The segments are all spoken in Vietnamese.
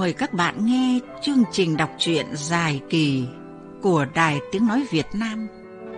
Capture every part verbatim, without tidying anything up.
mời các bạn nghe chương trình đọc truyện dài kỳ của Đài Tiếng Nói Việt Nam.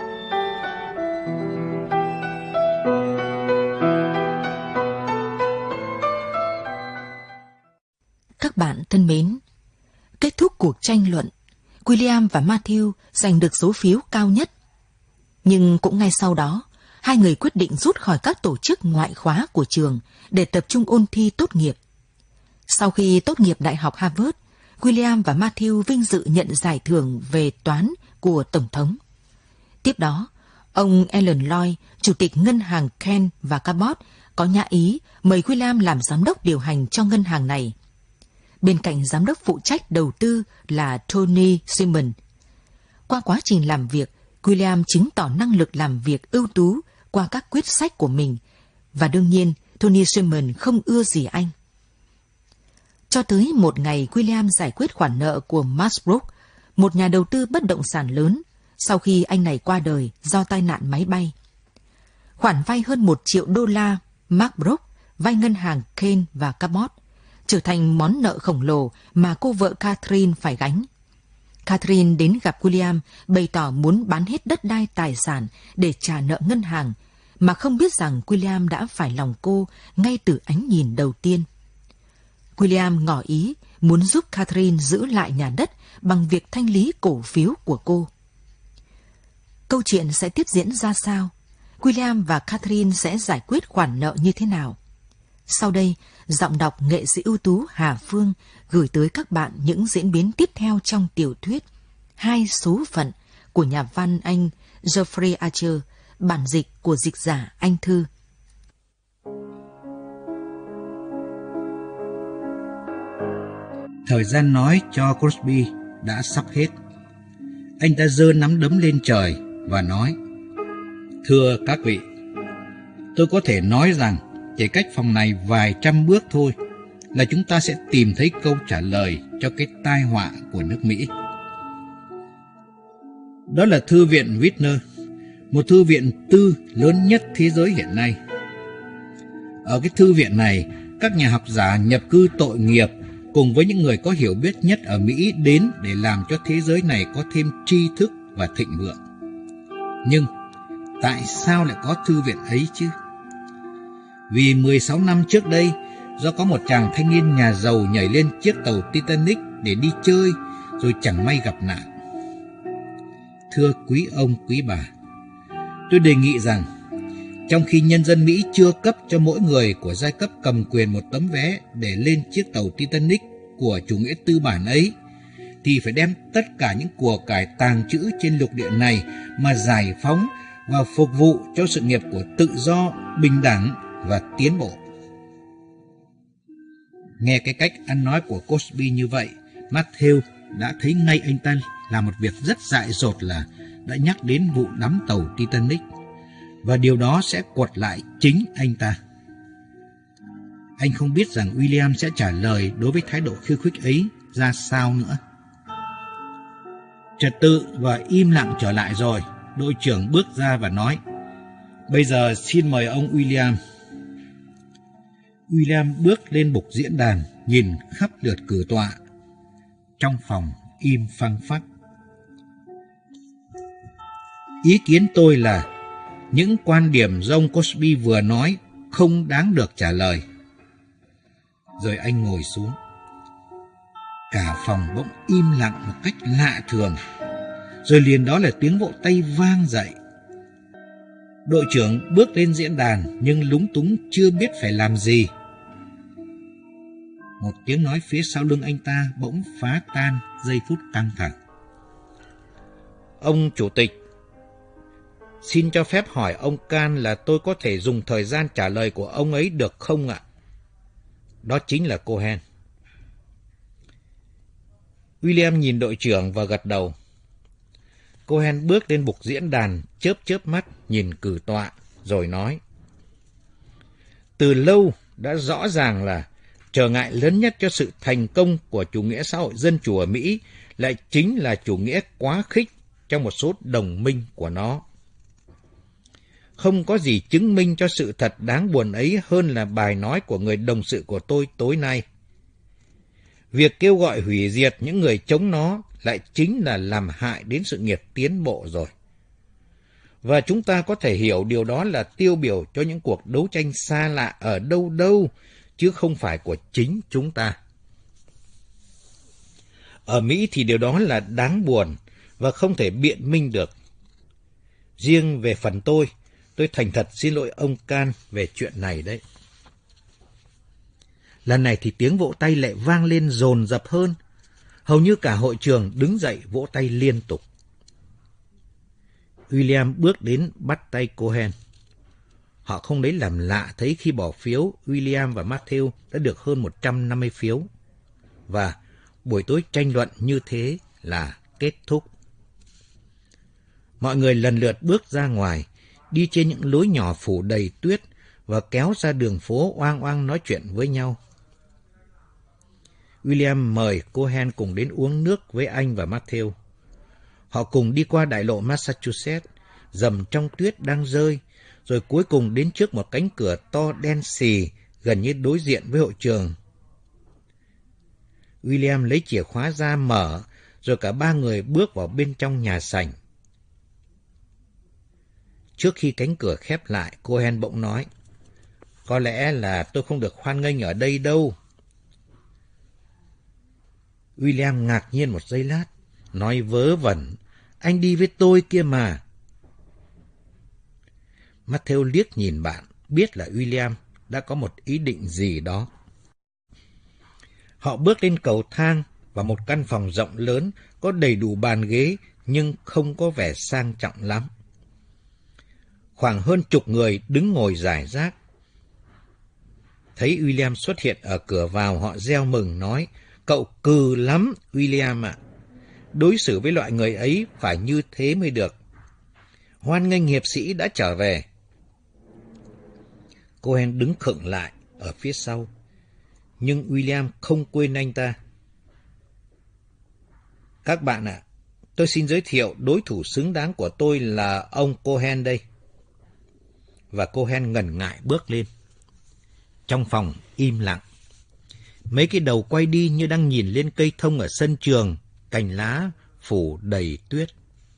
Các bạn thân mến, kết thúc cuộc tranh luận, William và Matthew giành được số phiếu cao nhất. Nhưng cũng ngay sau đó, hai người quyết định rút khỏi các tổ chức ngoại khóa của trường để tập trung ôn thi tốt nghiệp. Sau khi tốt nghiệp Đại học Harvard, William và Matthew vinh dự nhận giải thưởng về toán của Tổng thống. Tiếp đó, ông Alan Lloyd, Chủ tịch Ngân hàng Kent và Cabot, có nhã ý mời William làm giám đốc điều hành cho ngân hàng này. Bên cạnh giám đốc phụ trách đầu tư là Tony Simon. Qua quá trình làm việc, William chứng tỏ năng lực làm việc ưu tú qua các quyết sách của mình, và đương nhiên Tony Simon không ưa gì anh. Cho tới một ngày William giải quyết khoản nợ của Max Brooks, một nhà đầu tư bất động sản lớn, sau khi anh này qua đời do tai nạn máy bay. Khoản vay hơn một triệu đô la Max Brooks vay ngân hàng Kent và Cabot trở thành món nợ khổng lồ mà cô vợ Catherine phải gánh. Catherine đến gặp William bày tỏ muốn bán hết đất đai tài sản để trả nợ ngân hàng, mà không biết rằng William đã phải lòng cô ngay từ ánh nhìn đầu tiên. William ngỏ ý muốn giúp Catherine giữ lại nhà đất bằng việc thanh lý cổ phiếu của cô. Câu chuyện sẽ tiếp diễn ra sao? William và Catherine sẽ giải quyết khoản nợ như thế nào? Sau đây, giọng đọc nghệ sĩ ưu tú Hà Phương gửi tới các bạn những diễn biến tiếp theo trong tiểu thuyết Hai số phận của nhà văn Anh Geoffrey Archer, bản dịch của dịch giả Anh Thư. Thời gian nói cho Crosby đã sắp hết. Anh ta giơ nắm đấm lên trời và nói: "Thưa các vị, tôi có thể nói rằng chỉ cách phòng này vài trăm bước thôi là chúng ta sẽ tìm thấy câu trả lời cho cái tai họa của nước Mỹ. Đó là Thư viện Whitner, một thư viện tư lớn nhất thế giới hiện nay. Ở cái thư viện này, các nhà học giả nhập cư tội nghiệp cùng với những người có hiểu biết nhất ở Mỹ đến để làm cho thế giới này có thêm tri thức và thịnh vượng. Nhưng tại sao lại có thư viện ấy chứ? Vì mười sáu năm trước đây, do có một chàng thanh niên nhà giàu nhảy lên chiếc tàu Titanic để đi chơi, rồi chẳng may gặp nạn. Thưa quý ông, quý bà, tôi đề nghị rằng, trong khi nhân dân Mỹ chưa cấp cho mỗi người của giai cấp cầm quyền một tấm vé để lên chiếc tàu Titanic của chủ nghĩa tư bản ấy, thì phải đem tất cả những của cải tàng trữ trên lục địa này mà giải phóng và phục vụ cho sự nghiệp của tự do, bình đẳng và tiến bộ." Nghe cái cách ăn nói của Crosby như vậy, Matthew đã thấy ngay anh ta làm một việc rất dại dột là đã nhắc đến vụ đắm tàu Titanic, và điều đó sẽ quật lại chính anh ta. Anh không biết rằng William sẽ trả lời đối với thái độ khiêu khích ấy ra sao nữa. Trật tự và im lặng trở lại rồi, đội trưởng bước ra và nói: "Bây giờ xin mời ông William." William bước lên bục diễn đàn, nhìn khắp lượt cử tọa. Trong phòng im phăng phắc. "Ý kiến tôi là những quan điểm do ông Crosby vừa nói không đáng được trả lời." Rồi anh ngồi xuống. Cả phòng bỗng im lặng một cách lạ thường. Rồi liền đó là tiếng vỗ tay vang dậy. Đội trưởng bước lên diễn đàn nhưng lúng túng chưa biết phải làm gì. Một tiếng nói phía sau lưng anh ta bỗng phá tan giây phút căng thẳng. "Ông chủ tịch, xin cho phép hỏi ông Can là tôi có thể dùng thời gian trả lời của ông ấy được không ạ?" Đó chính là Cohen. William nhìn đội trưởng và gật đầu. Cohen bước lên bục diễn đàn, chớp chớp mắt nhìn cử tọa, rồi nói: "Từ lâu đã rõ ràng là trở ngại lớn nhất cho sự thành công của chủ nghĩa xã hội dân chủ ở Mỹ lại chính là chủ nghĩa quá khích trong một số đồng minh của nó. Không có gì chứng minh cho sự thật đáng buồn ấy hơn là bài nói của người đồng sự của tôi tối nay. Việc kêu gọi hủy diệt những người chống nó lại chính là làm hại đến sự nghiệp tiến bộ rồi. Và chúng ta có thể hiểu điều đó là tiêu biểu cho những cuộc đấu tranh xa lạ ở đâu đâu, chứ không phải của chính chúng ta. Ở Mỹ thì điều đó là đáng buồn và không thể biện minh được. Riêng về phần tôi, tôi thành thật xin lỗi ông Can về chuyện này đấy. Lần này thì tiếng vỗ tay lại vang lên dồn dập hơn. Hầu như cả hội trường đứng dậy vỗ tay liên tục. William bước đến bắt tay Cohen. Họ không lấy làm lạ thấy khi bỏ phiếu, William và Matthew đã được hơn một trăm năm mươi phiếu. Và buổi tối tranh luận như thế là kết thúc. Mọi người lần lượt bước ra ngoài, đi trên những lối nhỏ phủ đầy tuyết và kéo ra đường phố oang oang nói chuyện với nhau. William mời Cohen cùng đến uống nước với anh và Matthew. Họ cùng đi qua đại lộ Massachusetts, dầm trong tuyết đang rơi, rồi cuối cùng đến trước một cánh cửa to đen xì, gần như đối diện với hội trường. William lấy chìa khóa ra mở, rồi cả ba người bước vào bên trong nhà sảnh. Trước khi cánh cửa khép lại, Cohen bỗng nói, có lẽ là tôi không được hoan nghênh ở đây đâu. William ngạc nhiên một giây lát, nói vớ vẩn, anh đi với tôi kia mà. Matthew liếc nhìn bạn, biết là William đã có một ý định gì đó. Họ bước lên cầu thang vào một căn phòng rộng lớn, có đầy đủ bàn ghế nhưng không có vẻ sang trọng lắm. Khoảng hơn chục người đứng ngồi rải rác. Thấy William xuất hiện ở cửa vào, họ reo mừng nói, cậu cừ lắm, William ạ. Đối xử với loại người ấy phải như thế mới được. Hoan nghênh hiệp sĩ đã trở về. Cohen đứng khựng lại ở phía sau, nhưng William không quên anh ta. Các bạn ạ, tôi xin giới thiệu đối thủ xứng đáng của tôi là ông Cohen đây. Và Cohen ngần ngại bước lên. Trong phòng im lặng. Mấy cái đầu quay đi như đang nhìn lên cây thông ở sân trường, cành lá phủ đầy tuyết.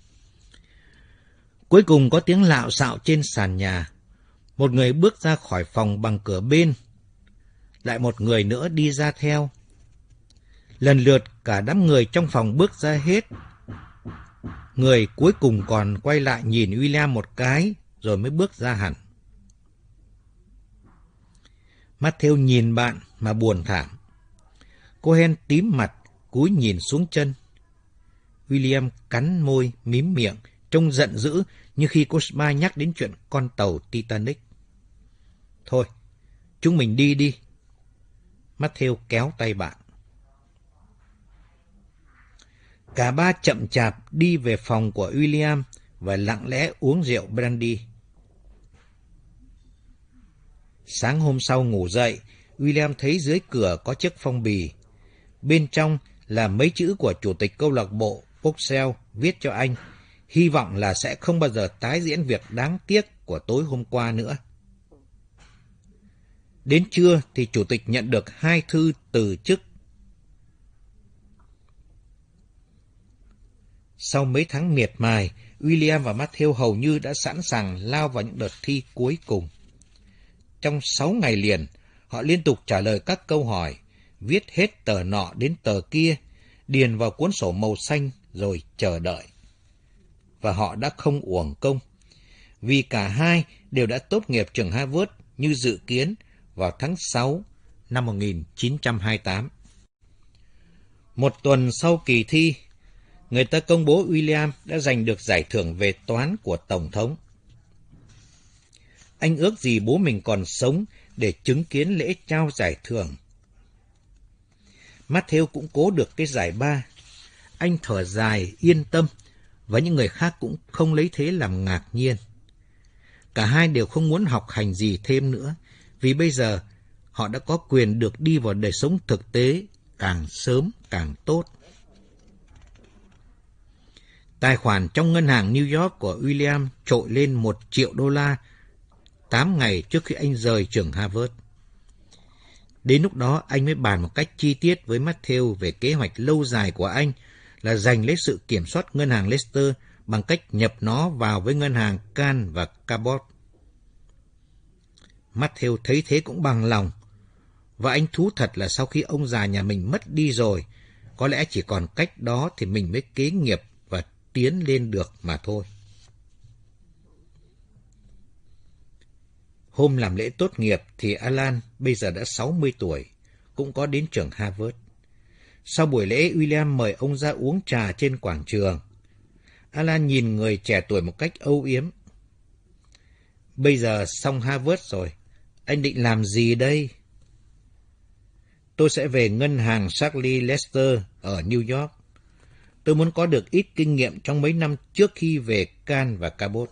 Cuối cùng có tiếng lạo xạo trên sàn nhà. Một người bước ra khỏi phòng bằng cửa bên. Lại một người nữa đi ra theo. Lần lượt cả đám người trong phòng bước ra hết. Người cuối cùng còn quay lại nhìn William một cái, rồi mới bước ra hẳn. Matthew nhìn bạn mà buồn thảm. Cohen tím mặt, cúi nhìn xuống chân. William cắn môi, mím miệng, trông giận dữ như khi cô Smile nhắc đến chuyện con tàu Titanic. Thôi, chúng mình đi đi. Matthew kéo tay bạn. Cả ba chậm chạp đi về phòng của William và lặng lẽ uống rượu brandy. Sáng hôm sau ngủ dậy, William thấy dưới cửa có chiếc phong bì. Bên trong là mấy chữ của chủ tịch câu lạc bộ Boxell viết cho anh, hy vọng là sẽ không bao giờ tái diễn việc đáng tiếc của tối hôm qua nữa. Đến trưa thì chủ tịch nhận được hai thư từ chức. Sau mấy tháng miệt mài, William và Matthew hầu như đã sẵn sàng lao vào những đợt thi cuối cùng. Trong sáu ngày liền, họ liên tục trả lời các câu hỏi, viết hết tờ nọ đến tờ kia, điền vào cuốn sổ màu xanh rồi chờ đợi. Và họ đã không uổng công, vì cả hai đều đã tốt nghiệp trường Harvard như dự kiến vào tháng sáu năm một nghìn chín trăm hai mươi tám. Một tuần sau kỳ thi, người ta công bố William đã giành được giải thưởng về toán của Tổng thống. Anh ước gì bố mình còn sống để chứng kiến lễ trao giải thưởng. Matthew cũng cố được cái giải ba. Anh thở dài, yên tâm, và những người khác cũng không lấy thế làm ngạc nhiên. Cả hai đều không muốn học hành gì thêm nữa, vì bây giờ họ đã có quyền được đi vào đời sống thực tế, càng sớm càng tốt. Tài khoản trong ngân hàng New York của William trội lên một triệu đô la tám ngày trước khi anh rời trường Harvard. Đến lúc đó anh mới bàn một cách chi tiết với Matthew về kế hoạch lâu dài của anh là giành lấy sự kiểm soát ngân hàng Leicester bằng cách nhập nó vào với ngân hàng Can và Cabot. Matthew thấy thế cũng bằng lòng, và anh thú thật là sau khi ông già nhà mình mất đi rồi, có lẽ chỉ còn cách đó thì mình mới kế nghiệp và tiến lên được mà thôi. Hôm làm lễ tốt nghiệp thì Alan bây giờ đã sáu mươi tuổi, cũng có đến trường Harvard. Sau buổi lễ, William mời ông ra uống trà trên quảng trường. Alan nhìn người trẻ tuổi một cách âu yếm. Bây giờ xong Harvard rồi, anh định làm gì đây? Tôi sẽ về ngân hàng Charlie Lester ở New York. Tôi muốn có được ít kinh nghiệm trong mấy năm trước khi về Can và Cabot.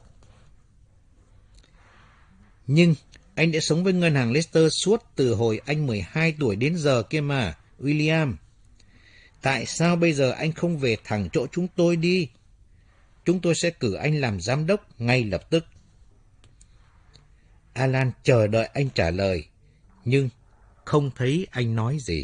Nhưng anh đã sống với ngân hàng Leicester suốt từ hồi anh mười hai tuổi đến giờ kia mà, William. Tại sao bây giờ anh không về thẳng chỗ chúng tôi đi? Chúng tôi sẽ cử anh làm giám đốc ngay lập tức. Alan chờ đợi anh trả lời, nhưng không thấy anh nói gì.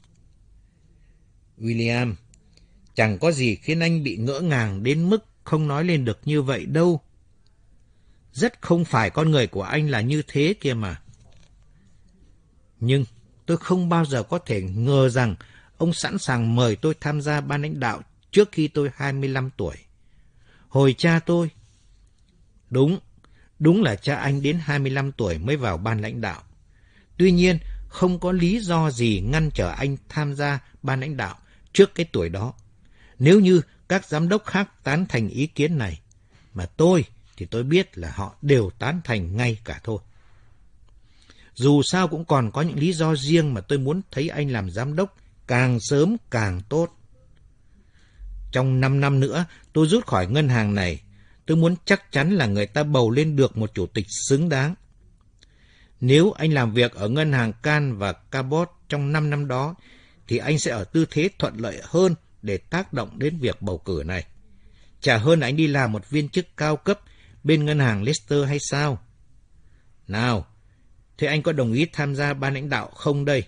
William, chẳng có gì khiến anh bị ngỡ ngàng đến mức không nói lên được như vậy đâu. Rất không phải con người của anh là như thế kia mà. Nhưng tôi không bao giờ có thể ngờ rằng ông sẵn sàng mời tôi tham gia ban lãnh đạo trước khi tôi hai mươi lăm tuổi. Hồi cha tôi... Đúng, đúng là cha anh đến hai mươi lăm tuổi mới vào ban lãnh đạo. Tuy nhiên, không có lý do gì ngăn trở anh tham gia ban lãnh đạo trước cái tuổi đó. Nếu như các giám đốc khác tán thành ý kiến này, mà tôi thì tôi biết là họ đều tán thành ngay cả thôi. Dù sao cũng còn có những lý do riêng mà tôi muốn thấy anh làm giám đốc càng sớm càng tốt. Trong năm năm nữa, tôi rút khỏi ngân hàng này. Tôi muốn chắc chắn là người ta bầu lên được một chủ tịch xứng đáng. Nếu anh làm việc ở ngân hàng Can và Cabot trong năm năm đó, thì anh sẽ ở tư thế thuận lợi hơn để tác động đến việc bầu cử này. Chả hơn là anh đi làm một viên chức cao cấp bên ngân hàng Leicester hay sao? Nào, thế anh có đồng ý tham gia ban lãnh đạo không đây?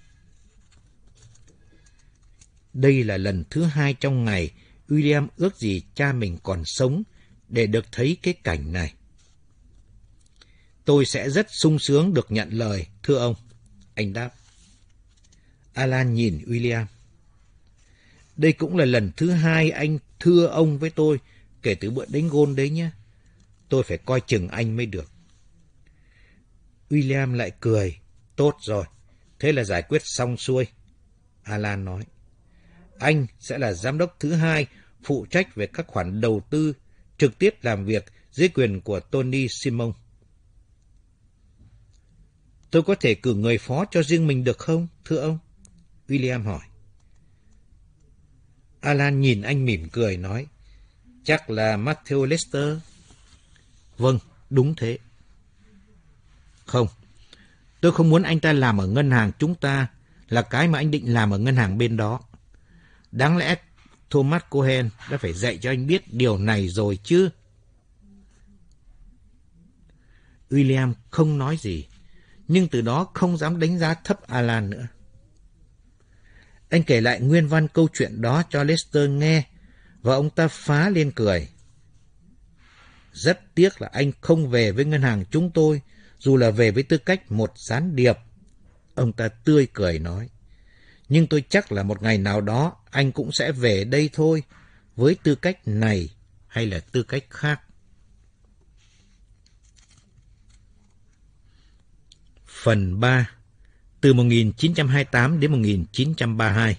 Đây là lần thứ hai trong ngày William ước gì cha mình còn sống để được thấy cái cảnh này. Tôi sẽ rất sung sướng được nhận lời, thưa ông, anh đáp. Alan nhìn William. Đây cũng là lần thứ hai anh thưa ông với tôi kể từ bữa đánh gôn đấy nhé. Tôi phải coi chừng anh mới được. William lại cười. Tốt rồi, thế là giải quyết xong xuôi. Alan nói. Anh sẽ là giám đốc thứ hai phụ trách về các khoản đầu tư, trực tiếp làm việc dưới quyền của Tony Simon. Tôi có thể cử người phó cho riêng mình được không, thưa ông? William hỏi. Alan nhìn anh mỉm cười nói. Chắc là Matthew Lester. Vâng, đúng thế. Không, tôi không muốn anh ta làm ở ngân hàng chúng ta là cái mà anh định làm ở ngân hàng bên đó. Đáng lẽ Thomas Cohen đã phải dạy cho anh biết điều này rồi chứ. William không nói gì, nhưng từ đó không dám đánh giá thấp Alan nữa. Anh kể lại nguyên văn câu chuyện đó cho Lester nghe, và ông ta phá lên cười. Rất tiếc là anh không về với ngân hàng chúng tôi, dù là về với tư cách một gián điệp. Ông ta tươi cười nói. Nhưng tôi chắc là một ngày nào đó anh cũng sẽ về đây thôi, với tư cách này hay là tư cách khác. Phần ba. Từ một nghìn chín trăm hai mươi tám đến một nghìn chín trăm ba mươi hai.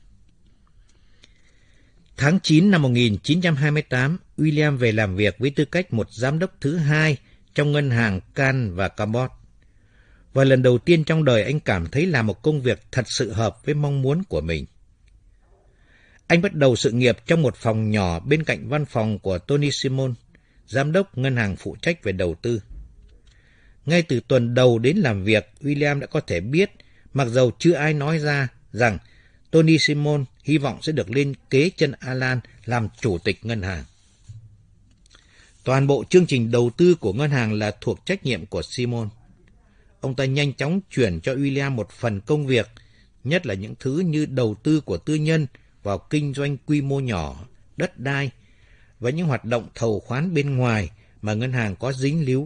Tháng chín năm một nghìn chín trăm hai mươi tám, William về làm việc với tư cách một giám đốc thứ hai trong ngân hàng Can và Cabot. Và lần đầu tiên trong đời anh cảm thấy là một công việc thật sự hợp với mong muốn của mình. Anh bắt đầu sự nghiệp trong một phòng nhỏ bên cạnh văn phòng của Tony Simon, giám đốc ngân hàng phụ trách về đầu tư. Ngay từ tuần đầu đến làm việc, William đã có thể biết, mặc dầu chưa ai nói ra, rằng Tony Simon hy vọng sẽ được lên kế chân Alan làm chủ tịch ngân hàng. Toàn bộ chương trình đầu tư của ngân hàng là thuộc trách nhiệm của Simon. ông ta nhanh chóng chuyển cho William một phần công việc, nhất là những thứ như đầu tư của tư nhân vào kinh doanh quy mô nhỏ, đất đai và những hoạt động thầu khoán bên ngoài mà ngân hàng có dính líu.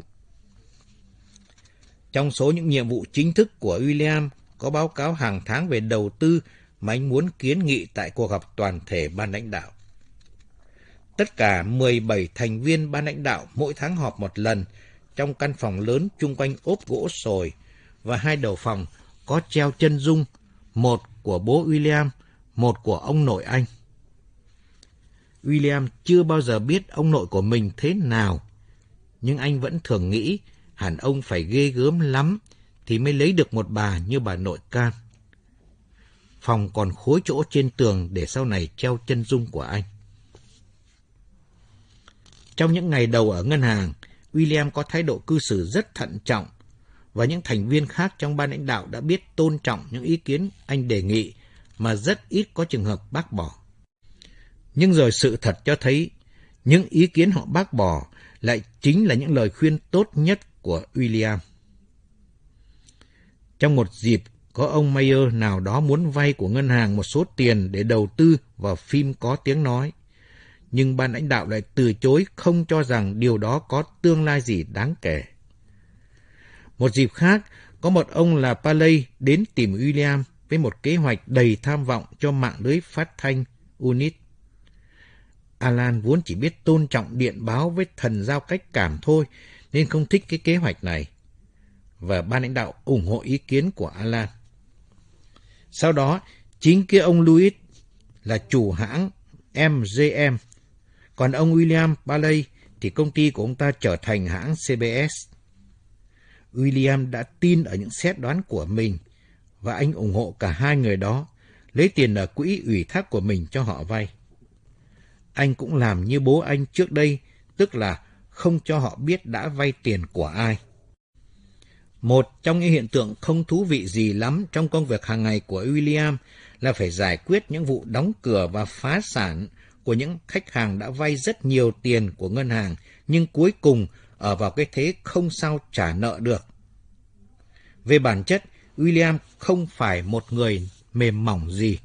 Trong số những nhiệm vụ chính thức của William có báo cáo hàng tháng về đầu tư mà anh muốn kiến nghị tại cuộc họp toàn thể ban lãnh đạo. Tất cả mười bảy thành viên ban lãnh đạo mỗi tháng họp một lần trong căn phòng lớn chung quanh ốp gỗ sồi và hai đầu phòng có treo chân dung, một của bố William, một của ông nội anh. William chưa bao giờ biết ông nội của mình thế nào, nhưng anh vẫn thường nghĩ hẳn ông phải ghê gớm lắm thì mới lấy được một bà như bà nội Can. Phòng còn khối chỗ trên tường để sau này treo chân dung của anh. Trong những ngày đầu ở ngân hàng, William có thái độ cư xử rất thận trọng và những thành viên khác trong ban lãnh đạo đã biết tôn trọng những ý kiến anh đề nghị mà rất ít có trường hợp bác bỏ. Nhưng rồi sự thật cho thấy những ý kiến họ bác bỏ lại chính là những lời khuyên tốt nhất của William. Trong một dịp, có ông Mayer nào đó muốn vay của ngân hàng một số tiền để đầu tư vào phim có tiếng nói, nhưng ban lãnh đạo lại từ chối, không cho rằng điều đó có tương lai gì đáng kể. Một dịp khác, có một ông là Paley đến tìm William với một kế hoạch đầy tham vọng cho mạng lưới phát thanh Unit. Alan vốn chỉ biết tôn trọng điện báo với thần giao cách cảm thôi, nên không thích cái kế hoạch này, và ban lãnh đạo ủng hộ ý kiến của Alan. Sau đó, chính kia ông Louis là chủ hãng em giê em, còn ông William Paley thì công ty của ông ta trở thành hãng xê bê ét. William đã tin ở những xét đoán của mình, và anh ủng hộ cả hai người đó, lấy tiền ở quỹ ủy thác của mình cho họ vay. Anh cũng làm như bố anh trước đây, tức là không cho họ biết đã vay tiền của ai. Một trong những hiện tượng không thú vị gì lắm trong công việc hàng ngày của William là phải giải quyết những vụ đóng cửa và phá sản của những khách hàng đã vay rất nhiều tiền của ngân hàng, nhưng cuối cùng ở vào cái thế không sao trả nợ được. Về bản chất, William không phải một người mềm mỏng gì.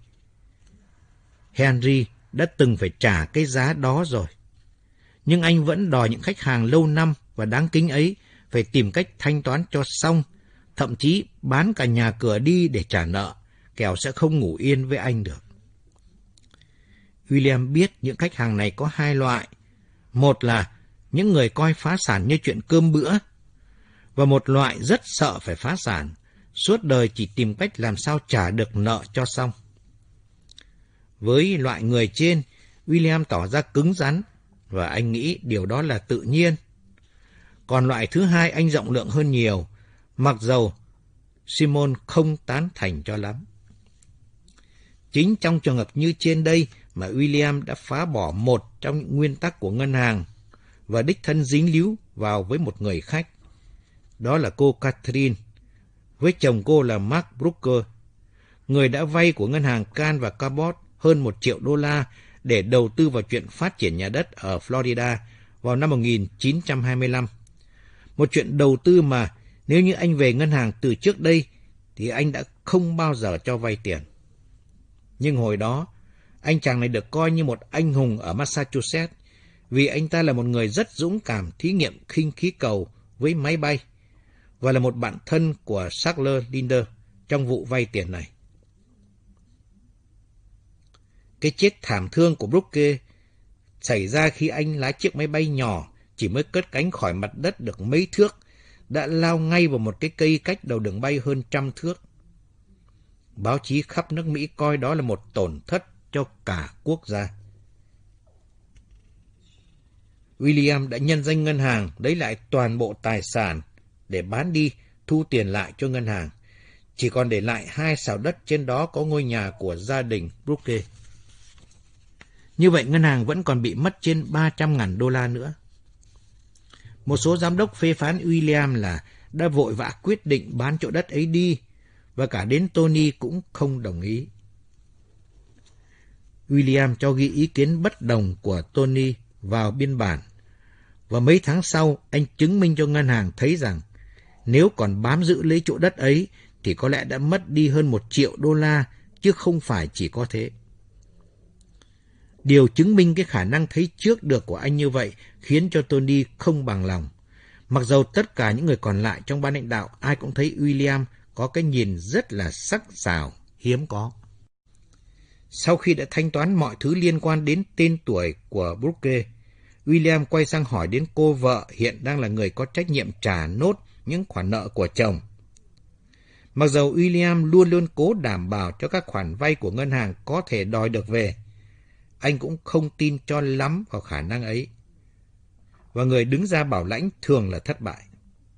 Henry đã từng phải trả cái giá đó rồi. Nhưng anh vẫn đòi những khách hàng lâu năm và đáng kính ấy phải tìm cách thanh toán cho xong, thậm chí bán cả nhà cửa đi để trả nợ, kẻo sẽ không ngủ yên với anh được. William biết những khách hàng này có hai loại. Một là những người coi phá sản như chuyện cơm bữa, và một loại rất sợ phải phá sản, suốt đời chỉ tìm cách làm sao trả được nợ cho xong. Với loại người trên, William tỏ ra cứng rắn, và anh nghĩ điều đó là tự nhiên. Còn loại thứ hai anh rộng lượng hơn nhiều, mặc dầu Simon không tán thành cho lắm. Chính trong trường hợp như trên đây mà William đã phá bỏ một trong những nguyên tắc của ngân hàng và đích thân dính líu vào với một người khách. Đó là cô Catherine, với chồng cô là Mark Brooker, người đã vay của ngân hàng Can và Cabot hơn một triệu đô la để đầu tư vào chuyện phát triển nhà đất ở Florida vào năm một nghìn chín trăm hai mươi lăm. Một chuyện đầu tư mà nếu như anh về ngân hàng từ trước đây thì anh đã không bao giờ cho vay tiền. Nhưng hồi đó, anh chàng này được coi như một anh hùng ở Massachusetts vì anh ta là một người rất dũng cảm thí nghiệm khinh khí cầu với máy bay và là một bạn thân của Sackler Linder trong vụ vay tiền này. Cái chết thảm thương của Brooke xảy ra khi anh lái chiếc máy bay nhỏ chỉ mới cất cánh khỏi mặt đất được mấy thước, đã lao ngay vào một cái cây cách đầu đường bay hơn trăm thước. Báo chí khắp nước Mỹ coi đó là một tổn thất cho cả quốc gia. William đã nhân danh ngân hàng lấy lại toàn bộ tài sản để bán đi, thu tiền lại cho ngân hàng. Chỉ còn để lại hai sào đất, trên đó có ngôi nhà của gia đình Brooke. Như vậy ngân hàng vẫn còn bị mất trên ba trăm ngàn đô la nữa. Một số giám đốc phê phán William là đã vội vã quyết định bán chỗ đất ấy đi, và cả đến Tony cũng không đồng ý. William cho ghi ý kiến bất đồng của Tony vào biên bản, và mấy tháng sau anh chứng minh cho ngân hàng thấy rằng Nếu còn bám giữ lấy chỗ đất ấy thì có lẽ đã mất đi hơn một triệu đô la, chứ không phải chỉ có thế. Điều chứng minh cái khả năng thấy trước được của anh như vậy khiến cho Tony không bằng lòng. Mặc dầu tất cả những người còn lại trong ban lãnh đạo ai cũng thấy William có cái nhìn rất là sắc sảo, hiếm có. Sau khi đã thanh toán mọi thứ liên quan đến tên tuổi của Brooke, William quay sang hỏi đến cô vợ hiện đang là người có trách nhiệm trả nốt những khoản nợ của chồng. Mặc dầu William luôn luôn cố đảm bảo cho các khoản vay của ngân hàng có thể đòi được về, anh cũng không tin cho lắm vào khả năng ấy. Và người đứng ra bảo lãnh thường là thất bại.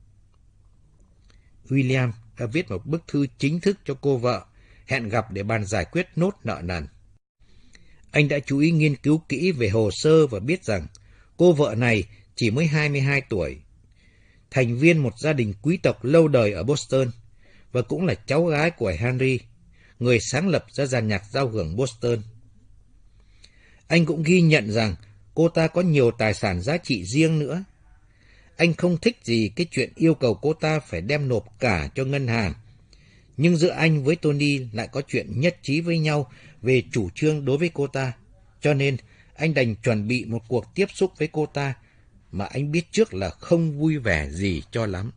William đã viết một bức thư chính thức cho cô vợ, hẹn gặp để bàn giải quyết nốt nợ nần. Anh đã chú ý nghiên cứu kỹ về hồ sơ và biết rằng cô vợ này chỉ mới hai mươi hai tuổi, thành viên một gia đình quý tộc lâu đời ở Boston, và cũng là cháu gái của Henry, người sáng lập ra dàn nhạc giao hưởng Boston. Anh cũng ghi nhận rằng cô ta có nhiều tài sản giá trị riêng nữa. Anh không thích gì cái chuyện yêu cầu cô ta phải đem nộp cả cho ngân hàng, nhưng giữa anh với Tony lại có chuyện nhất trí với nhau về chủ trương đối với cô ta, cho nên anh đành chuẩn bị một cuộc tiếp xúc với cô ta mà anh biết trước là không vui vẻ gì cho lắm.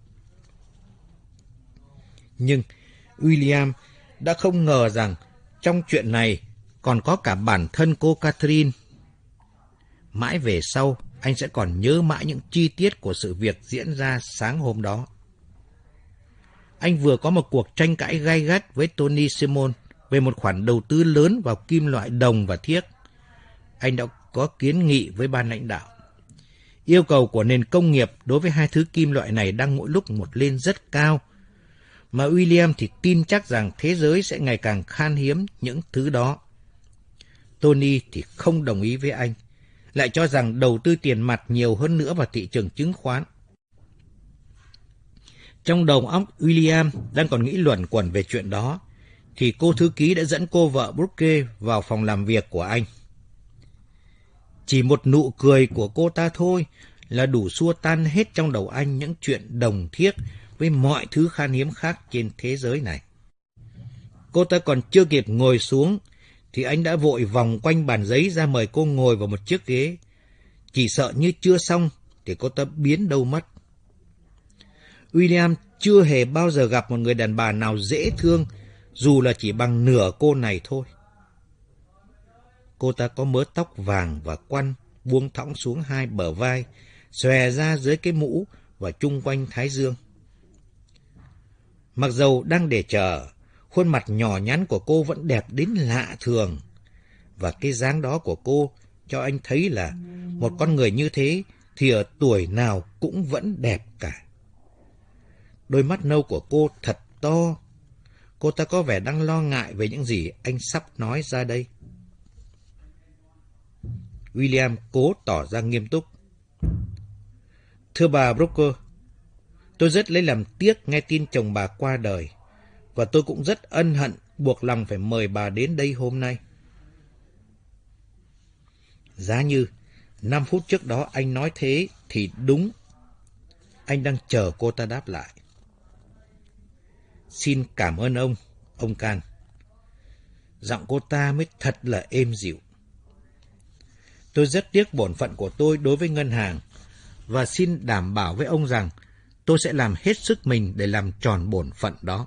Nhưng William đã không ngờ rằng trong chuyện này còn có cả bản thân cô Catherine. Mãi về sau, anh sẽ còn nhớ mãi những chi tiết của sự việc diễn ra sáng hôm đó. Anh vừa có một cuộc tranh cãi gay gắt với Tony Simon về một khoản đầu tư lớn vào kim loại đồng và thiếc. Anh đã có kiến nghị với ban lãnh đạo. Yêu cầu của nền công nghiệp đối với hai thứ kim loại này đang mỗi lúc một lên rất cao, mà William thì tin chắc rằng thế giới sẽ ngày càng khan hiếm những thứ đó. Tony thì không đồng ý với anh, lại cho rằng đầu tư tiền mặt nhiều hơn nữa vào thị trường chứng khoán. Trong đầu óc William đang còn nghĩ luẩn quẩn về chuyện đó, thì cô thư ký đã dẫn cô vợ Brooke vào phòng làm việc của anh. Chỉ một nụ cười của cô ta thôi là đủ xua tan hết trong đầu anh những chuyện đồng thiếc với mọi thứ khan hiếm khác trên thế giới này. Cô ta còn chưa kịp ngồi xuống thì anh đã vội vòng quanh bàn giấy ra mời cô ngồi vào một chiếc ghế. Chỉ sợ như chưa xong thì cô ta biến đâu mất. William chưa hề bao giờ gặp một người đàn bà nào dễ thương, dù là chỉ bằng nửa cô này thôi. Cô ta có mớ tóc vàng và quăn buông thõng xuống hai bờ vai, xòe ra dưới cái mũ và chung quanh thái dương. Mặc dầu đang để chờ, khuôn mặt nhỏ nhắn của cô vẫn đẹp đến lạ thường, và cái dáng đó của cô cho anh thấy là một con người như thế thì ở tuổi nào cũng vẫn đẹp cả. Đôi mắt nâu của cô thật to. Cô ta có vẻ đang lo ngại về những gì anh sắp nói ra đây. William cố tỏ ra nghiêm túc. Thưa bà Brooke, tôi rất lấy làm tiếc nghe tin chồng bà qua đời, và tôi cũng rất ân hận buộc lòng phải mời bà đến đây hôm nay. Giá như năm phút trước đó anh nói thế thì đúng. Anh đang chờ cô ta đáp lại. Xin cảm ơn ông, ông Can. Giọng cô ta mới thật là êm dịu. Tôi rất tiếc bổn phận của tôi đối với ngân hàng, và xin đảm bảo với ông rằng tôi sẽ làm hết sức mình để làm tròn bổn phận đó.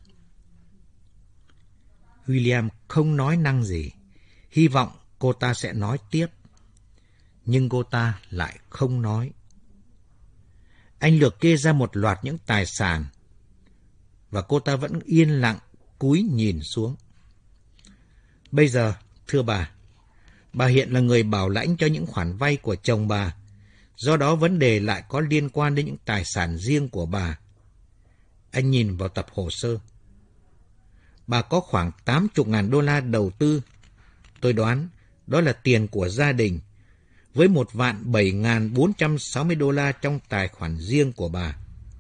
William không nói năng gì, hy vọng cô ta sẽ nói tiếp. Nhưng cô ta lại không nói. Anh liệt kê ra một loạt những tài sản, và cô ta vẫn yên lặng cúi nhìn xuống. Bây giờ, thưa bà, bà hiện là người bảo lãnh cho những khoản vay của chồng bà, do đó vấn đề lại có liên quan đến những tài sản riêng của bà. Anh nhìn vào tập hồ sơ. Bà có khoảng tám mươi ngàn đô la đầu tư. Tôi đoán đó là tiền của gia đình, với một vạn bảy ngàn bốn trăm sáu mươi đô la trong tài khoản riêng của bà.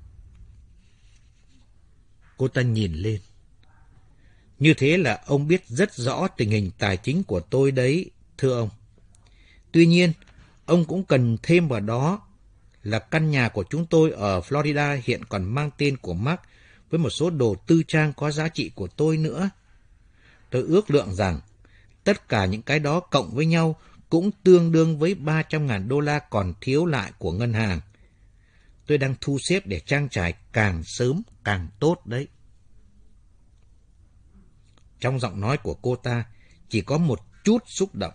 Cô ta nhìn lên. Như thế là ông biết rất rõ tình hình tài chính của tôi đấy, thưa ông. Tuy nhiên, ông cũng cần thêm vào đó là căn nhà của chúng tôi ở Florida hiện còn mang tên của Mark với một số đồ tư trang có giá trị của tôi nữa. Tôi ước lượng rằng tất cả những cái đó cộng với nhau cũng tương đương với ba trăm ngàn đô la còn thiếu lại của ngân hàng. Tôi đang thu xếp để trang trải càng sớm càng tốt đấy. Trong giọng nói của cô ta chỉ có một chút xúc động.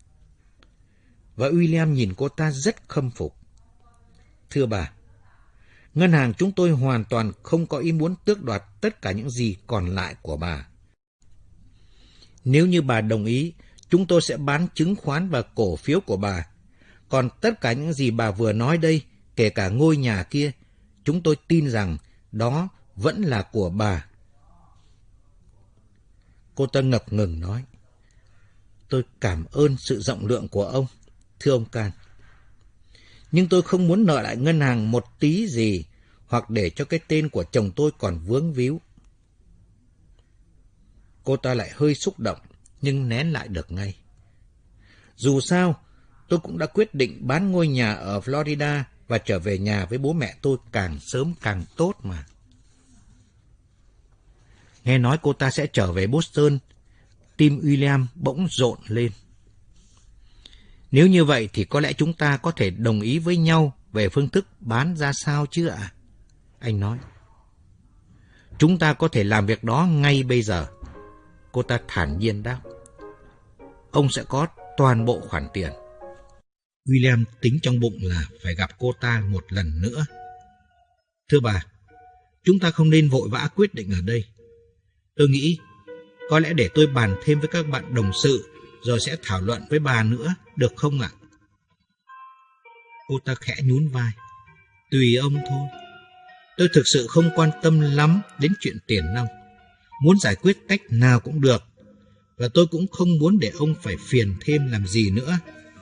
Và William nhìn cô ta rất khâm phục. Thưa bà, ngân hàng chúng tôi hoàn toàn không có ý muốn tước đoạt tất cả những gì còn lại của bà. Nếu như bà đồng ý, chúng tôi sẽ bán chứng khoán và cổ phiếu của bà. Còn tất cả những gì bà vừa nói đây, kể cả ngôi nhà kia, chúng tôi tin rằng đó vẫn là của bà. Cô ta ngập ngừng nói, tôi cảm ơn sự rộng lượng của ông, thưa ông Can. Nhưng tôi không muốn nợ lại ngân hàng một tí gì, hoặc để cho cái tên của chồng tôi còn vướng víu. Cô ta lại hơi xúc động, nhưng nén lại được ngay. Dù sao, tôi cũng đã quyết định bán ngôi nhà ở Florida và trở về nhà với bố mẹ tôi càng sớm càng tốt mà. Nghe nói cô ta sẽ trở về Boston, tim William bỗng rộn lên. Nếu như vậy thì có lẽ chúng ta có thể đồng ý với nhau về phương thức bán ra sao chứ ạ? Anh nói. Chúng ta có thể làm việc đó ngay bây giờ. Cô ta thản nhiên đáp. Ông sẽ có toàn bộ khoản tiền. William tính trong bụng là phải gặp cô ta một lần nữa. Thưa bà, chúng ta không nên vội vã quyết định ở đây. Tôi nghĩ có lẽ để tôi bàn thêm với các bạn đồng sự rồi sẽ thảo luận với bà nữa, được không ạ? Cô ta khẽ nhún vai. Tùy ông thôi. Tôi thực sự không quan tâm lắm đến chuyện tiền nong. Muốn giải quyết cách nào cũng được. Và tôi cũng không muốn để ông phải phiền thêm làm gì nữa.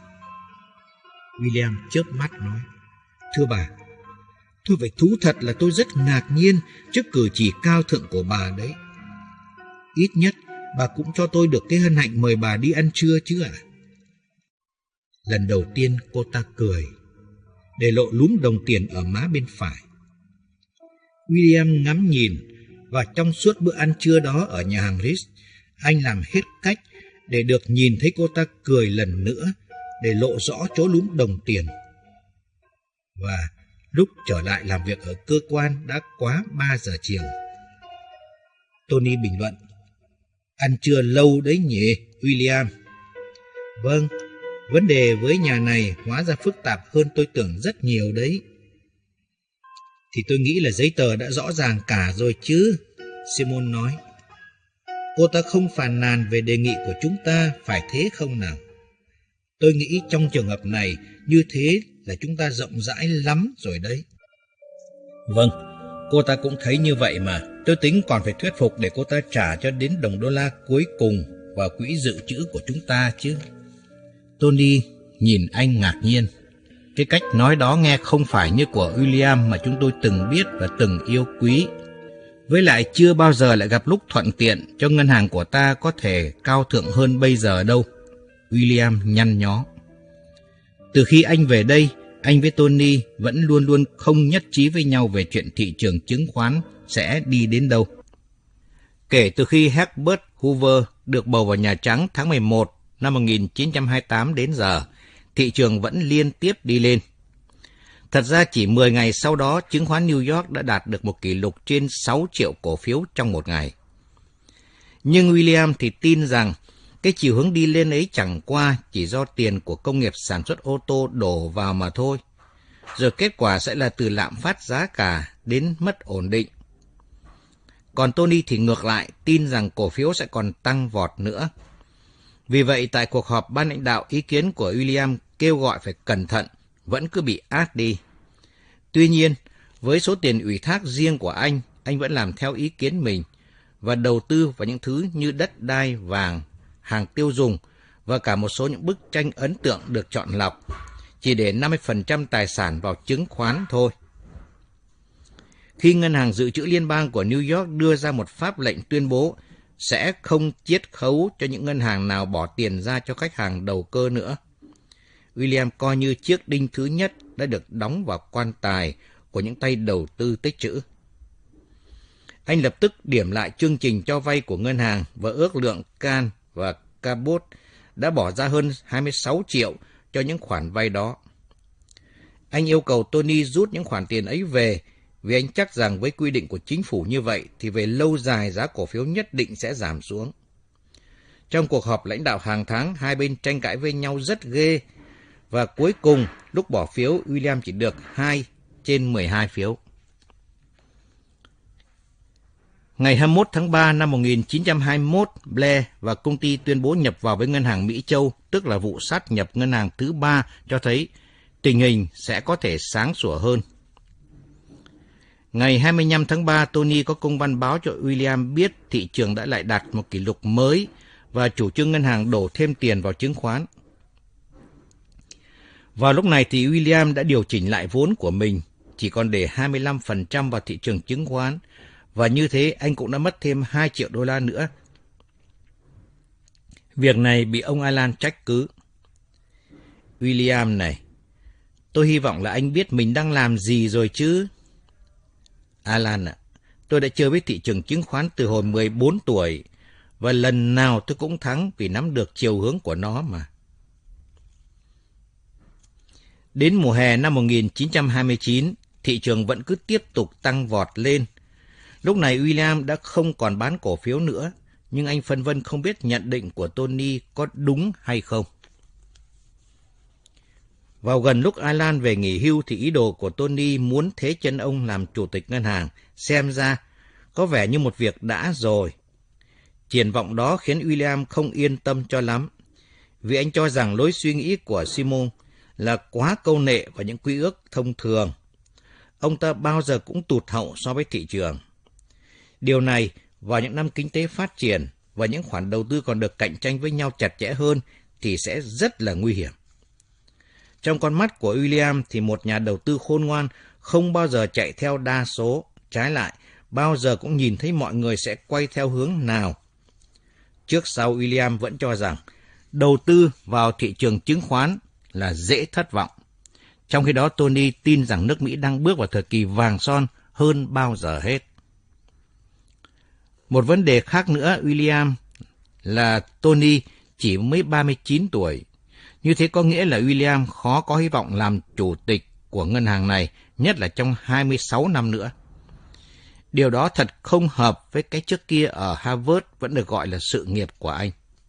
William chớp mắt nói. Thưa bà, tôi phải thú thật là tôi rất ngạc nhiên trước cử chỉ cao thượng của bà đấy. Ít nhất bà cũng cho tôi được cái hân hạnh mời bà đi ăn trưa chứ ạ? À? Lần đầu tiên cô ta cười, để lộ lúm đồng tiền ở má bên phải. William ngắm nhìn, và trong suốt bữa ăn trưa đó ở nhà hàng Ritz, anh làm hết cách để được nhìn thấy cô ta cười lần nữa, để lộ rõ chỗ lúm đồng tiền. Và lúc trở lại làm việc ở cơ quan đã quá ba giờ chiều. Tony bình luận. Ăn trưa lâu đấy nhỉ, William? Vâng, vấn đề với nhà này hóa ra phức tạp hơn tôi tưởng rất nhiều đấy. Thì tôi nghĩ là giấy tờ đã rõ ràng cả rồi chứ, Simon nói. Cô ta không phàn nàn về đề nghị của chúng ta, phải thế không nào? Tôi nghĩ trong trường hợp này như thế là chúng ta rộng rãi lắm rồi đấy. Vâng, cô ta cũng thấy như vậy mà. Tôi tính còn phải thuyết phục để cô ta trả cho đến đồng đô la cuối cùng vào quỹ dự trữ của chúng ta chứ. Tony nhìn anh ngạc nhiên. Cái cách nói đó nghe không phải như của William mà chúng tôi từng biết và từng yêu quý. Với lại chưa bao giờ lại gặp lúc thuận tiện cho ngân hàng của ta có thể cao thượng hơn bây giờ đâu. William nhăn nhó. Từ khi anh về đây, anh với Tony vẫn luôn luôn không nhất trí với nhau về chuyện thị trường chứng khoán sẽ đi đến đâu. Kể từ khi Herbert Hoover được bầu vào Nhà Trắng tháng mười một năm một nghìn chín trăm hai mươi tám đến giờ, thị trường vẫn liên tiếp đi lên. Thật ra chỉ mười ngày sau đó, chứng khoán New York đã đạt được một kỷ lục trên sáu triệu cổ phiếu trong một ngày. Nhưng William thì tin rằng cái chiều hướng đi lên ấy chẳng qua chỉ do tiền của công nghiệp sản xuất ô tô đổ vào mà thôi. Rồi kết quả sẽ là từ lạm phát giá cả đến mất ổn định. Còn Tony thì ngược lại tin rằng cổ phiếu sẽ còn tăng vọt nữa. Vì vậy tại cuộc họp ban lãnh đạo, ý kiến của William kêu gọi phải cẩn thận vẫn cứ bị át đi. Tuy nhiên, với số tiền ủy thác riêng của anh, anh vẫn làm theo ý kiến mình và đầu tư vào những thứ như đất đai, vàng, hàng tiêu dùng và cả một số những bức tranh ấn tượng được chọn lọc, chỉ để năm mươi phần trăm tài sản vào chứng khoán thôi. Khi Ngân hàng Dự trữ Liên bang của New York đưa ra một pháp lệnh tuyên bố sẽ không chiết khấu cho những ngân hàng nào bỏ tiền ra cho khách hàng đầu cơ nữa, William coi như chiếc đinh thứ nhất đã được đóng vào quan tài của những tay đầu tư tích trữ. Anh lập tức điểm lại chương trình cho vay của ngân hàng và ước lượng Kahn và Cabot đã bỏ ra hơn hai mươi sáu triệu cho những khoản vay đó. Anh yêu cầu Tony rút những khoản tiền ấy về vì anh chắc rằng với quy định của chính phủ như vậy thì về lâu dài giá cổ phiếu nhất định sẽ giảm xuống. Trong cuộc họp lãnh đạo hàng tháng, hai bên tranh cãi với nhau rất ghê và cuối cùng lúc bỏ phiếu, William chỉ được hai trên mười hai phiếu. Ngày hai mươi mốt tháng ba năm một nghìn chín trăm hai mươi mốt, Blair và công ty tuyên bố nhập vào với ngân hàng Mỹ Châu, tức là vụ sát nhập ngân hàng thứ ba, cho thấy tình hình sẽ có thể sáng sủa hơn. Ngày hai mươi lăm tháng ba, Tony có công văn báo cho William biết thị trường đã lại đạt một kỷ lục mới và chủ trương ngân hàng đổ thêm tiền vào chứng khoán. Vào lúc này thì William đã điều chỉnh lại vốn của mình, chỉ còn để hai mươi lăm phần trăm vào thị trường chứng khoán, và như thế anh cũng đã mất thêm hai triệu đô la nữa. Việc này bị ông Alan trách cứ. William này, tôi hy vọng là anh biết mình đang làm gì rồi chứ. Alan ạ, à, tôi đã chơi với thị trường chứng khoán từ hồi mười bốn tuổi, và lần nào tôi cũng thắng vì nắm được chiều hướng của nó mà. Đến mùa hè năm một nghìn chín trăm hai mươi chín, thị trường vẫn cứ tiếp tục tăng vọt lên. Lúc này William đã không còn bán cổ phiếu nữa, nhưng anh phân vân không biết nhận định của Tony có đúng hay không. Vào gần lúc Alan về nghỉ hưu thì ý đồ của Tony muốn thế chân ông làm chủ tịch ngân hàng, xem ra có vẻ như một việc đã rồi. Triển vọng đó khiến William không yên tâm cho lắm, vì anh cho rằng lối suy nghĩ của Simon là quá câu nệ vào những quy ước thông thường. Ông ta bao giờ cũng tụt hậu so với thị trường. Điều này vào những năm kinh tế phát triển và những khoản đầu tư còn được cạnh tranh với nhau chặt chẽ hơn thì sẽ rất là nguy hiểm. Trong con mắt của William thì một nhà đầu tư khôn ngoan không bao giờ chạy theo đa số, trái lại, bao giờ cũng nhìn thấy mọi người sẽ quay theo hướng nào. Trước sau William vẫn cho rằng đầu tư vào thị trường chứng khoán là dễ thất vọng. Trong khi đó Tony tin rằng nước Mỹ đang bước vào thời kỳ vàng son hơn bao giờ hết. Một vấn đề khác nữa William là Tony chỉ mới ba mươi chín tuổi. Như thế có nghĩa là William khó có hy vọng làm chủ tịch của ngân hàng này, nhất là trong hai mươi sáu năm nữa. Điều đó thật không hợp với cái trước kia ở Harvard vẫn được gọi là sự nghiệp của anh.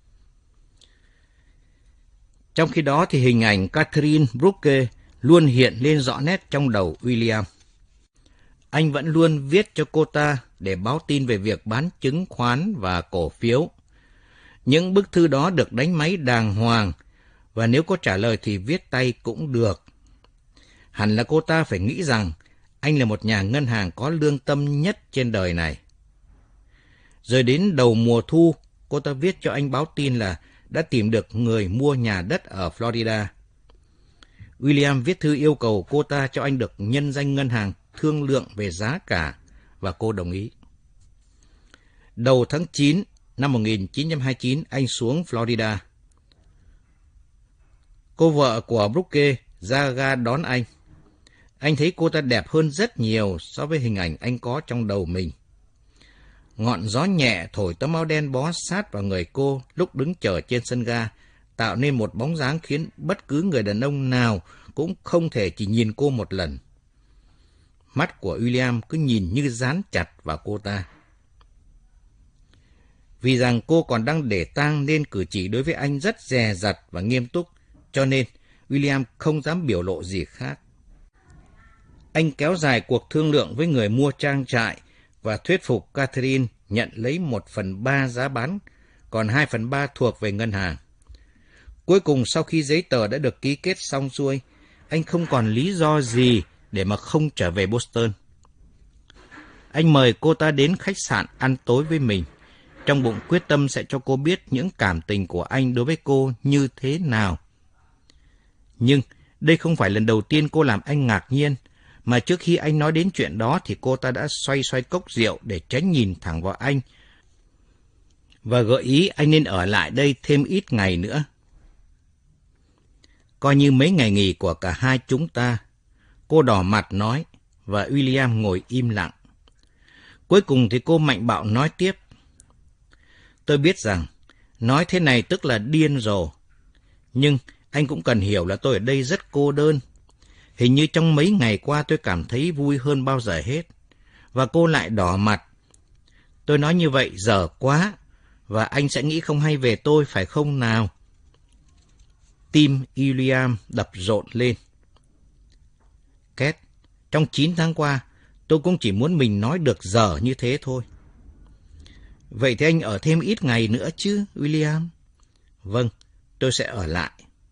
Trong khi đó thì hình ảnh Catherine Brooke luôn hiện lên rõ nét trong đầu William. Anh vẫn luôn viết cho cô ta để báo tin về việc bán chứng khoán và cổ phiếu. Những bức thư đó được đánh máy đàng hoàng, và nếu có trả lời thì viết tay cũng được. Hẳn là cô ta phải nghĩ rằng anh là một nhà ngân hàng có lương tâm nhất trên đời này. Rồi đến đầu mùa thu, cô ta viết cho anh báo tin là đã tìm được người mua nhà đất ở Florida. William viết thư yêu cầu cô ta cho anh được nhân danh ngân hàng thương lượng về giá cả, và cô đồng ý. Đầu tháng chín năm một nghìn chín trăm hai mươi chín, anh xuống Florida. Cô vợ của Brooke ra ga đón anh. Anh thấy cô ta đẹp hơn rất nhiều so với hình ảnh anh có trong đầu mình. Ngọn gió nhẹ thổi tấm áo đen bó sát vào người cô lúc đứng chờ trên sân ga, tạo nên một bóng dáng khiến bất cứ người đàn ông nào cũng không thể chỉ nhìn cô một lần. Mắt của William cứ nhìn như dán chặt vào cô ta. Vì rằng cô còn đang để tang nên cử chỉ đối với anh rất dè dặt và nghiêm túc, cho nên William không dám biểu lộ gì khác. Anh kéo dài cuộc thương lượng với người mua trang trại và thuyết phục Catherine nhận lấy một phần ba giá bán, còn hai phần ba thuộc về ngân hàng. Cuối cùng sau khi giấy tờ đã được ký kết xong xuôi, anh không còn lý do gì để mà không trở về Boston. Anh mời cô ta đến khách sạn ăn tối với mình, trong bụng quyết tâm sẽ cho cô biết những cảm tình của anh đối với cô như thế nào. Nhưng đây không phải lần đầu tiên cô làm anh ngạc nhiên, mà trước khi anh nói đến chuyện đó thì cô ta đã xoay xoay cốc rượu để tránh nhìn thẳng vào anh và gợi ý anh nên ở lại đây thêm ít ngày nữa. Coi như mấy ngày nghỉ của cả hai chúng ta. Cô đỏ mặt nói, và William ngồi im lặng. Cuối cùng thì cô mạnh bạo nói tiếp. Tôi biết rằng, nói thế này tức là điên rồ. Nhưng anh cũng cần hiểu là tôi ở đây rất cô đơn. Hình như trong mấy ngày qua tôi cảm thấy vui hơn bao giờ hết. Và cô lại đỏ mặt. Tôi nói như vậy dở quá, và anh sẽ nghĩ không hay về tôi, phải không nào? Tim William đập rộn lên. Két, trong chín tháng qua, tôi cũng chỉ muốn mình nói được dở như thế thôi. Vậy thì anh ở thêm ít ngày nữa chứ, William? Vâng, tôi sẽ ở lại.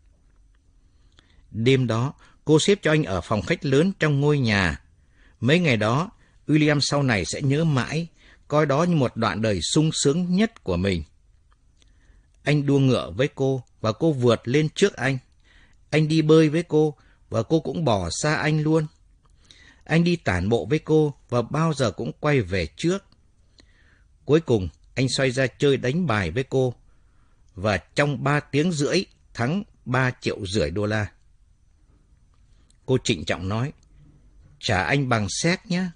Đêm đó, cô xếp cho anh ở phòng khách lớn trong ngôi nhà. Mấy ngày đó, William sau này sẽ nhớ mãi, coi đó như một đoạn đời sung sướng nhất của mình. Anh đua ngựa với cô, và cô vượt lên trước anh. Anh đi bơi với cô, và cô cũng bỏ xa anh luôn. Anh đi tản bộ với cô, và bao giờ cũng quay về trước. Cuối cùng, anh xoay ra chơi đánh bài với cô, và trong ba tiếng rưỡi thắng ba triệu rưỡi đô la. Cô trịnh trọng nói, trả anh bằng séc nhé.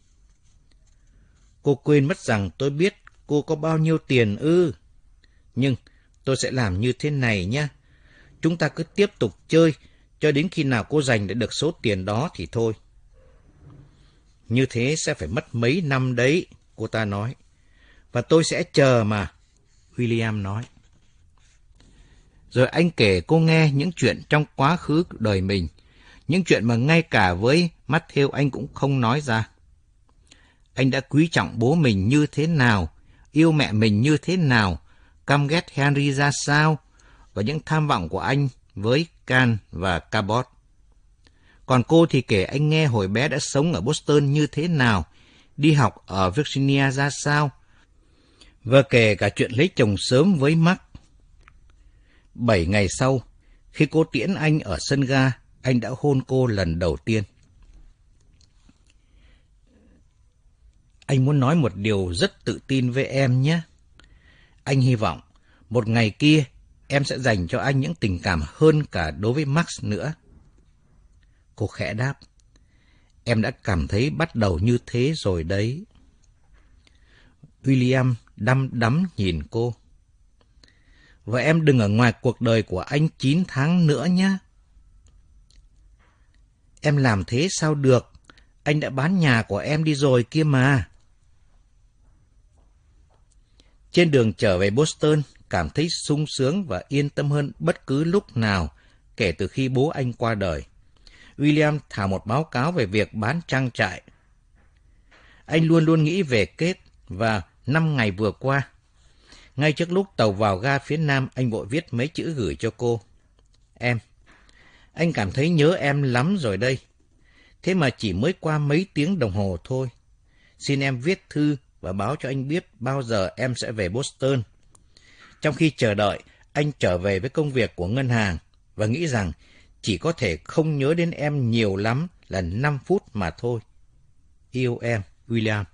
Cô quên mất rằng tôi biết cô có bao nhiêu tiền ư. Nhưng tôi sẽ làm như thế này nhé. Chúng ta cứ tiếp tục chơi cho đến khi nào cô giành được số tiền đó thì thôi. Như thế sẽ phải mất mấy năm đấy, cô ta nói. Và tôi sẽ chờ mà, William nói. Rồi anh kể cô nghe những chuyện trong quá khứ đời mình, những chuyện mà ngay cả với Matthew anh cũng không nói ra. Anh đã quý trọng bố mình như thế nào, yêu mẹ mình như thế nào, căm ghét Henry ra sao, và những tham vọng của anh với Can và Cabot. Còn cô thì kể anh nghe hồi bé đã sống ở Boston như thế nào, đi học ở Virginia ra sao, và kể cả chuyện lấy chồng sớm với Mark. Bảy ngày sau, khi cô tiễn anh ở sân ga, anh đã hôn cô lần đầu tiên. Anh muốn nói một điều rất tự tin với em nhé. Anh hy vọng một ngày kia em sẽ dành cho anh những tình cảm hơn cả đối với Max nữa. Cô khẽ đáp. Em đã cảm thấy bắt đầu như thế rồi đấy. William đăm đắm nhìn cô. Và em đừng ở ngoài cuộc đời của anh chín tháng nữa nhé. Em làm thế sao được? Anh đã bán nhà của em đi rồi kia mà. Trên đường trở về Boston, cảm thấy sung sướng và yên tâm hơn bất cứ lúc nào kể từ khi bố anh qua đời. William thả một báo cáo về việc bán trang trại. Anh luôn luôn nghĩ về Kate và năm ngày vừa qua. Ngay trước lúc tàu vào ga phía nam, anh vội viết mấy chữ gửi cho cô. Em, anh cảm thấy nhớ em lắm rồi đây. Thế mà chỉ mới qua mấy tiếng đồng hồ thôi. Xin em viết thư và báo cho anh biết bao giờ em sẽ về Boston. Trong khi chờ đợi, anh trở về với công việc của ngân hàng và nghĩ rằng chỉ có thể không nhớ đến em nhiều lắm là năm phút mà thôi. Yêu em, William.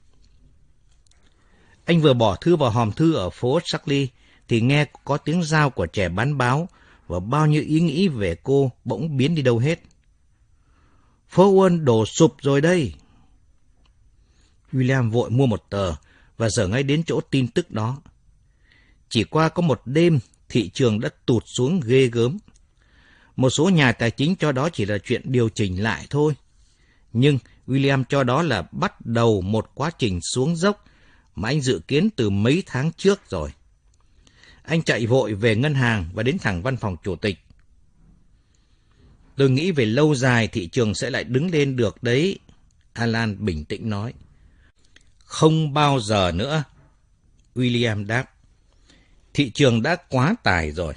Anh vừa bỏ thư vào hòm thư ở phố Charlie thì nghe có tiếng rao của trẻ bán báo và bao nhiêu ý nghĩ về cô bỗng biến đi đâu hết. Phố Wall đổ sụp rồi đây. William vội mua một tờ và dở ngay đến chỗ tin tức đó. Chỉ qua có một đêm, thị trường đã tụt xuống ghê gớm. Một số nhà tài chính cho đó chỉ là chuyện điều chỉnh lại thôi. Nhưng William cho đó là bắt đầu một quá trình xuống dốc mà anh dự kiến từ mấy tháng trước rồi. Anh chạy vội về ngân hàng và đến thẳng văn phòng chủ tịch. Tôi nghĩ về lâu dài thị trường sẽ lại đứng lên được đấy, Alan bình tĩnh nói. Không bao giờ nữa, William đáp. Thị trường đã quá tải rồi.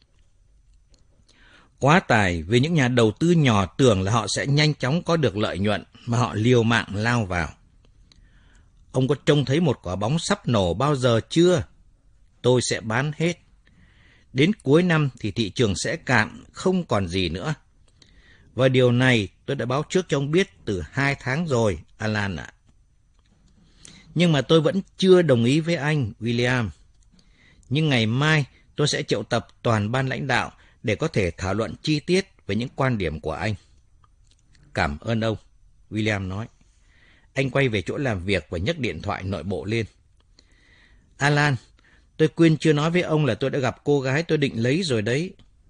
Quá tải vì những nhà đầu tư nhỏ tưởng là họ sẽ nhanh chóng có được lợi nhuận mà họ liều mạng lao vào. Ông có trông thấy một quả bóng sắp nổ bao giờ chưa? Tôi sẽ bán hết. Đến cuối năm thì thị trường sẽ cạn, không còn gì nữa. Và điều này tôi đã báo trước cho ông biết từ hai tháng rồi, Alan ạ. Nhưng mà tôi vẫn chưa đồng ý với anh, William. Nhưng ngày mai tôi sẽ triệu tập toàn ban lãnh đạo để có thể thảo luận chi tiết về những quan điểm của anh. Cảm ơn ông, William nói. Anh quay về chỗ làm việc và nhấc điện thoại nội bộ lên. Alan, tôi quên chưa nói với ông là tôi đã gặp cô gái tôi định lấy rồi đấy.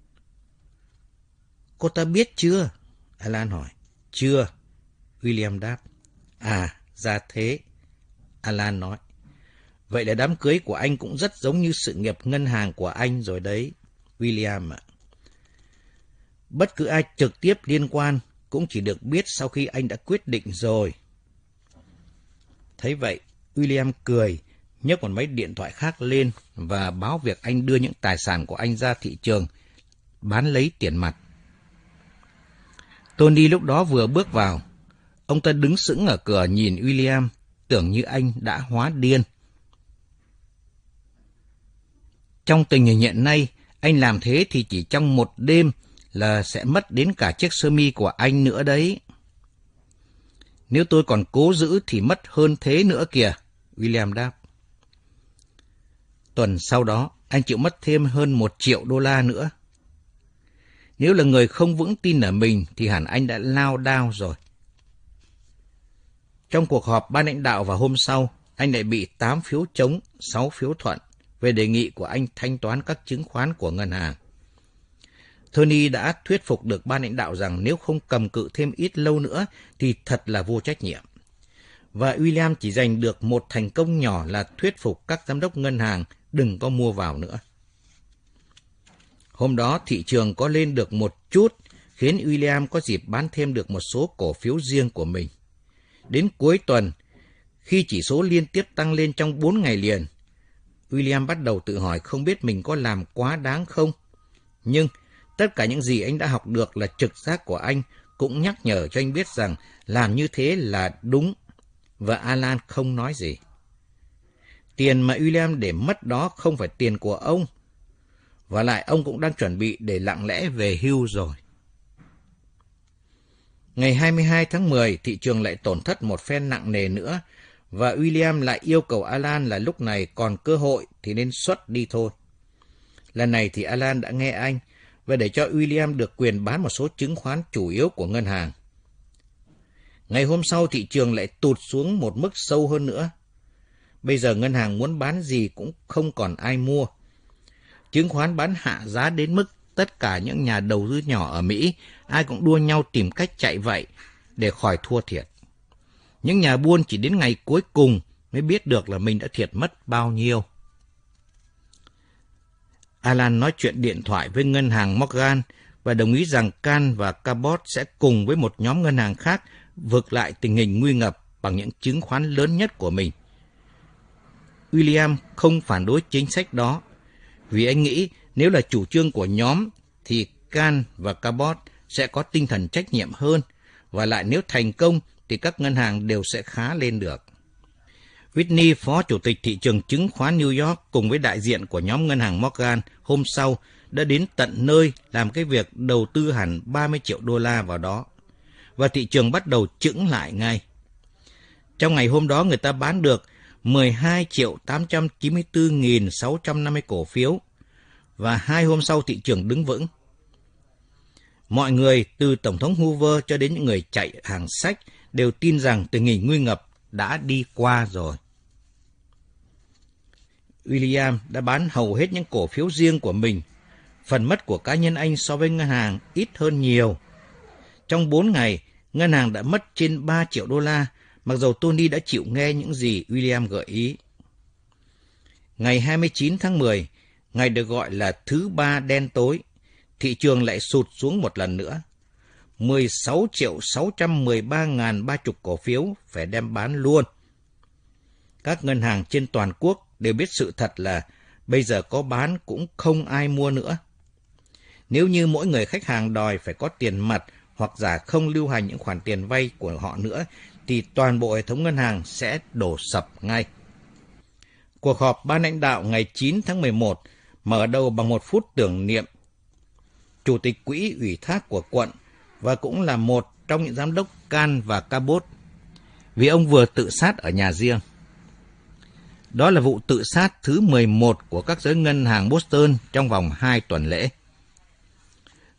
Cô ta biết chưa? Alan hỏi. Chưa, William đáp. À, ra thế, Alan nói. Vậy là đám cưới của anh cũng rất giống như sự nghiệp ngân hàng của anh rồi đấy, William ạ. Bất cứ ai trực tiếp liên quan cũng chỉ được biết sau khi anh đã quyết định rồi. Thấy vậy, William cười, nhấc một máy điện thoại khác lên và báo việc anh đưa những tài sản của anh ra thị trường, bán lấy tiền mặt. Tony lúc đó vừa bước vào. Ông ta đứng sững ở cửa nhìn William, tưởng như anh đã hóa điên. Trong tình hình hiện nay, anh làm thế thì chỉ trong một đêm là sẽ mất đến cả chiếc sơ mi của anh nữa đấy. Nếu tôi còn cố giữ thì mất hơn thế nữa kìa, William đáp. Tuần sau đó, anh chịu mất thêm hơn một triệu đô la nữa. Nếu là người không vững tin ở mình thì hẳn anh đã lao đao rồi. Trong cuộc họp ban lãnh đạo vào hôm sau, anh lại bị tám phiếu chống, sáu phiếu thuận về đề nghị của anh thanh toán các chứng khoán của ngân hàng. Tony đã thuyết phục được ban lãnh đạo rằng nếu không cầm cự thêm ít lâu nữa thì thật là vô trách nhiệm. Và William chỉ giành được một thành công nhỏ là thuyết phục các giám đốc ngân hàng đừng có mua vào nữa. Hôm đó thị trường có lên được một chút, khiến William có dịp bán thêm được một số cổ phiếu riêng của mình. Đến cuối tuần, khi chỉ số liên tiếp tăng lên trong bốn ngày liền, William bắt đầu tự hỏi không biết mình có làm quá đáng không. Nhưng tất cả những gì anh đã học được là trực giác của anh cũng nhắc nhở cho anh biết rằng làm như thế là đúng, và Alan không nói gì. Tiền mà William để mất đó không phải tiền của ông, và lại ông cũng đang chuẩn bị để lặng lẽ về hưu rồi. Ngày hai mươi hai tháng mười, thị trường lại tổn thất một phen nặng nề nữa, và William lại yêu cầu Alan là lúc này còn cơ hội thì nên xuất đi thôi. Lần này thì Alan đã nghe anh, và để cho William được quyền bán một số chứng khoán chủ yếu của ngân hàng. Ngày hôm sau thị trường lại tụt xuống một mức sâu hơn nữa. Bây giờ ngân hàng muốn bán gì cũng không còn ai mua. Chứng khoán bán hạ giá đến mức tất cả những nhà đầu tư nhỏ ở Mỹ ai cũng đua nhau tìm cách chạy vậy để khỏi thua thiệt. Những nhà buôn chỉ đến ngày cuối cùng mới biết được là mình đã thiệt mất bao nhiêu. Alan nói chuyện điện thoại với ngân hàng Morgan và đồng ý rằng Can và Cabot sẽ cùng với một nhóm ngân hàng khác vực lại tình hình nguy ngập bằng những chứng khoán lớn nhất của mình. William không phản đối chính sách đó, vì anh nghĩ nếu là chủ trương của nhóm thì Can và Cabot sẽ có tinh thần trách nhiệm hơn, và lại nếu thành công thì các ngân hàng đều sẽ khá lên được. Whitney, phó chủ tịch thị trường chứng khoán New York cùng với đại diện của nhóm ngân hàng Morgan hôm sau đã đến tận nơi làm cái việc đầu tư hẳn ba mươi triệu đô la vào đó, và thị trường bắt đầu chững lại ngay. Trong ngày hôm đó người ta bán được mười hai triệu tám trăm chín mươi tư nghìn sáu trăm năm mươi cổ phiếu, và hai hôm sau thị trường đứng vững. Mọi người từ Tổng thống Hoover cho đến những người chạy hàng sách đều tin rằng tình hình nguy ngập đã đi qua rồi. William đã bán hầu hết những cổ phiếu riêng của mình. Phần mất của cá nhân anh so với ngân hàng ít hơn nhiều. Trong bốn ngày, ngân hàng đã mất trên ba triệu đô la, mặc dầu Tony đã chịu nghe những gì William gợi ý. Ngày hai mươi chín tháng mười, ngày được gọi là thứ ba đen tối, thị trường lại sụt xuống một lần nữa. mười sáu triệu sáu trăm mười ba nghìn ba mươi cổ phiếu phải đem bán luôn. Các ngân hàng trên toàn quốc đều biết sự thật là bây giờ có bán cũng không ai mua nữa. Nếu như mỗi người khách hàng đòi phải có tiền mặt hoặc giả không lưu hành những khoản tiền vay của họ nữa, thì toàn bộ hệ thống ngân hàng sẽ đổ sập ngay. Cuộc họp ban lãnh đạo ngày chín tháng mười một mở đầu bằng một phút tưởng niệm Chủ tịch quỹ ủy thác của quận và cũng là một trong những giám đốc Can và Cabot, vì ông vừa tự sát ở nhà riêng. Đó là vụ tự sát thứ mười một của các giới ngân hàng Boston trong vòng hai tuần lễ.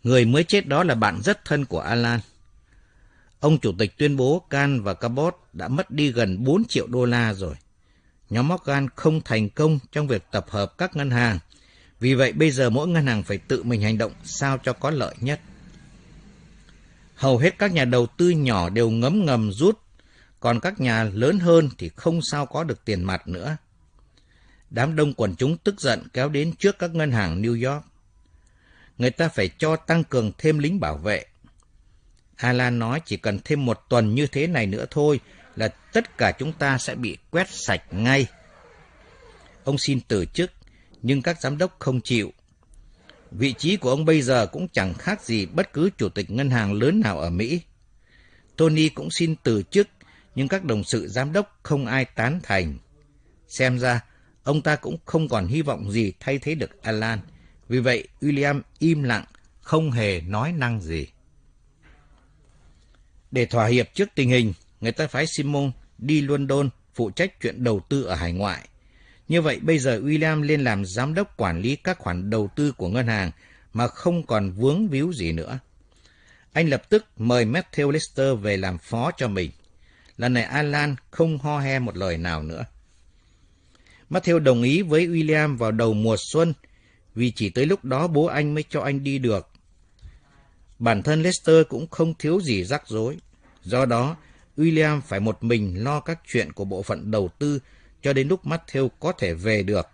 Người mới chết đó là bạn rất thân của Alan. Ông chủ tịch tuyên bố Kahn và Cabot đã mất đi gần bốn triệu đô la rồi. Nhóm Morgan không thành công trong việc tập hợp các ngân hàng. Vì vậy bây giờ mỗi ngân hàng phải tự mình hành động sao cho có lợi nhất. Hầu hết các nhà đầu tư nhỏ đều ngấm ngầm rút, còn các nhà lớn hơn thì không sao có được tiền mặt nữa. Đám đông quần chúng tức giận kéo đến trước các ngân hàng New York. Người ta phải cho tăng cường thêm lính bảo vệ. Alan nói chỉ cần thêm một tuần như thế này nữa thôi là tất cả chúng ta sẽ bị quét sạch ngay. Ông xin từ chức, nhưng các giám đốc không chịu. Vị trí của ông bây giờ cũng chẳng khác gì bất cứ chủ tịch ngân hàng lớn nào ở Mỹ. Tony cũng xin từ chức, nhưng các đồng sự giám đốc không ai tán thành. Xem ra, ông ta cũng không còn hy vọng gì thay thế được Alan. Vì vậy, William im lặng, không hề nói năng gì. Để thỏa hiệp trước tình hình, người ta phái Simon đi London phụ trách chuyện đầu tư ở hải ngoại. Như vậy bây giờ William lên làm giám đốc quản lý các khoản đầu tư của ngân hàng mà không còn vướng víu gì nữa. Anh lập tức mời Matthew Lester về làm phó cho mình. Lần này Alan không ho he một lời nào nữa. Matthew đồng ý với William vào đầu mùa xuân vì chỉ tới lúc đó bố anh mới cho anh đi được. Bản thân Lester cũng không thiếu gì rắc rối. Do đó, William phải một mình lo các chuyện của bộ phận đầu tư cho đến lúc Matthew có thể về được.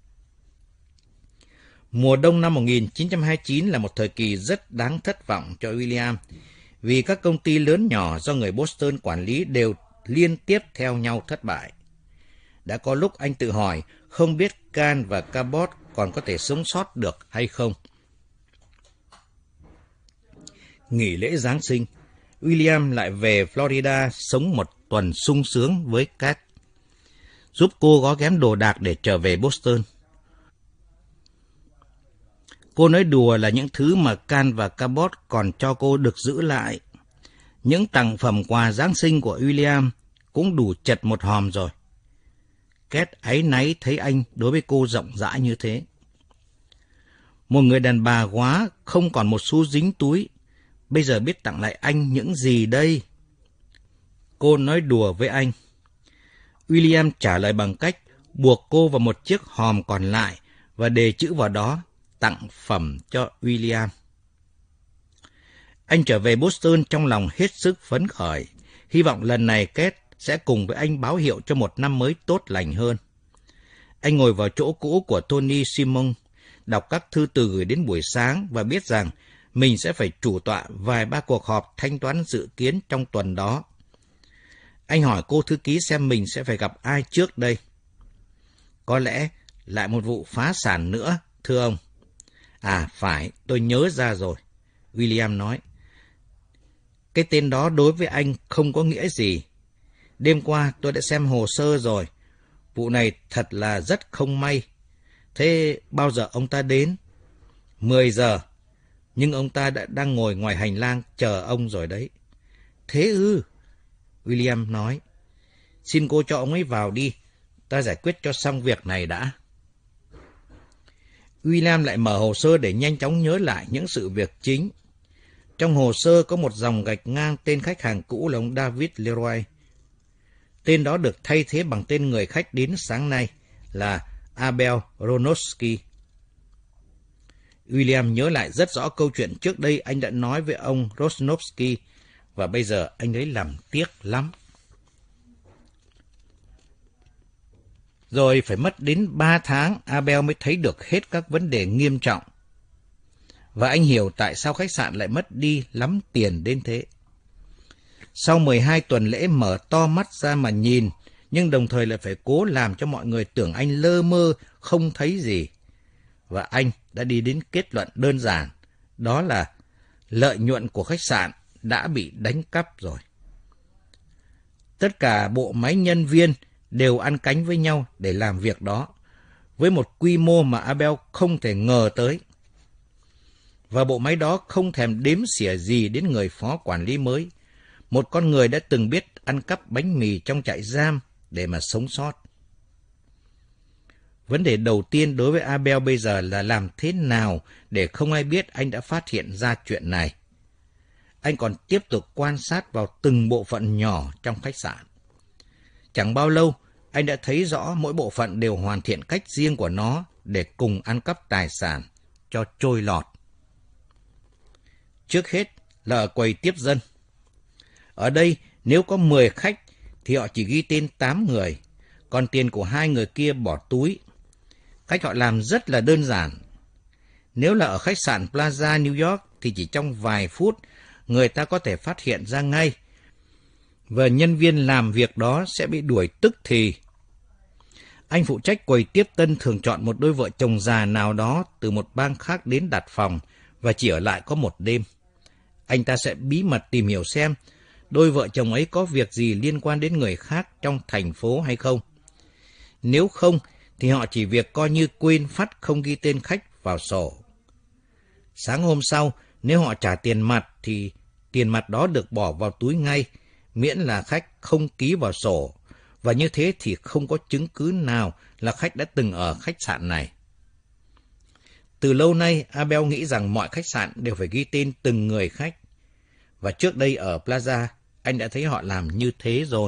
Mùa đông năm một nghìn chín trăm hai mươi chín là một thời kỳ rất đáng thất vọng cho William, vì các công ty lớn nhỏ do người Boston quản lý đều liên tiếp theo nhau thất bại. Đã có lúc anh tự hỏi không biết Kahn và Cabot còn có thể sống sót được hay không. Nghỉ lễ Giáng sinh, William lại về Florida sống một tuần sung sướng với Kate, giúp cô gói ghém đồ đạc để trở về Boston. Cô nói đùa là những thứ mà Kahn và Cabot còn cho cô được giữ lại. Những tặng phẩm quà Giáng sinh của William cũng đủ chật một hòm rồi. Kate áy náy thấy anh đối với cô rộng rãi như thế. Một người đàn bà quá, không còn một xu dính túi. Bây giờ biết tặng lại anh những gì đây? Cô nói đùa với anh. William trả lời bằng cách buộc cô vào một chiếc hòm còn lại và đề chữ vào đó tặng phẩm cho William. Anh trở về Boston trong lòng hết sức phấn khởi, hy vọng lần này Kate sẽ cùng với anh báo hiệu cho một năm mới tốt lành hơn. Anh ngồi vào chỗ cũ của Tony Simon, đọc các thư từ gửi đến buổi sáng và biết rằng mình sẽ phải chủ tọa vài ba cuộc họp thanh toán dự kiến trong tuần đó. Anh hỏi cô thư ký xem mình sẽ phải gặp ai trước đây. Có lẽ lại một vụ phá sản nữa, thưa ông. À phải, tôi nhớ ra rồi, William nói. Cái tên đó đối với anh không có nghĩa gì. Đêm qua tôi đã xem hồ sơ rồi. Vụ này thật là rất không may. Thế bao giờ ông ta đến? Mười giờ. Nhưng ông ta đã đang ngồi ngoài hành lang chờ ông rồi đấy. Thế ư? William nói. Xin cô cho ông ấy vào đi. Ta giải quyết cho xong việc này đã. William lại mở hồ sơ để nhanh chóng nhớ lại những sự việc chính. Trong hồ sơ có một dòng gạch ngang tên khách hàng cũ là ông David Leroy. Tên đó được thay thế bằng tên người khách đến sáng nay là Abel Ronosky. William nhớ lại rất rõ câu chuyện trước đây anh đã nói với ông Ronosky và bây giờ anh ấy làm tiếc lắm. Rồi phải mất đến ba tháng Abel mới thấy được hết các vấn đề nghiêm trọng. Và anh hiểu tại sao khách sạn lại mất đi lắm tiền đến thế. Sau mười hai tuần lễ mở to mắt ra mà nhìn, nhưng đồng thời lại phải cố làm cho mọi người tưởng anh lơ mơ, không thấy gì. Và anh đã đi đến kết luận đơn giản, đó là lợi nhuận của khách sạn đã bị đánh cắp rồi. Tất cả bộ máy nhân viên đều ăn cánh với nhau để làm việc đó, với một quy mô mà Abel không thể ngờ tới. Và bộ máy đó không thèm đếm xỉa gì đến người phó quản lý mới, một con người đã từng biết ăn cắp bánh mì trong trại giam để mà sống sót. Vấn đề đầu tiên đối với Abel bây giờ là làm thế nào để không ai biết anh đã phát hiện ra chuyện này. Anh còn tiếp tục quan sát vào từng bộ phận nhỏ trong khách sạn. Chẳng bao lâu, anh đã thấy rõ mỗi bộ phận đều hoàn thiện cách riêng của nó để cùng ăn cắp tài sản cho trôi lọt. Trước hết là ở quầy tiếp dân. Ở đây, nếu có mười khách thì họ chỉ ghi tên tám người, còn tiền của hai người kia bỏ túi. Cách họ làm rất là đơn giản. Nếu là ở khách sạn Plaza New York thì chỉ trong vài phút người ta có thể phát hiện ra ngay, và nhân viên làm việc đó sẽ bị đuổi tức thì. Anh phụ trách quầy tiếp tân thường chọn một đôi vợ chồng già nào đó từ một bang khác đến đặt phòng và chỉ ở lại có một đêm. Anh ta sẽ bí mật tìm hiểu xem đôi vợ chồng ấy có việc gì liên quan đến người khác trong thành phố hay không. Nếu không, thì họ chỉ việc coi như quên phắt không ghi tên khách vào sổ. Sáng hôm sau, nếu họ trả tiền mặt thì tiền mặt đó được bỏ vào túi ngay, miễn là khách không ký vào sổ, và như thế thì không có chứng cứ nào là khách đã từng ở khách sạn này. Từ lâu nay, Abel nghĩ rằng mọi khách sạn đều phải ghi tên từng người khách, và trước đây ở Plaza, anh đã thấy họ làm như thế rồi.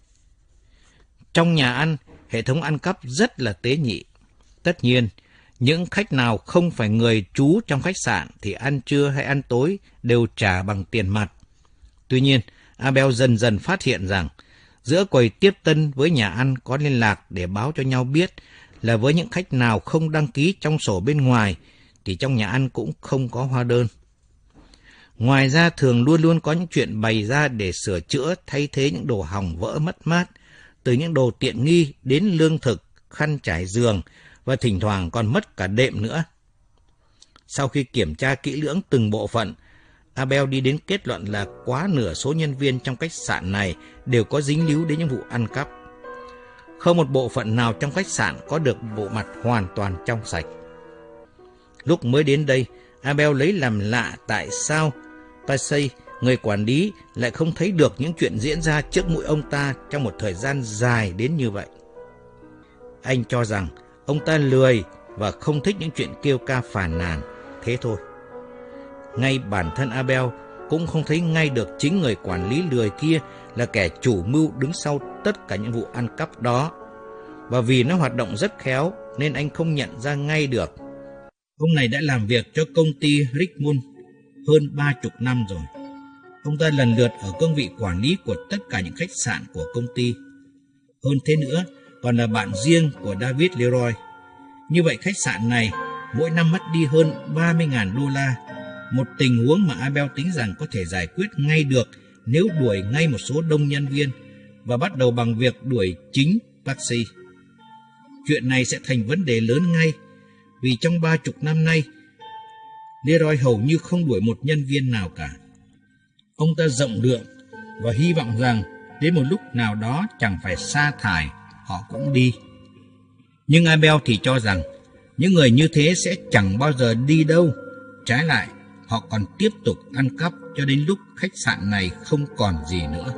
Trong nhà ăn, hệ thống ăn cắp rất là tế nhị. Tất nhiên, những khách nào không phải người trú trong khách sạn thì ăn trưa hay ăn tối đều trả bằng tiền mặt. Tuy nhiên, Abel dần dần phát hiện rằng giữa quầy tiếp tân với nhà ăn có liên lạc để báo cho nhau biết là với những khách nào không đăng ký trong sổ bên ngoài thì trong nhà ăn cũng không có hóa đơn. Ngoài ra, thường luôn luôn có những chuyện bày ra để sửa chữa thay thế những đồ hỏng vỡ mất mát, từ những đồ tiện nghi đến lương thực, khăn trải giường, và thỉnh thoảng còn mất cả đệm nữa. Sau khi kiểm tra kỹ lưỡng từng bộ phận, Abel đi đến kết luận là quá nửa số nhân viên trong khách sạn này đều có dính líu đến những vụ ăn cắp. Không một bộ phận nào trong khách sạn có được bộ mặt hoàn toàn trong sạch. Lúc mới đến đây, Abel lấy làm lạ tại sao Pacey, người quản lý, lại không thấy được những chuyện diễn ra trước mũi ông ta trong một thời gian dài đến như vậy. Anh cho rằng ông ta lười và không thích những chuyện kêu ca phàn nàn, thế thôi. Ngay bản thân Abel cũng không thấy ngay được chính người quản lý lười kia là kẻ chủ mưu đứng sau tất cả những vụ ăn cắp đó. Và vì nó hoạt động rất khéo nên anh không nhận ra ngay được. Ông này đã làm việc cho công ty Richmond hơn ba chục năm rồi. Ông ta lần lượt ở cương vị quản lý của tất cả những khách sạn của công ty. Hơn thế nữa, còn là bạn riêng của David Leroy. Như vậy khách sạn này mỗi năm mất đi hơn ba mươi nghìn đô la, một tình huống mà Abel tính rằng có thể giải quyết ngay được nếu đuổi ngay một số đông nhân viên và bắt đầu bằng việc đuổi chính Pacey. Chuyện này sẽ thành vấn đề lớn ngay, vì trong ba chục năm nay, Leroy hầu như không đuổi một nhân viên nào cả. Ông ta rộng lượng và hy vọng rằng đến một lúc nào đó chẳng phải sa thải, họ cũng đi. Nhưng Abel thì cho rằng những người như thế sẽ chẳng bao giờ đi đâu. Trái lại, họ còn tiếp tục ăn cắp cho đến lúc khách sạn này không còn gì nữa.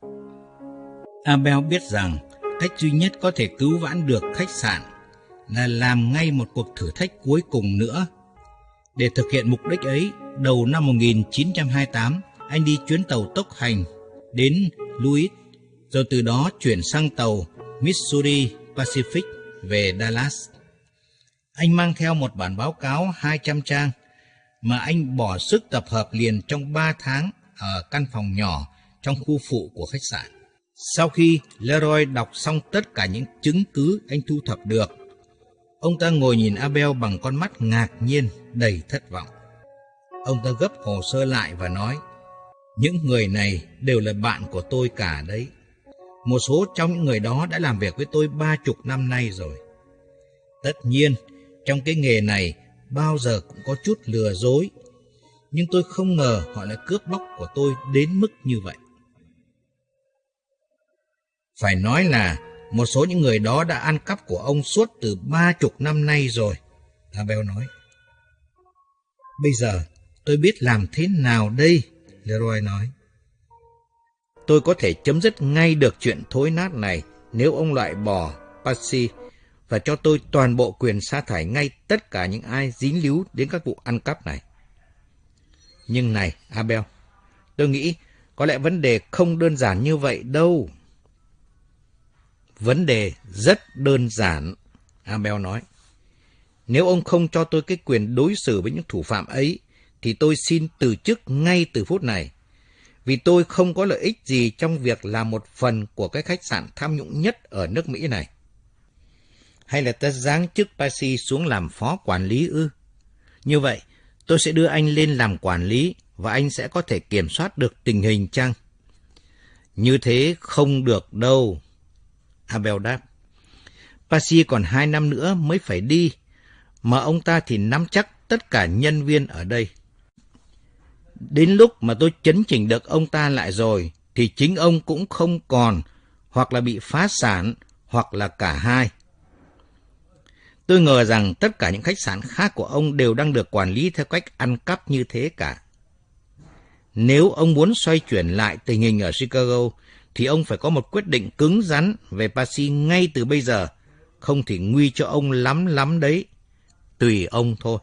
Abel biết rằng cách duy nhất có thể cứu vãn được khách sạn là làm ngay một cuộc thử thách cuối cùng nữa. Để thực hiện mục đích ấy, đầu năm một nghìn chín trăm hai mươi tám, anh đi chuyến tàu tốc hành đến Louis, rồi từ đó chuyển sang tàu Missouri Pacific về Dallas. Anh mang theo một bản báo cáo hai trăm trang mà anh bỏ sức tập hợp liền trong ba tháng ở căn phòng nhỏ trong khu phụ của khách sạn. Sau khi Leroy đọc xong tất cả những chứng cứ anh thu thập được, ông ta ngồi nhìn Abel bằng con mắt ngạc nhiên, đầy thất vọng. Ông ta gấp hồ sơ lại và nói, những người này đều là bạn của tôi cả đấy. Một số trong những người đó đã làm việc với tôi ba chục năm nay rồi. Tất nhiên, trong cái nghề này bao giờ cũng có chút lừa dối, nhưng tôi không ngờ họ lại cướp bóc của tôi đến mức như vậy. Phải nói là một số những người đó đã ăn cắp của ông suốt từ ba chục năm nay rồi, Abel nói. Bây giờ tôi biết làm thế nào đây, Leroy nói. Tôi có thể chấm dứt ngay được chuyện thối nát này nếu ông loại bỏ Pacey và cho tôi toàn bộ quyền sa thải ngay tất cả những ai dính líu đến các vụ ăn cắp này. Nhưng này, Abel, tôi nghĩ có lẽ vấn đề không đơn giản như vậy đâu. Vấn đề rất đơn giản, Abel nói. Nếu ông không cho tôi cái quyền đối xử với những thủ phạm ấy, thì tôi xin từ chức ngay từ phút này. Vì tôi không có lợi ích gì trong việc làm một phần của cái khách sạn tham nhũng nhất ở nước Mỹ này. Hay là ta giáng chức Patsy xuống làm phó quản lý ư? Như vậy, tôi sẽ đưa anh lên làm quản lý và anh sẽ có thể kiểm soát được tình hình chăng? Như thế không được đâu, Abel đáp. Patsy còn hai năm nữa mới phải đi, mà ông ta thì nắm chắc tất cả nhân viên ở đây. Đến lúc mà tôi chấn chỉnh được ông ta lại rồi, thì chính ông cũng không còn, hoặc là bị phá sản, hoặc là cả hai. Tôi ngờ rằng tất cả những khách sạn khác của ông đều đang được quản lý theo cách ăn cắp như thế cả. Nếu ông muốn xoay chuyển lại tình hình ở Chicago, thì ông phải có một quyết định cứng rắn về Patsy ngay từ bây giờ, không thì nguy cho ông lắm lắm đấy. Tùy ông thôi.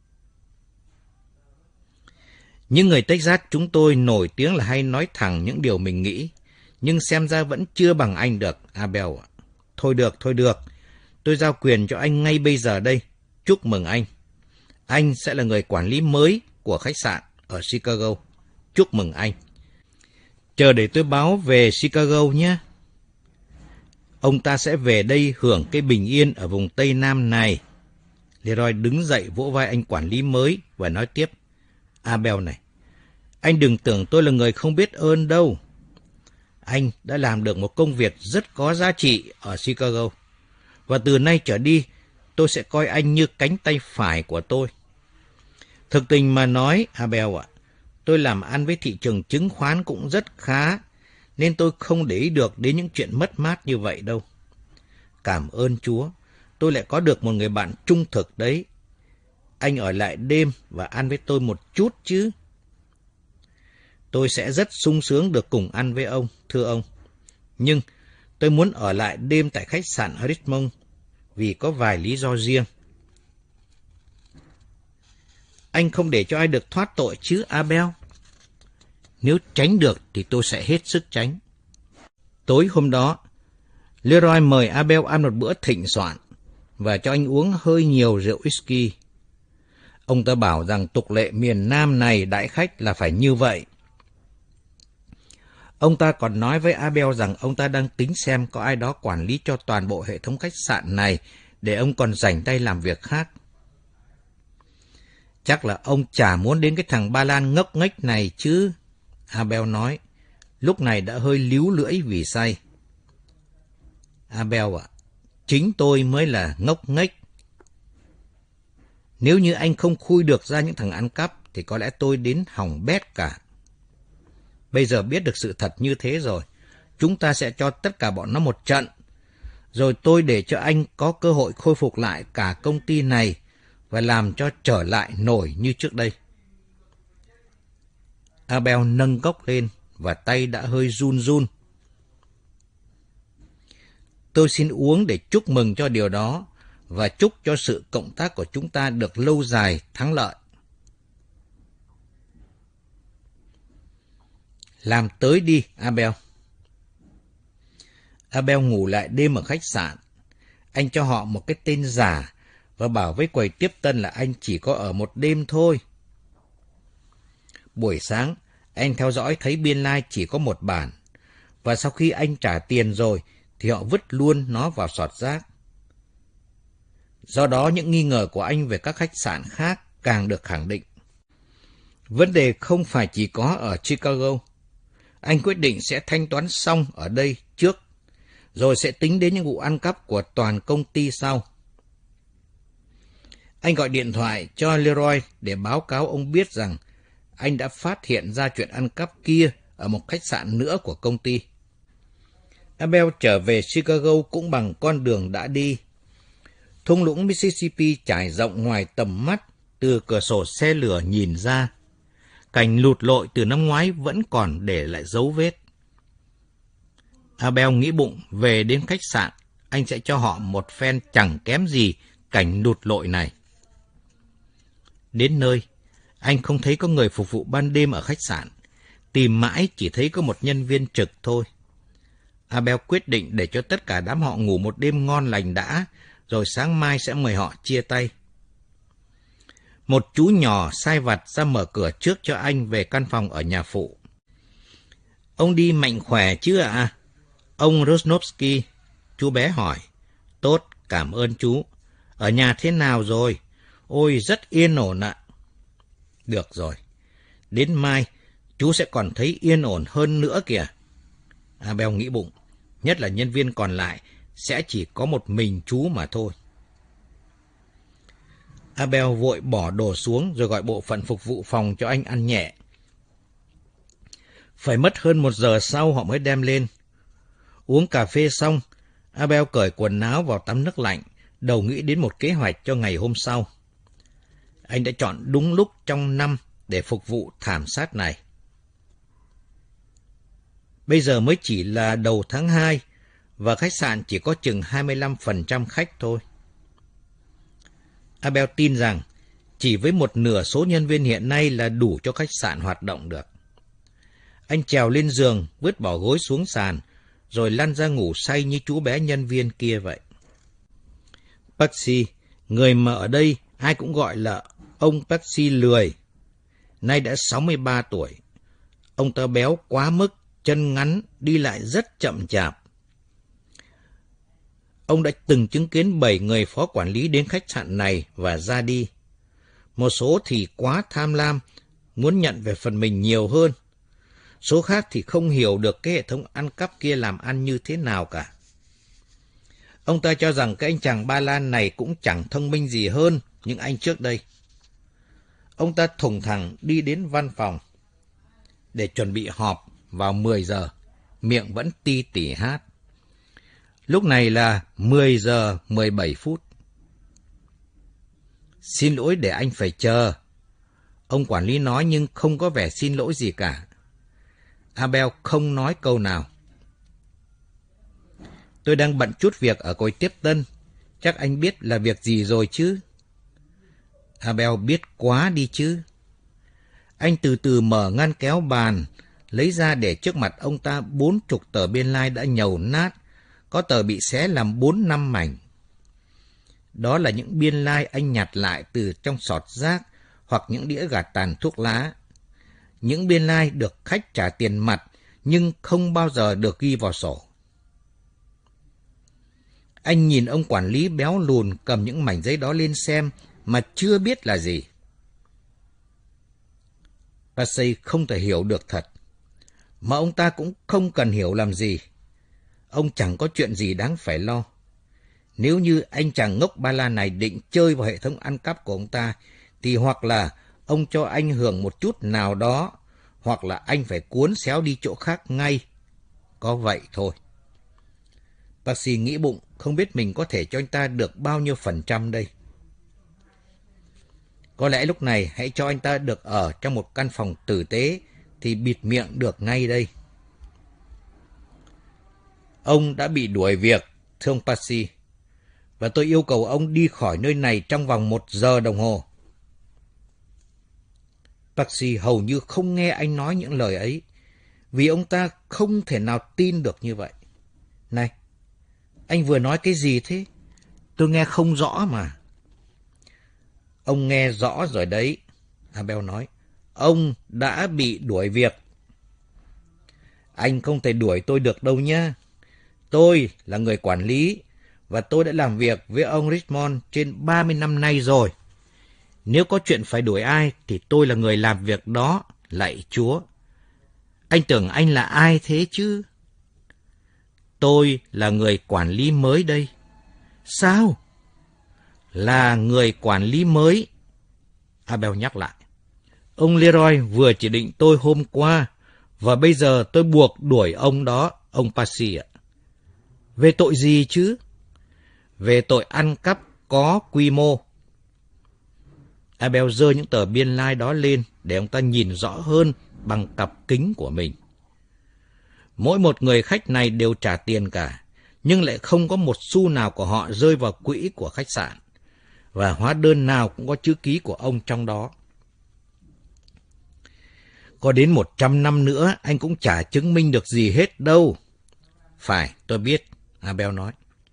Những người Texas chúng tôi nổi tiếng là hay nói thẳng những điều mình nghĩ, nhưng xem ra vẫn chưa bằng anh được, Abel ạ. Thôi được, thôi được. Tôi giao quyền cho anh ngay bây giờ đây. Chúc mừng anh. Anh sẽ là người quản lý mới của khách sạn ở Chicago. Chúc mừng anh. Chờ để tôi báo về Chicago nhé. Ông ta sẽ về đây hưởng cái bình yên ở vùng Tây Nam này. Leroy đứng dậy vỗ vai anh quản lý mới và nói tiếp. Abel này, anh đừng tưởng tôi là người không biết ơn đâu. Anh đã làm được một công việc rất có giá trị ở Chicago. Và từ nay trở đi, tôi sẽ coi anh như cánh tay phải của tôi. Thực tình mà nói, Abel ạ, tôi làm ăn với thị trường chứng khoán cũng rất khá, nên tôi không để ý được đến những chuyện mất mát như vậy đâu. Cảm ơn Chúa, tôi lại có được một người bạn trung thực đấy. Anh ở lại đêm và ăn với tôi một chút chứ. Tôi sẽ rất sung sướng được cùng ăn với ông, thưa ông. Nhưng tôi muốn ở lại đêm tại khách sạn Richmond vì có vài lý do riêng. Anh không để cho ai được thoát tội chứ, Abel? Nếu tránh được thì tôi sẽ hết sức tránh. Tối hôm đó, Leroy mời Abel ăn một bữa thịnh soạn và cho anh uống hơi nhiều rượu whisky. Ông ta bảo rằng tục lệ miền Nam này đãi khách là phải như vậy. Ông ta còn nói với Abel rằng ông ta đang tính xem có ai đó quản lý cho toàn bộ hệ thống khách sạn này để ông còn rảnh tay làm việc khác. Chắc là ông chả muốn đến cái thằng Ba Lan ngốc nghếch này chứ, Abel nói, lúc này đã hơi líu lưỡi vì say. Abel ạ, chính tôi mới là ngốc nghếch. Nếu như anh không khui được ra những thằng ăn cắp, thì có lẽ tôi đến hỏng bét cả. Bây giờ biết được sự thật như thế rồi, chúng ta sẽ cho tất cả bọn nó một trận. Rồi tôi để cho anh có cơ hội khôi phục lại cả công ty này và làm cho trở lại nổi như trước đây. Abel nâng cốc lên và tay đã hơi run run. Tôi xin uống để chúc mừng cho điều đó và chúc cho sự cộng tác của chúng ta được lâu dài thắng lợi. Làm tới đi, Abel. Abel ngủ lại đêm ở khách sạn. Anh cho họ một cái tên giả và bảo với quầy tiếp tân là anh chỉ có ở một đêm thôi. Buổi sáng, anh theo dõi thấy biên lai chỉ có một bản, và sau khi anh trả tiền rồi thì họ vứt luôn nó vào sọt rác. Do đó những nghi ngờ của anh về các khách sạn khác càng được khẳng định. Vấn đề không phải chỉ có ở Chicago. Anh quyết định sẽ thanh toán xong ở đây trước, rồi sẽ tính đến những vụ ăn cắp của toàn công ty sau. Anh gọi điện thoại cho Leroy để báo cáo ông biết rằng anh đã phát hiện ra chuyện ăn cắp kia ở một khách sạn nữa của công ty. Abel trở về Chicago cũng bằng con đường đã đi. Thung lũng Mississippi trải rộng ngoài tầm mắt từ cửa sổ xe lửa nhìn ra. Cảnh lụt lội từ năm ngoái vẫn còn để lại dấu vết. Abel nghĩ bụng về đến khách sạn, anh sẽ cho họ một phen chẳng kém gì cảnh lụt lội này. Đến nơi, anh không thấy có người phục vụ ban đêm ở khách sạn. Tìm mãi chỉ thấy có một nhân viên trực thôi. Abel quyết định để cho tất cả đám họ ngủ một đêm ngon lành đã, rồi sáng mai sẽ mời họ chia tay. Một chú nhỏ sai vặt ra mở cửa trước cho anh về căn phòng ở nhà phụ. Ông đi mạnh khỏe chứ ạ? À? Ông Rosnovsky, chú bé hỏi. Tốt, cảm ơn chú. Ở nhà thế nào rồi? Ôi, rất yên ổn ạ. Được rồi. Đến mai, chú sẽ còn thấy yên ổn hơn nữa kìa. Abel nghĩ bụng. Nhất là nhân viên còn lại sẽ chỉ có một mình chú mà thôi. Abel vội bỏ đồ xuống rồi gọi bộ phận phục vụ phòng cho anh ăn nhẹ. Phải mất hơn một giờ sau họ mới đem lên. Uống cà phê xong, Abel cởi quần áo vào tắm nước lạnh, đầu nghĩ đến một kế hoạch cho ngày hôm sau. Anh đã chọn đúng lúc trong năm để phục vụ thảm sát này. Bây giờ mới chỉ là đầu tháng hai và khách sạn chỉ có chừng hai mươi lăm phần trăm khách thôi. Abel tin rằng chỉ với một nửa số nhân viên hiện nay là đủ cho khách sạn hoạt động được. Anh trèo lên giường, vứt bỏ gối xuống sàn, rồi lăn ra ngủ say như chú bé nhân viên kia vậy. Paxi, người mà ở đây ai cũng gọi là ông Paxi lười, nay đã sáu mươi ba tuổi. Ông ta béo quá mức, chân ngắn, đi lại rất chậm chạp. Ông đã từng chứng kiến bảy người phó quản lý đến khách sạn này và ra đi. Một số thì quá tham lam, muốn nhận về phần mình nhiều hơn. Số khác thì không hiểu được cái hệ thống ăn cắp kia làm ăn như thế nào cả. Ông ta cho rằng cái anh chàng Ba Lan này cũng chẳng thông minh gì hơn những anh trước đây. Ông ta thùng thẳng đi đến văn phòng để chuẩn bị họp vào mười giờ, miệng vẫn ti tỉ hát. Lúc này là mười giờ mười bảy phút. Xin lỗi để anh phải chờ. Ông quản lý nói nhưng không có vẻ xin lỗi gì cả. Abel không nói câu nào. Tôi đang bận chút việc ở cối tiếp tân. Chắc anh biết là việc gì rồi chứ? Abel biết quá đi chứ. Anh từ từ mở ngăn kéo bàn, lấy ra để trước mặt ông ta bốn chục tờ biên lai đã nhầu nát, có tờ bị xé làm bốn năm mảnh. Đó là những biên lai anh nhặt lại từ trong sọt rác hoặc những đĩa gạt tàn thuốc lá. Những biên lai được khách trả tiền mặt nhưng không bao giờ được ghi vào sổ. Anh nhìn ông quản lý béo lùn cầm những mảnh giấy đó lên xem mà chưa biết là gì. Patsy không thể hiểu được thật, mà ông ta cũng không cần hiểu làm gì. Ông chẳng có chuyện gì đáng phải lo. Nếu như anh chàng ngốc Ba Lan này định chơi vào hệ thống ăn cắp của ông ta, thì hoặc là ông cho anh hưởng một chút nào đó, hoặc là anh phải cuốn xéo đi chỗ khác ngay. Có vậy thôi. Patsy nghĩ bụng, không biết mình có thể cho anh ta được bao nhiêu phần trăm đây. Có lẽ lúc này hãy cho anh ta được ở trong một căn phòng tử tế thì bịt miệng được ngay đây. Ông đã bị đuổi việc, thưa ông Patsy, và tôi yêu cầu ông đi khỏi nơi này trong vòng một giờ đồng hồ. Patsy hầu như không nghe anh nói những lời ấy, vì ông ta không thể nào tin được như vậy. Này, anh vừa nói cái gì thế? Tôi nghe không rõ mà. Ông nghe rõ rồi đấy, Abel nói. Ông đã bị đuổi việc. Anh không thể đuổi tôi được đâu nhá. Tôi là người quản lý, và tôi đã làm việc với ông Richmond trên ba mươi năm nay rồi. Nếu có chuyện phải đuổi ai, thì tôi là người làm việc đó, lạy Chúa. Anh tưởng anh là ai thế chứ? Tôi là người quản lý mới đây. Sao? Là người quản lý mới. Abel nhắc lại. Ông Leroy vừa chỉ định tôi hôm qua, và bây giờ tôi buộc đuổi ông đó, ông Patsy ạ. Về tội gì chứ? Về tội ăn cắp có quy mô. Abel giơ những tờ biên lai đó lên để ông ta nhìn rõ hơn bằng cặp kính của mình. Mỗi một người khách này đều trả tiền cả, nhưng lại không có một xu nào của họ rơi vào quỹ của khách sạn, và hóa đơn nào cũng có chữ ký của ông trong đó. Có đến một trăm năm nữa, anh cũng chả chứng minh được gì hết đâu. Phải, tôi biết, Abel nói.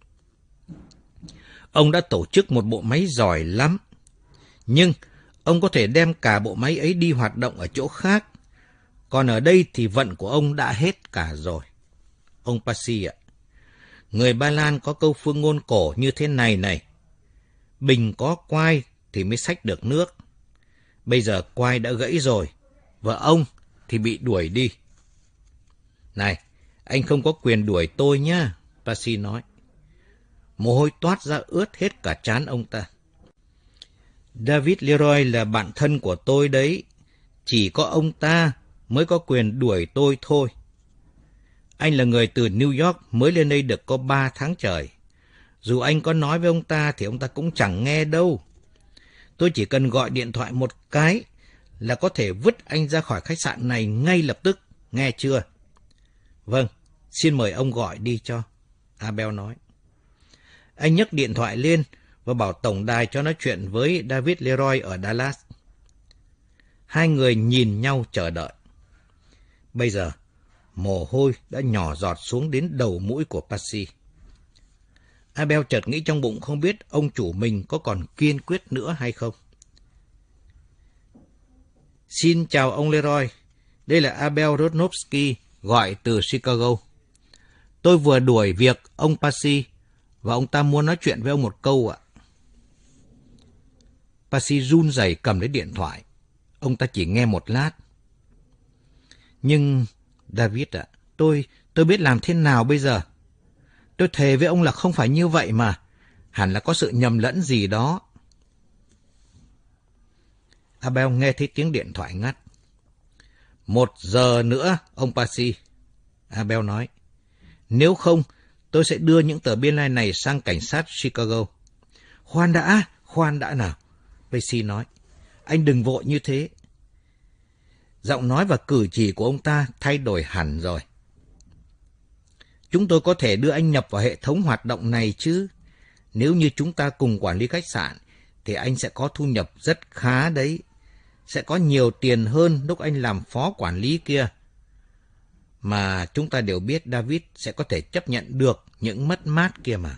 Ông đã tổ chức một bộ máy giỏi lắm, nhưng ông có thể đem cả bộ máy ấy đi hoạt động ở chỗ khác. Còn ở đây thì vận của ông đã hết cả rồi. Ông Passy ạ, người Ba Lan có câu phương ngôn cổ như thế này này: bình có quai thì mới xách được nước. Bây giờ quai đã gãy rồi, và ông thì bị đuổi đi. Này, anh không có quyền đuổi tôi nhá, Passy nói. Mồ hôi toát ra ướt hết cả trán ông ta. David Leroy là bạn thân của tôi đấy. Chỉ có ông ta mới có quyền đuổi tôi thôi. Anh là người từ New York mới lên đây được có ba tháng trời. Dù anh có nói với ông ta thì ông ta cũng chẳng nghe đâu. Tôi chỉ cần gọi điện thoại một cái là có thể vứt anh ra khỏi khách sạn này ngay lập tức, nghe chưa? Vâng, xin mời ông gọi đi cho, Abel nói. Anh nhấc điện thoại lên và bảo tổng đài cho nói chuyện với David Leroy ở Dallas. Hai người nhìn nhau chờ đợi. Bây giờ, mồ hôi đã nhỏ giọt xuống đến đầu mũi của Passy. Abel chợt nghĩ trong bụng không biết ông chủ mình có còn kiên quyết nữa hay không. Xin chào ông Leroy, đây là Abel Rodnowski gọi từ Chicago. Tôi vừa đuổi việc ông Passy và ông ta muốn nói chuyện với ông một câu ạ. Passy run rẩy cầm lấy điện thoại. Ông ta chỉ nghe một lát. Nhưng, David ạ, tôi, tôi biết làm thế nào bây giờ? Tôi thề với ông là không phải như vậy mà. Hẳn là có sự nhầm lẫn gì đó. Abel nghe thấy tiếng điện thoại ngắt. Một giờ nữa, ông Passy, Abel nói. Nếu không, tôi sẽ đưa những tờ biên lai này sang cảnh sát Chicago. Khoan đã, khoan đã nào, Passy nói. Anh đừng vội như thế. Giọng nói và cử chỉ của ông ta thay đổi hẳn rồi. Chúng tôi có thể đưa anh nhập vào hệ thống hoạt động này chứ. Nếu như chúng ta cùng quản lý khách sạn, thì anh sẽ có thu nhập rất khá đấy. Sẽ có nhiều tiền hơn lúc anh làm phó quản lý kia. Mà chúng ta đều biết David sẽ có thể chấp nhận được những mất mát kia mà.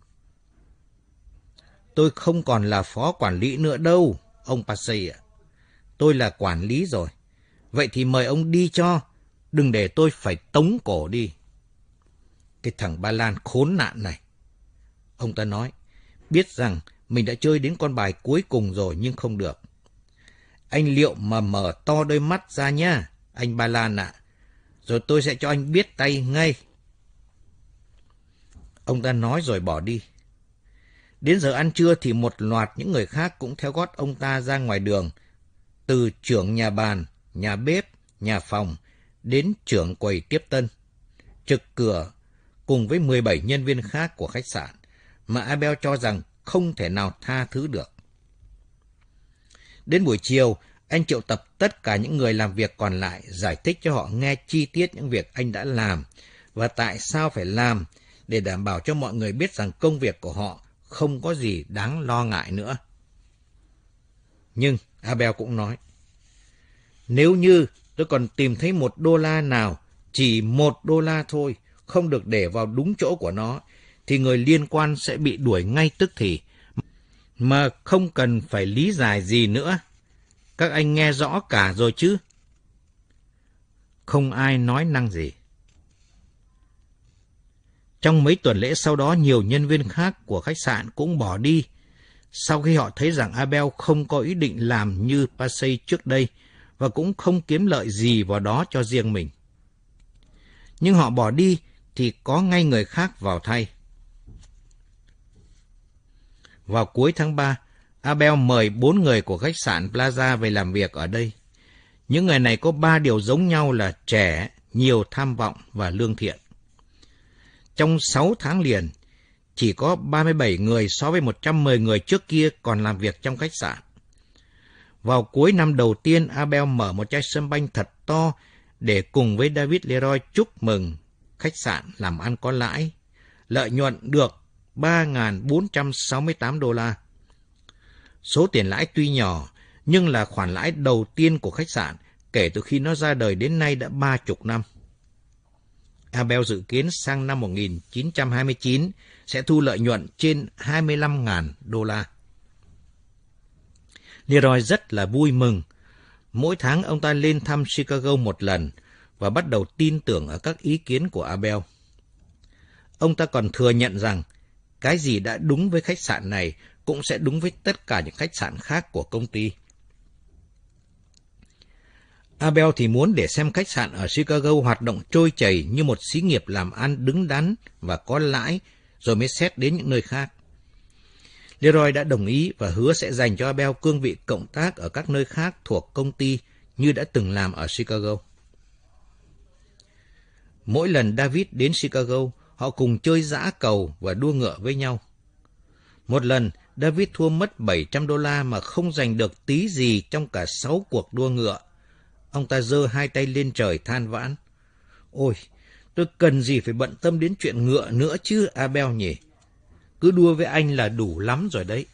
Tôi không còn là phó quản lý nữa đâu, ông Passy ạ. Tôi là quản lý rồi. Vậy thì mời ông đi cho, đừng để tôi phải tống cổ đi. Cái thằng Ba Lan khốn nạn này. Ông ta nói, biết rằng mình đã chơi đến con bài cuối cùng rồi nhưng không được. Anh liệu mà mở to đôi mắt ra nhá, anh Ba Lan ạ. Rồi tôi sẽ cho anh biết tay ngay. Ông ta nói rồi bỏ đi. Đến giờ ăn trưa thì một loạt những người khác cũng theo gót ông ta ra ngoài đường. Từ trưởng nhà bàn, nhà bếp, nhà phòng, đến trưởng quầy tiếp tân, trực cửa, cùng với mười bảy nhân viên khác của khách sạn, mà Abel cho rằng không thể nào tha thứ được. Đến buổi chiều, anh triệu tập tất cả những người làm việc còn lại, giải thích cho họ nghe chi tiết những việc anh đã làm, và tại sao phải làm, để đảm bảo cho mọi người biết rằng công việc của họ không có gì đáng lo ngại nữa. Nhưng Abel cũng nói, nếu như tôi còn tìm thấy một đô la nào, chỉ một đô la thôi, không được để vào đúng chỗ của nó, thì người liên quan sẽ bị đuổi ngay tức thì, mà không cần phải lý giải gì nữa. Các anh nghe rõ cả rồi chứ? Không ai nói năng gì. Trong mấy tuần lễ sau đó, nhiều nhân viên khác của khách sạn cũng bỏ đi, sau khi họ thấy rằng Abel không có ý định làm như Passy trước đây, và cũng không kiếm lợi gì vào đó cho riêng mình. Nhưng họ bỏ đi thì có ngay người khác vào thay. Vào cuối tháng ba, Abel mời bốn người của khách sạn Plaza về làm việc ở đây. Những người này có ba điều giống nhau là trẻ, nhiều tham vọng và lương thiện. Trong sáu tháng liền, chỉ có ba mươi bảy người so với một trăm mười người trước kia còn làm việc trong khách sạn. Vào cuối năm đầu tiên, Abel mở một chai sâm banh thật to để cùng với David Leroy chúc mừng khách sạn làm ăn có lãi. lợi nhuận được ba nghìn bốn trăm sáu mươi tám đô la. Số tiền lãi tuy nhỏ, nhưng là khoản lãi đầu tiên của khách sạn kể từ khi nó ra đời đến nay đã ba chục năm. Abel dự kiến sang năm một nghìn chín trăm hai mươi chín sẽ thu lợi nhuận trên hai mươi lăm nghìn đô la. Leroy rất là vui mừng. Mỗi tháng ông ta lên thăm Chicago một lần và bắt đầu tin tưởng ở các ý kiến của Abel. Ông ta còn thừa nhận rằng cái gì đã đúng với khách sạn này cũng sẽ đúng với tất cả những khách sạn khác của công ty. Abel thì muốn để xem khách sạn ở Chicago hoạt động trôi chảy như một xí nghiệp làm ăn đứng đắn và có lãi, rồi mới xét đến những nơi khác. Leroy đã đồng ý và hứa sẽ dành cho Abel cương vị cộng tác ở các nơi khác thuộc công ty như đã từng làm ở Chicago. Mỗi lần David đến Chicago, họ cùng chơi giã cầu và đua ngựa với nhau. Một lần, David thua mất bảy trăm đô la mà không giành được tí gì trong cả sáu cuộc đua ngựa. Ông ta giơ hai tay lên trời than vãn. Ôi, tôi cần gì phải bận tâm đến chuyện ngựa nữa chứ, Abel nhỉ? Cứ đua với anh là đủ lắm rồi đấy.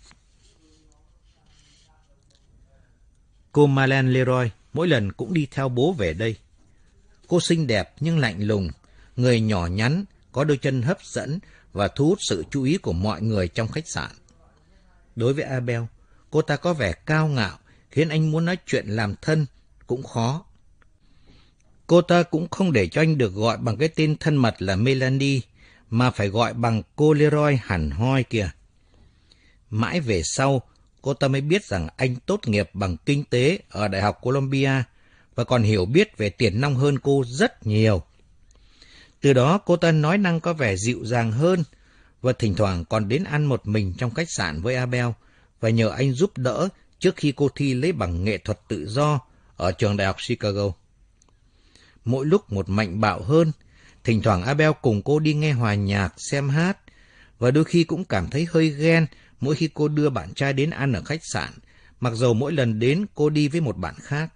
Cô Marlene Leroy mỗi lần cũng đi theo bố về đây. Cô xinh đẹp nhưng lạnh lùng, người nhỏ nhắn, có đôi chân hấp dẫn và thu hút sự chú ý của mọi người trong khách sạn. Đối với Abel, cô ta có vẻ cao ngạo, khiến anh muốn nói chuyện làm thân cũng khó. Cô ta cũng không để cho anh được gọi bằng cái tên thân mật là Melanie, mà phải gọi bằng cô Leroy hẳn hoi kìa. Mãi về sau, cô ta mới biết rằng anh tốt nghiệp bằng kinh tế ở Đại học Columbia và còn hiểu biết về tiền nong hơn cô rất nhiều. Từ đó cô ta nói năng có vẻ dịu dàng hơn và thỉnh thoảng còn đến ăn một mình trong khách sạn với Abel và nhờ anh giúp đỡ trước khi cô thi lấy bằng nghệ thuật tự do ở trường Đại học Chicago. Mỗi lúc một mạnh bạo hơn, thỉnh thoảng Abel cùng cô đi nghe hòa nhạc, xem hát và đôi khi cũng cảm thấy hơi ghen mỗi khi cô đưa bạn trai đến ăn ở khách sạn, mặc dầu mỗi lần đến cô đi với một bạn khác.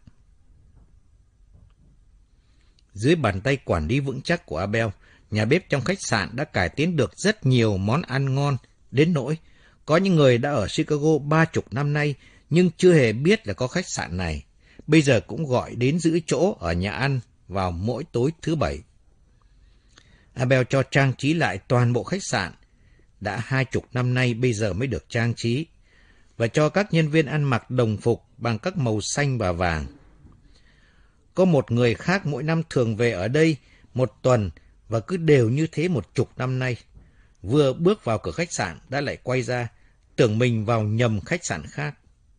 Dưới bàn tay quản lý vững chắc của Abel, nhà bếp trong khách sạn đã cải tiến được rất nhiều món ăn ngon, đến nỗi có những người đã ở Chicago ba chục năm nay nhưng chưa hề biết là có khách sạn này, bây giờ cũng gọi đến giữ chỗ ở nhà ăn vào mỗi tối thứ Bảy. Abel cho trang trí lại toàn bộ khách sạn, đã hai chục năm nay bây giờ mới được trang trí, và cho các nhân viên ăn mặc đồng phục bằng các màu xanh và vàng. Có một người khác mỗi năm thường về ở đây một tuần và cứ đều như thế một chục năm nay. Vừa bước vào cửa khách sạn đã lại quay ra, tưởng mình vào nhầm khách sạn khác.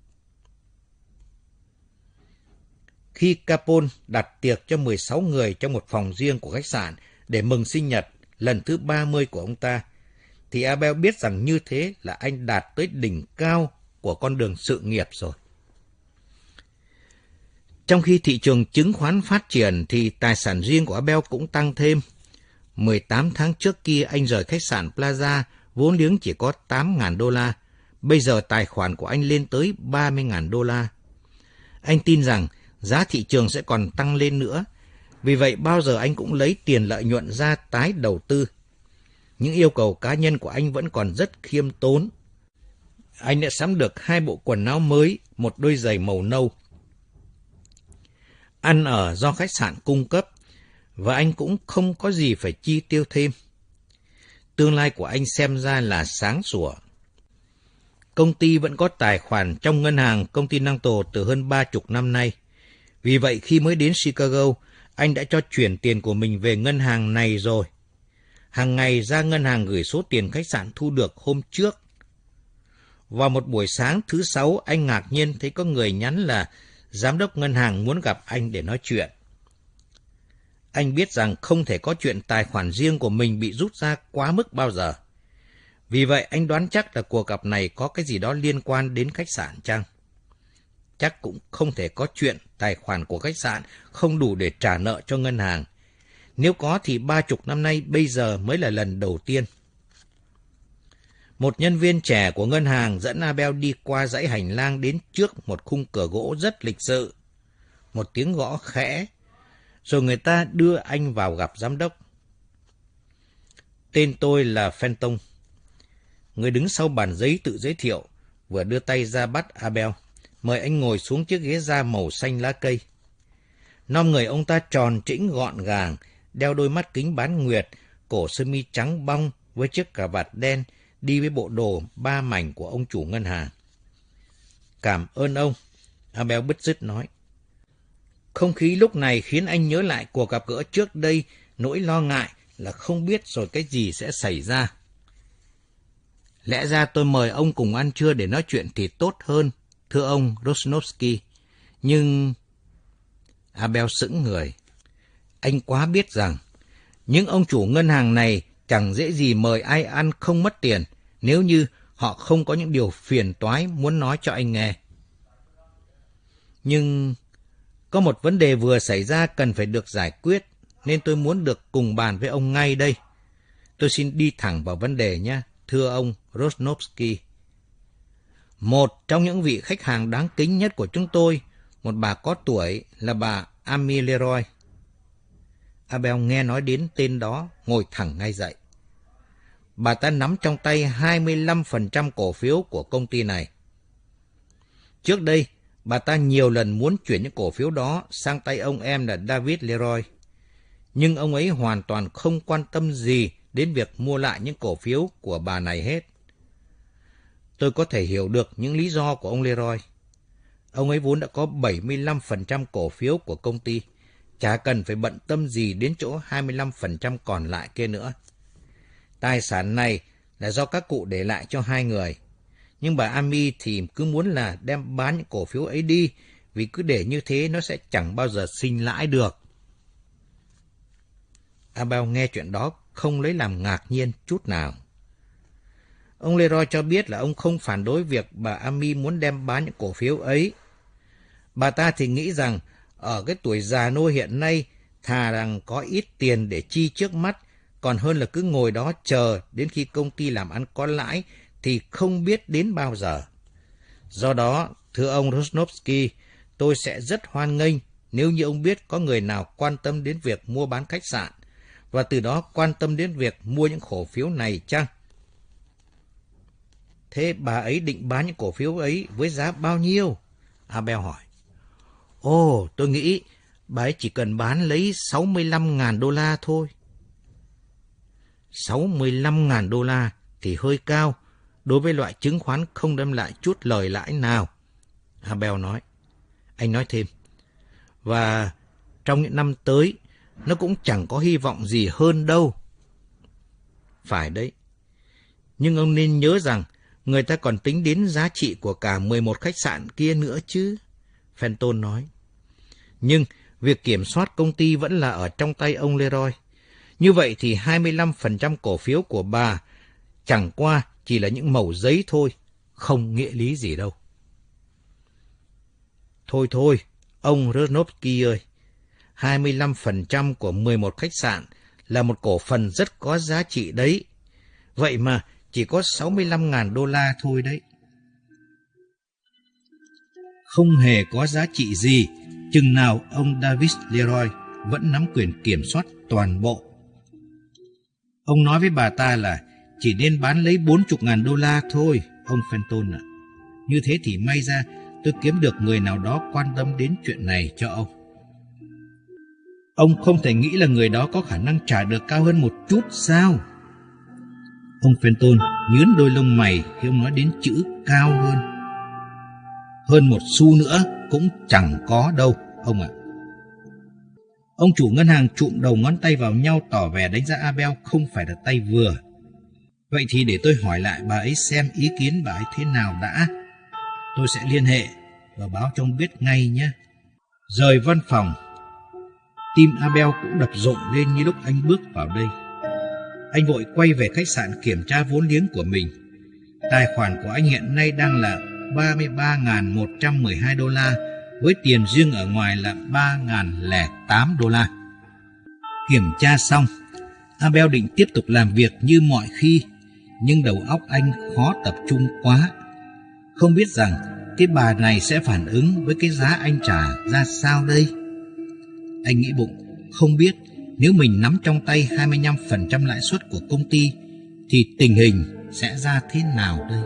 Khi Capone đặt tiệc cho mười sáu người trong một phòng riêng của khách sạn để mừng sinh nhật lần thứ ba mươi của ông ta, thì Abel biết rằng như thế là anh đạt tới đỉnh cao của con đường sự nghiệp rồi. Trong khi thị trường chứng khoán phát triển thì tài sản riêng của Abel cũng tăng thêm. mười tám tháng trước kia anh rời khách sạn Plaza vốn liếng chỉ có tám nghìn đô la. Bây giờ tài khoản của anh lên tới ba mươi nghìn đô la. Anh tin rằng giá thị trường sẽ còn tăng lên nữa. Vì vậy bao giờ anh cũng lấy tiền lợi nhuận ra tái đầu tư. Những yêu cầu cá nhân của anh vẫn còn rất khiêm tốn. Anh đã sắm được hai bộ quần áo mới, một đôi giày màu nâu. Ăn ở do khách sạn cung cấp, và anh cũng không có gì phải chi tiêu thêm. Tương lai của anh xem ra là sáng sủa. Công ty vẫn có tài khoản trong ngân hàng Continental từ hơn ba chục năm nay. Vì vậy khi mới đến Chicago, anh đã cho chuyển tiền của mình về ngân hàng này rồi. Hàng ngày ra ngân hàng gửi số tiền khách sạn thu được hôm trước. Vào một buổi sáng thứ Sáu, anh ngạc nhiên thấy có người nhắn là giám đốc ngân hàng muốn gặp anh để nói chuyện. Anh biết rằng không thể có chuyện tài khoản riêng của mình bị rút ra quá mức bao giờ. Vì vậy anh đoán chắc là cuộc gặp này có cái gì đó liên quan đến khách sạn chăng? Chắc cũng không thể có chuyện tài khoản của khách sạn không đủ để trả nợ cho ngân hàng. Nếu có thì ba chục năm nay bây giờ mới là lần đầu tiên. Một nhân viên trẻ của ngân hàng dẫn Abel đi qua dãy hành lang đến trước một khung cửa gỗ rất lịch sự. Một tiếng gõ khẽ, rồi người ta đưa anh vào gặp giám đốc. Tên tôi là Fenton. Người đứng sau bàn giấy tự giới thiệu, vừa đưa tay ra bắt Abel, mời anh ngồi xuống chiếc ghế da màu xanh lá cây. Nom người ông ta tròn trĩnh gọn gàng, đeo đôi mắt kính bán nguyệt, cổ sơ mi trắng bong với chiếc cà vạt đen, đi với bộ đồ ba mảnh của ông chủ ngân hàng. Cảm ơn ông, Abel bứt rứt nói. Không khí lúc này khiến anh nhớ lại cuộc gặp gỡ trước đây, nỗi lo ngại là không biết rồi cái gì sẽ xảy ra. Lẽ ra tôi mời ông cùng ăn trưa để nói chuyện thì tốt hơn, thưa ông Rosnovsky. Nhưng... Abel sững người. Anh quá biết rằng, những ông chủ ngân hàng này chẳng dễ gì mời ai ăn không mất tiền, nếu như họ không có những điều phiền toái muốn nói cho anh nghe. Nhưng có một vấn đề vừa xảy ra cần phải được giải quyết, nên tôi muốn được cùng bàn với ông ngay đây. Tôi xin đi thẳng vào vấn đề nhé, thưa ông Rosnovsky. Một trong những vị khách hàng đáng kính nhất của chúng tôi, một bà có tuổi, là bà Amy Leroy. Abel nghe nói đến tên đó, ngồi thẳng ngay dậy. Bà ta nắm trong tay hai mươi lăm phần trăm cổ phiếu của công ty này. Trước đây, bà ta nhiều lần muốn chuyển những cổ phiếu đó sang tay ông em là David Leroy. Nhưng ông ấy hoàn toàn không quan tâm gì đến việc mua lại những cổ phiếu của bà này hết. Tôi có thể hiểu được những lý do của ông Leroy. Ông ấy vốn đã có bảy mươi lăm phần trăm cổ phiếu của công ty, chả cần phải bận tâm gì đến chỗ hai mươi lăm phần trăm còn lại kia nữa. Tài sản này là do các cụ để lại cho hai người. Nhưng bà Amy thì cứ muốn là đem bán những cổ phiếu ấy đi, vì cứ để như thế nó sẽ chẳng bao giờ sinh lãi được. Abel nghe chuyện đó không lấy làm ngạc nhiên chút nào. Ông Leroy cho biết là ông không phản đối việc bà Amy muốn đem bán những cổ phiếu ấy. Bà ta thì nghĩ rằng ở cái tuổi già nua hiện nay, thà rằng có ít tiền để chi trước mắt, còn hơn là cứ ngồi đó chờ đến khi công ty làm ăn có lãi thì không biết đến bao giờ. Do đó, thưa ông Rosnovsky, tôi sẽ rất hoan nghênh nếu như ông biết có người nào quan tâm đến việc mua bán khách sạn, và từ đó quan tâm đến việc mua những cổ phiếu này chăng? Thế bà ấy định bán những cổ phiếu ấy với giá bao nhiêu? Abel hỏi. Ồ, tôi nghĩ bà ấy chỉ cần bán lấy sáu mươi lăm nghìn đô la thôi. sáu mươi lăm nghìn đô la thì hơi cao đối với loại chứng khoán không đem lại chút lời lãi nào, Abel nói. Anh nói thêm, và trong những năm tới, nó cũng chẳng có hy vọng gì hơn đâu. Phải đấy, nhưng ông nên nhớ rằng người ta còn tính đến giá trị của cả mười một khách sạn kia nữa chứ, Fenton nói. Nhưng việc kiểm soát công ty vẫn là ở trong tay ông Leroy. Như vậy thì hai mươi lăm phần trăm cổ phiếu của bà chẳng qua chỉ là những mẩu giấy thôi, không nghĩa lý gì đâu. Thôi thôi, ông Rosnovsky ơi, hai mươi lăm phần trăm của mười một khách sạn là một cổ phần rất có giá trị đấy. Vậy mà chỉ có sáu mươi lăm nghìn đô la thôi đấy. Không hề có giá trị gì, chừng nào ông David Leroy vẫn nắm quyền kiểm soát toàn bộ. Ông nói với bà ta là chỉ nên bán lấy bốn mươi nghìn đô la thôi, ông Fenton ạ. Như thế thì may ra tôi kiếm được người nào đó quan tâm đến chuyện này cho ông. Ông không thể nghĩ là người đó có khả năng trả được cao hơn một chút sao? Ông Fenton nhướng đôi lông mày khi ông nói đến chữ cao hơn. Hơn một xu nữa cũng chẳng có đâu, ông ạ. Ông chủ ngân hàng trụm đầu ngón tay vào nhau tỏ vẻ đánh giá Abel không phải là tay vừa. Vậy thì để tôi hỏi lại bà ấy xem ý kiến bà ấy thế nào đã. Tôi sẽ liên hệ và báo cho ông biết ngay nhé. Rời văn phòng, tim Abel cũng đập rộn lên như lúc anh bước vào đây. Anh vội quay về khách sạn kiểm tra vốn liếng của mình. Tài khoản của anh hiện nay đang là ba mươi ba nghìn một trăm mười hai đô la, với tiền riêng ở ngoài là ba nghìn lẻ tám đô la. Kiểm tra xong, Abel định tiếp tục làm việc như mọi khi, nhưng đầu óc anh khó tập trung quá. Không biết rằng cái bà này sẽ phản ứng với cái giá anh trả ra sao đây. Anh nghĩ bụng, không biết nếu mình nắm trong tay hai mươi lăm phần trăm lãi suất của công ty thì tình hình sẽ ra thế nào đây?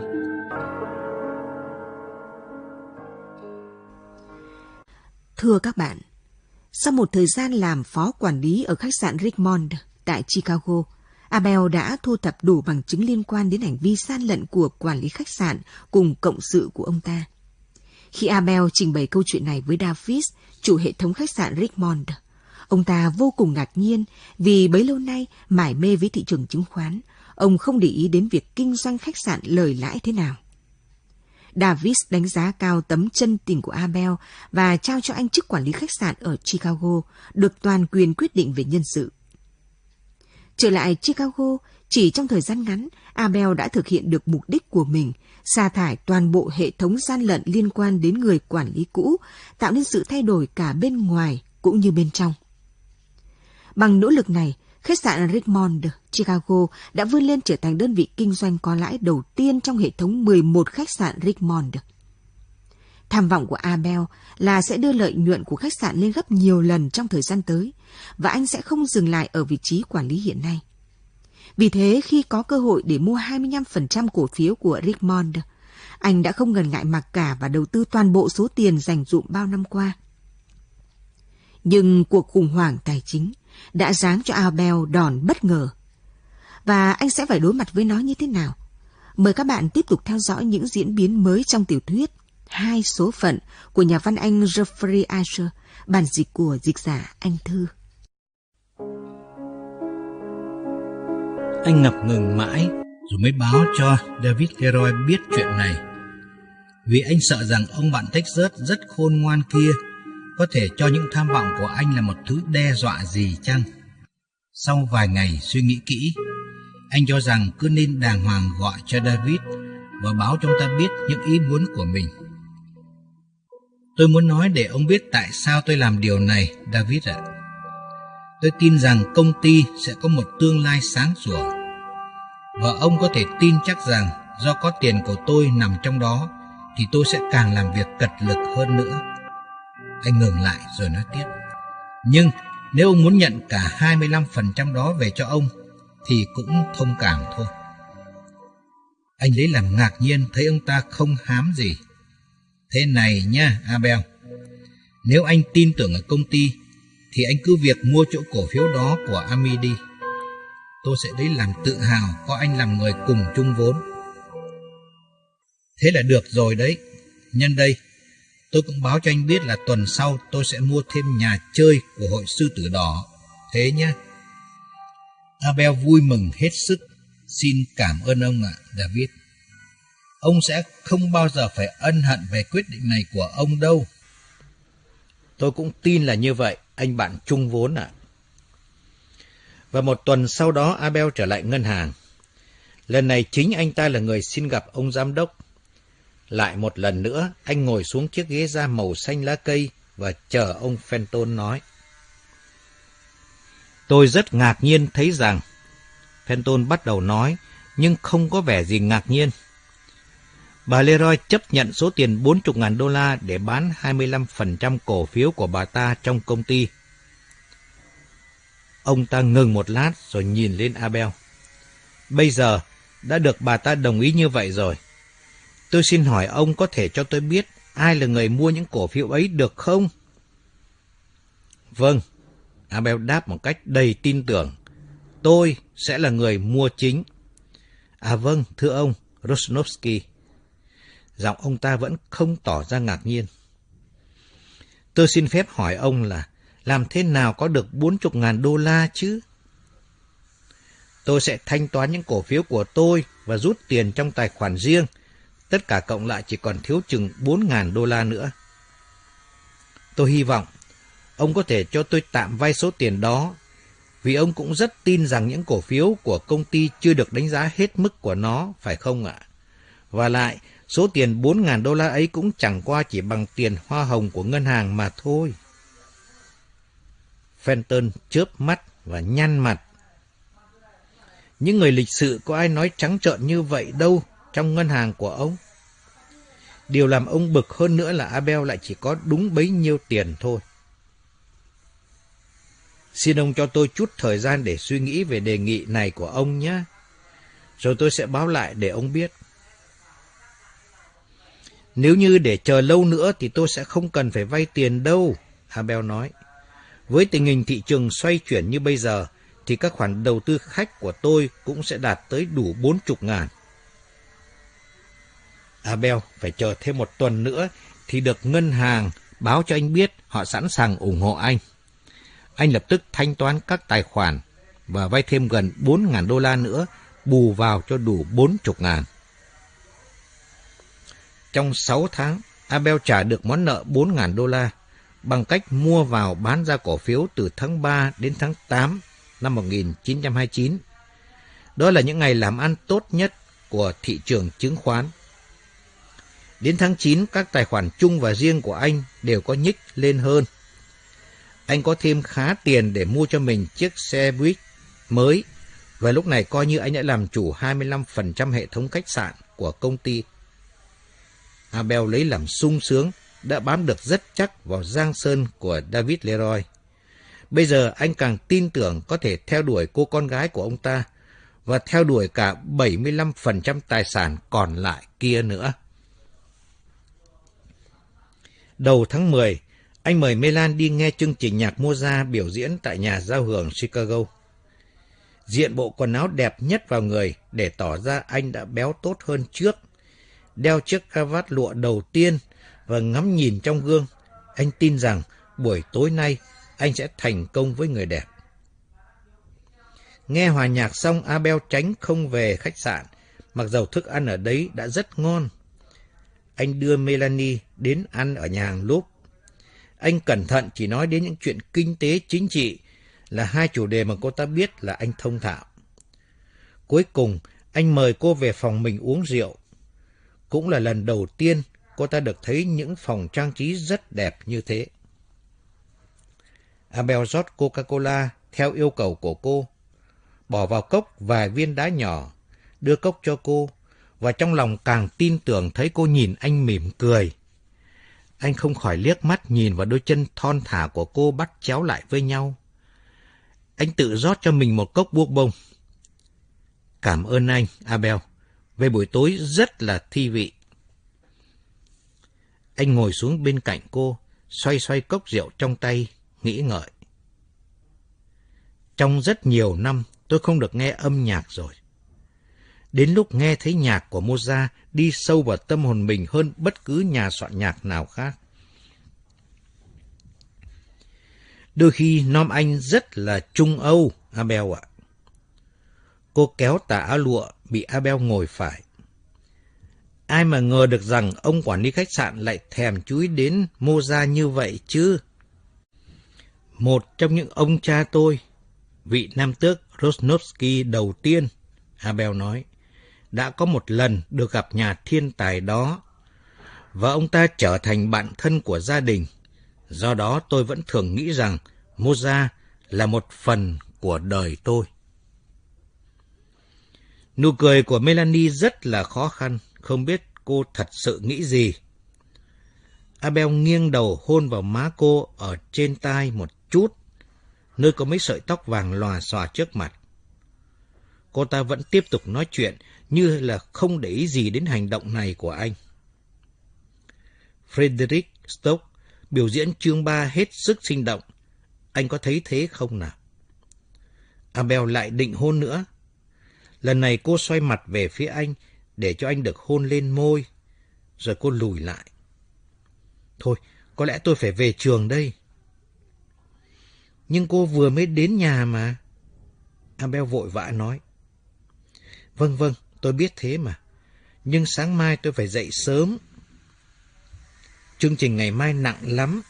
Thưa các bạn, sau một thời gian làm phó quản lý ở khách sạn Richmond tại Chicago, Abel đã thu thập đủ bằng chứng liên quan đến hành vi gian lận của quản lý khách sạn cùng cộng sự của ông ta. Khi Abel trình bày câu chuyện này với Davis, chủ hệ thống khách sạn Richmond, ông ta vô cùng ngạc nhiên vì bấy lâu nay mải mê với thị trường chứng khoán, ông không để ý đến việc kinh doanh khách sạn lời lãi thế nào. Davis đánh giá cao tấm chân tình của Abel và trao cho anh chức quản lý khách sạn ở Chicago, được toàn quyền quyết định về nhân sự. Trở lại Chicago, chỉ trong thời gian ngắn, Abel đã thực hiện được mục đích của mình, sa thải toàn bộ hệ thống gian lận liên quan đến người quản lý cũ, tạo nên sự thay đổi cả bên ngoài cũng như bên trong. Bằng nỗ lực này, khách sạn Richmond, Chicago đã vươn lên trở thành đơn vị kinh doanh có lãi đầu tiên trong hệ thống mười một khách sạn Richmond. Tham vọng của Abel là sẽ đưa lợi nhuận của khách sạn lên gấp nhiều lần trong thời gian tới, và anh sẽ không dừng lại ở vị trí quản lý hiện nay. Vì thế, khi có cơ hội để mua hai mươi lăm phần trăm cổ phiếu của Richmond, anh đã không ngần ngại mặc cả và đầu tư toàn bộ số tiền dành dụm bao năm qua. Nhưng cuộc khủng hoảng tài chính đã giáng cho Abel đòn bất ngờ. Và anh sẽ phải đối mặt với nó như thế nào? Mời các bạn tiếp tục theo dõi những diễn biến mới trong tiểu thuyết Hai số phận của nhà văn Anh Geoffrey Asher, bản dịch của dịch giả Anh Thư. Anh ngập ngừng mãi rồi mới báo cho David Leroy biết chuyện này, vì anh sợ rằng ông bạn Texas rất khôn ngoan kia có thể cho những tham vọng của anh là một thứ đe dọa gì chăng. Sau vài ngày suy nghĩ kỹ, anh cho rằng cứ nên đàng hoàng gọi cho David và báo cho ông ta biết những ý muốn của mình. Tôi muốn nói để ông biết tại sao tôi làm điều này, David ạ. Tôi tin rằng công ty sẽ có một tương lai sáng sủa, và ông có thể tin chắc rằng do có tiền của tôi nằm trong đó thì tôi sẽ càng làm việc cật lực hơn nữa. Anh ngừng lại rồi nói tiếp. Nhưng nếu ông muốn nhận cả hai mươi lăm phần trăm đó về cho ông thì cũng thông cảm thôi. Anh lấy làm ngạc nhiên thấy ông ta không hám gì. Thế này nha, Abel. Nếu anh tin tưởng ở công ty thì anh cứ việc mua chỗ cổ phiếu đó của Ami đi. Tôi sẽ lấy làm tự hào có anh làm người cùng chung vốn. Thế là được rồi đấy. Nhân đây, tôi cũng báo cho anh biết là tuần sau tôi sẽ mua thêm nhà chơi của hội sư tử đỏ. Thế nhé. Abel vui mừng hết sức. Xin cảm ơn ông ạ, David. Ông sẽ không bao giờ phải ân hận về quyết định này của ông đâu. Tôi cũng tin là như vậy, anh bạn chung vốn ạ. Và một tuần sau đó, Abel trở lại ngân hàng. Lần này chính anh ta là người xin gặp ông giám đốc. Lại một lần nữa, anh ngồi xuống chiếc ghế da màu xanh lá cây và chờ ông Fenton nói. Tôi rất ngạc nhiên thấy rằng, Fenton bắt đầu nói, nhưng không có vẻ gì ngạc nhiên. Bà Leroy chấp nhận số tiền bốn mươi nghìn đô la để bán hai mươi lăm phần trăm cổ phiếu của bà ta trong công ty. Ông ta ngừng một lát rồi nhìn lên Abel. Bây giờ đã được bà ta đồng ý như vậy rồi. Tôi xin hỏi ông có thể cho tôi biết ai là người mua những cổ phiếu ấy được không? Vâng, Abel đáp một cách đầy tin tưởng. Tôi sẽ là người mua chính. À vâng, thưa ông, Rosnovsky. Giọng ông ta vẫn không tỏ ra ngạc nhiên. Tôi xin phép hỏi ông là làm thế nào có được bốn mươi nghìn đô la chứ? Tôi sẽ thanh toán những cổ phiếu của tôi và rút tiền trong tài khoản riêng. Tất cả cộng lại chỉ còn thiếu chừng bốn nghìn đô la nữa. Tôi hy vọng ông có thể cho tôi tạm vay số tiền đó, vì ông cũng rất tin rằng những cổ phiếu của công ty chưa được đánh giá hết mức của nó, phải không ạ? Và lại, số tiền bốn nghìn đô la ấy cũng chẳng qua chỉ bằng tiền hoa hồng của ngân hàng mà thôi. Fenton chớp mắt và nhăn mặt. Những người lịch sự có ai nói trắng trợn như vậy đâu trong ngân hàng của ông. Điều làm ông bực hơn nữa là Abel lại chỉ có đúng bấy nhiêu tiền thôi. Xin ông cho tôi chút thời gian để suy nghĩ về đề nghị này của ông nhé. Rồi tôi sẽ báo lại để ông biết. Nếu như để chờ lâu nữa thì tôi sẽ không cần phải vay tiền đâu, Abel nói. Với tình hình thị trường xoay chuyển như bây giờ, thì các khoản đầu tư khách của tôi cũng sẽ đạt tới đủ bốn mươi ngàn. Abel phải chờ thêm một tuần nữa thì được ngân hàng báo cho anh biết họ sẵn sàng ủng hộ anh. Anh lập tức thanh toán các tài khoản và vay thêm gần bốn ngàn đô la nữa, bù vào cho đủ bốn mươi ngàn. Trong sáu tháng, Abel trả được món nợ bốn ngàn đô la bằng cách mua vào bán ra cổ phiếu từ tháng ba đến tháng tám năm một nghìn chín trăm hai mươi chín. Đó là những ngày làm ăn tốt nhất của thị trường chứng khoán. Đến tháng chín, các tài khoản chung và riêng của anh đều có nhích lên hơn. Anh có thêm khá tiền để mua cho mình chiếc xe buýt mới, và lúc này coi như anh đã làm chủ hai mươi lăm phần trăm hệ thống khách sạn của công ty. Abel lấy làm sung sướng, đã bám được rất chắc vào giang sơn của David Leroy. Bây giờ anh càng tin tưởng có thể theo đuổi cô con gái của ông ta, và theo đuổi cả bảy mươi lăm phần trăm tài sản còn lại kia nữa. Đầu tháng mười, anh mời Melan đi nghe chương trình nhạc Mozart biểu diễn tại nhà giao hưởng Chicago. Diện bộ quần áo đẹp nhất vào người để tỏ ra anh đã béo tốt hơn trước. Đeo chiếc cravat lụa đầu tiên và ngắm nhìn trong gương, anh tin rằng buổi tối nay anh sẽ thành công với người đẹp. Nghe hòa nhạc xong, Abel tránh không về khách sạn, mặc dầu thức ăn ở đấy đã rất ngon. Anh đưa Melanie đến ăn ở nhà hàng Louvre. Anh cẩn thận chỉ nói đến những chuyện kinh tế chính trị, là hai chủ đề mà cô ta biết là anh thông thạo. Cuối cùng, anh mời cô về phòng mình uống rượu. Cũng là lần đầu tiên cô ta được thấy những phòng trang trí rất đẹp như thế. Abel rót Coca-Cola theo yêu cầu của cô, bỏ vào cốc vài viên đá nhỏ, đưa cốc cho cô, và trong lòng càng tin tưởng thấy cô nhìn anh mỉm cười. Anh không khỏi liếc mắt nhìn vào đôi chân thon thả của cô bắt chéo lại với nhau. Anh tự rót cho mình một cốc bourbon. Cảm ơn anh, Abel, về buổi tối rất là thi vị. Anh ngồi xuống bên cạnh cô, xoay xoay cốc rượu trong tay, nghĩ ngợi. Trong rất nhiều năm, tôi không được nghe âm nhạc rồi. Đến lúc nghe thấy nhạc của Mozart đi sâu vào tâm hồn mình hơn bất cứ nhà soạn nhạc nào khác. Đôi khi nom anh rất là Trung Âu, Abel ạ. Cô kéo tà áo lụa bị Abel ngồi phải. Ai mà ngờ được rằng ông quản lý khách sạn lại thèm chú ý đến Mozart như vậy chứ. Một trong những ông cha tôi, vị nam tước Rosnovsky đầu tiên, Abel nói, đã có một lần được gặp nhà thiên tài đó, và ông ta trở thành bạn thân của gia đình. Do đó tôi vẫn thường nghĩ rằng Mozart là một phần của đời tôi. Nụ cười của Melanie rất là khó khăn, không biết cô thật sự nghĩ gì. Abel nghiêng đầu hôn vào má cô ở trên tai một chút, nơi có mấy sợi tóc vàng lòa xòa trước mặt. Cô ta vẫn tiếp tục nói chuyện như là không để ý gì đến hành động này của anh. Frederick Stock biểu diễn chương ba hết sức sinh động. Anh có thấy thế không nào? Abel lại định hôn nữa. Lần này cô xoay mặt về phía anh để cho anh được hôn lên môi. Rồi cô lùi lại. Thôi, có lẽ tôi phải về trường đây. Nhưng cô vừa mới đến nhà mà. Abel vội vã nói. Vâng vâng, tôi biết thế mà. Nhưng sáng mai tôi phải dậy sớm. Chương trình ngày mai nặng lắm.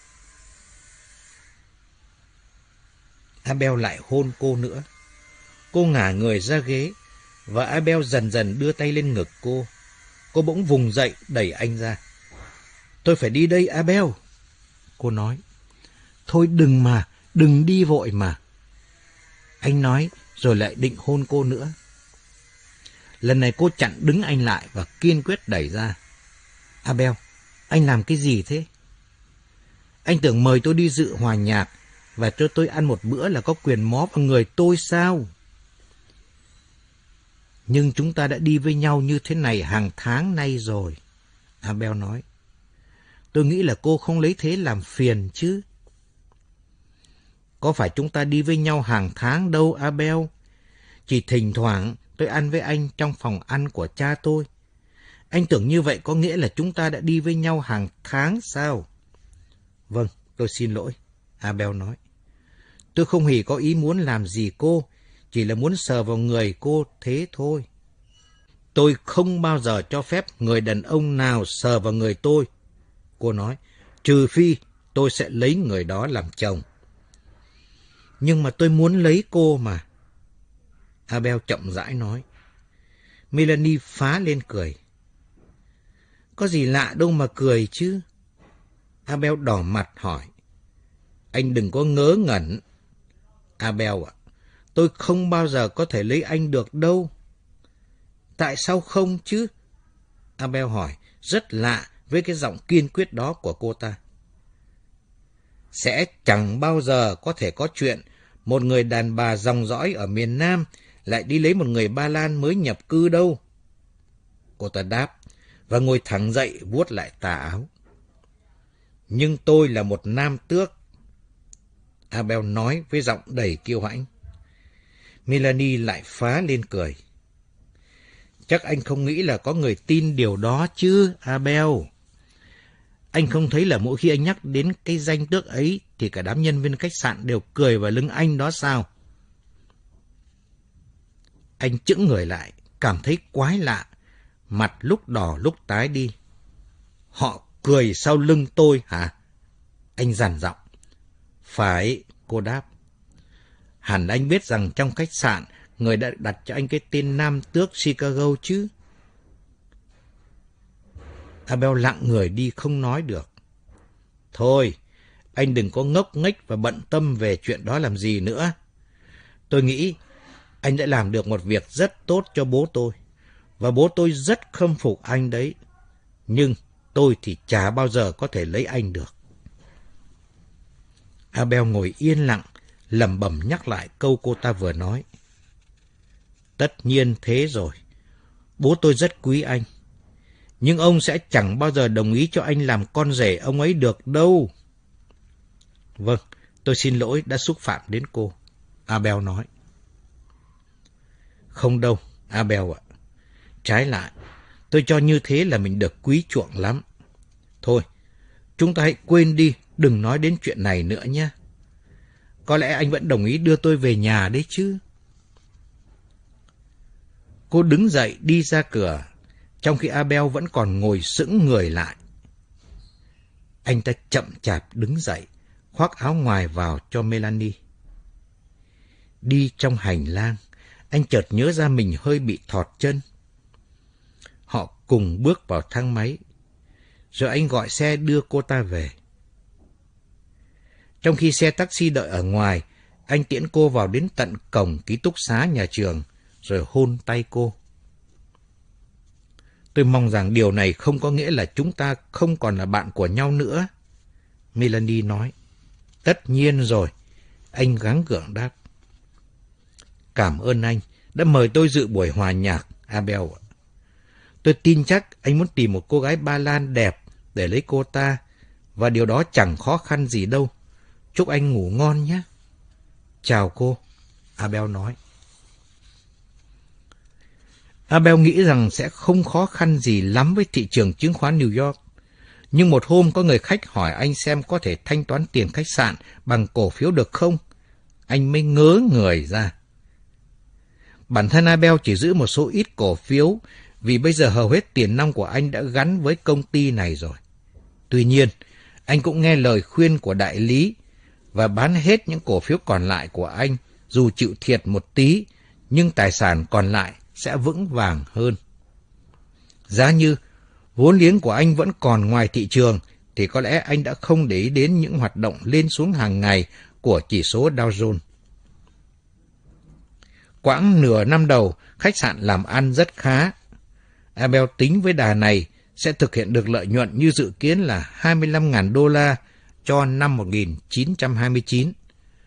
Abel lại hôn cô nữa. Cô ngả người ra ghế, và Abel dần dần đưa tay lên ngực cô. Cô bỗng vùng dậy đẩy anh ra. Tôi phải đi đây, Abel. Cô nói. Thôi đừng mà, đừng đi vội mà. Anh nói rồi lại định hôn cô nữa. Lần này cô chặn đứng anh lại và kiên quyết đẩy ra. Abel, anh làm cái gì thế? Anh tưởng mời tôi đi dự hòa nhạc và cho tôi ăn một bữa là có quyền mó vào người tôi sao? Nhưng chúng ta đã đi với nhau như thế này hàng tháng nay rồi, Abel nói. Tôi nghĩ là cô không lấy thế làm phiền chứ. Có phải chúng ta đi với nhau hàng tháng đâu, Abel. Chỉ thỉnh thoảng tôi ăn với anh trong phòng ăn của cha tôi. Anh tưởng như vậy có nghĩa là chúng ta đã đi với nhau hàng tháng sao? Vâng, tôi xin lỗi, Abel nói. Tôi không hề có ý muốn làm gì cô, chỉ là muốn sờ vào người cô thế thôi. Tôi không bao giờ cho phép người đàn ông nào sờ vào người tôi, cô nói, trừ phi tôi sẽ lấy người đó làm chồng. Nhưng mà tôi muốn lấy cô mà, Abel chậm rãi nói. Melanie phá lên cười. Có gì lạ đâu mà cười chứ? Abel đỏ mặt hỏi. Anh đừng có ngớ ngẩn. Abel ạ, tôi không bao giờ có thể lấy anh được đâu. Tại sao không chứ? Abel hỏi, rất lạ với cái giọng kiên quyết đó của cô ta. Sẽ chẳng bao giờ có thể có chuyện một người đàn bà dòng dõi ở miền Nam lại đi lấy một người Ba Lan mới nhập cư đâu. Cô ta đáp và ngồi thẳng dậy vuốt lại tà áo. Nhưng tôi là một nam tước, Abel nói với giọng đầy kiêu hãnh. Melanie lại phá lên cười. Chắc anh không nghĩ là có người tin điều đó chứ, Abel. Anh không thấy là mỗi khi anh nhắc đến cái danh tước ấy thì cả đám nhân viên khách sạn đều cười vào lưng anh đó sao? Anh chững người lại, cảm thấy quái lạ, mặt lúc đỏ lúc tái đi. Họ cười sau lưng tôi hả? Anh dằn giọng. Phải, cô đáp. Hẳn anh biết rằng trong khách sạn, người đã đặt cho anh cái tên nam tước Chicago chứ? Abel lặng người đi không nói được. Thôi, anh đừng có ngốc nghếch và bận tâm về chuyện đó làm gì nữa. Tôi nghĩ anh đã làm được một việc rất tốt cho bố tôi, và bố tôi rất khâm phục anh đấy. Nhưng tôi thì chả bao giờ có thể lấy anh được. Abel ngồi yên lặng, lẩm bẩm nhắc lại câu cô ta vừa nói. Tất nhiên thế rồi. Bố tôi rất quý anh. Nhưng ông sẽ chẳng bao giờ đồng ý cho anh làm con rể ông ấy được đâu. Vâng, tôi xin lỗi đã xúc phạm đến cô, Abel nói. Không đâu, Abel ạ. Trái lại, tôi cho như thế là mình được quý chuộng lắm. Thôi, chúng ta hãy quên đi, đừng nói đến chuyện này nữa nhé. Có lẽ anh vẫn đồng ý đưa tôi về nhà đấy chứ. Cô đứng dậy đi ra cửa, trong khi Abel vẫn còn ngồi sững người lại. Anh ta chậm chạp đứng dậy, khoác áo ngoài vào cho Melanie. Đi trong hành lang, anh chợt nhớ ra mình hơi bị thọt chân. Họ cùng bước vào thang máy, rồi anh gọi xe đưa cô ta về. Trong khi xe taxi đợi ở ngoài, anh tiễn cô vào đến tận cổng ký túc xá nhà trường, rồi hôn tay cô. Tôi mong rằng điều này không có nghĩa là chúng ta không còn là bạn của nhau nữa, Melanie nói. Tất nhiên rồi, anh gắng gượng đáp. Cảm ơn anh đã mời tôi dự buổi hòa nhạc, Abel. Tôi tin chắc anh muốn tìm một cô gái Ba Lan đẹp để lấy cô ta, và điều đó chẳng khó khăn gì đâu. Chúc anh ngủ ngon nhé. Chào cô, Abel nói. Abel nghĩ rằng sẽ không khó khăn gì lắm với thị trường chứng khoán New York. Nhưng một hôm có người khách hỏi anh xem có thể thanh toán tiền khách sạn bằng cổ phiếu được không. Anh mới ngớ người ra. Bản thân Abel chỉ giữ một số ít cổ phiếu vì bây giờ hầu hết tiền nong của anh đã gắn với công ty này rồi. Tuy nhiên, anh cũng nghe lời khuyên của đại lý và bán hết những cổ phiếu còn lại của anh, dù chịu thiệt một tí, nhưng tài sản còn lại sẽ vững vàng hơn. Giá như vốn liếng của anh vẫn còn ngoài thị trường, thì có lẽ anh đã không để ý đến những hoạt động lên xuống hàng ngày của chỉ số Dow Jones. Quãng nửa năm đầu, khách sạn làm ăn rất khá. Abel tính với đà này sẽ thực hiện được lợi nhuận như dự kiến là hai mươi lăm nghìn đô la cho năm một nghìn chín trăm hai mươi chín.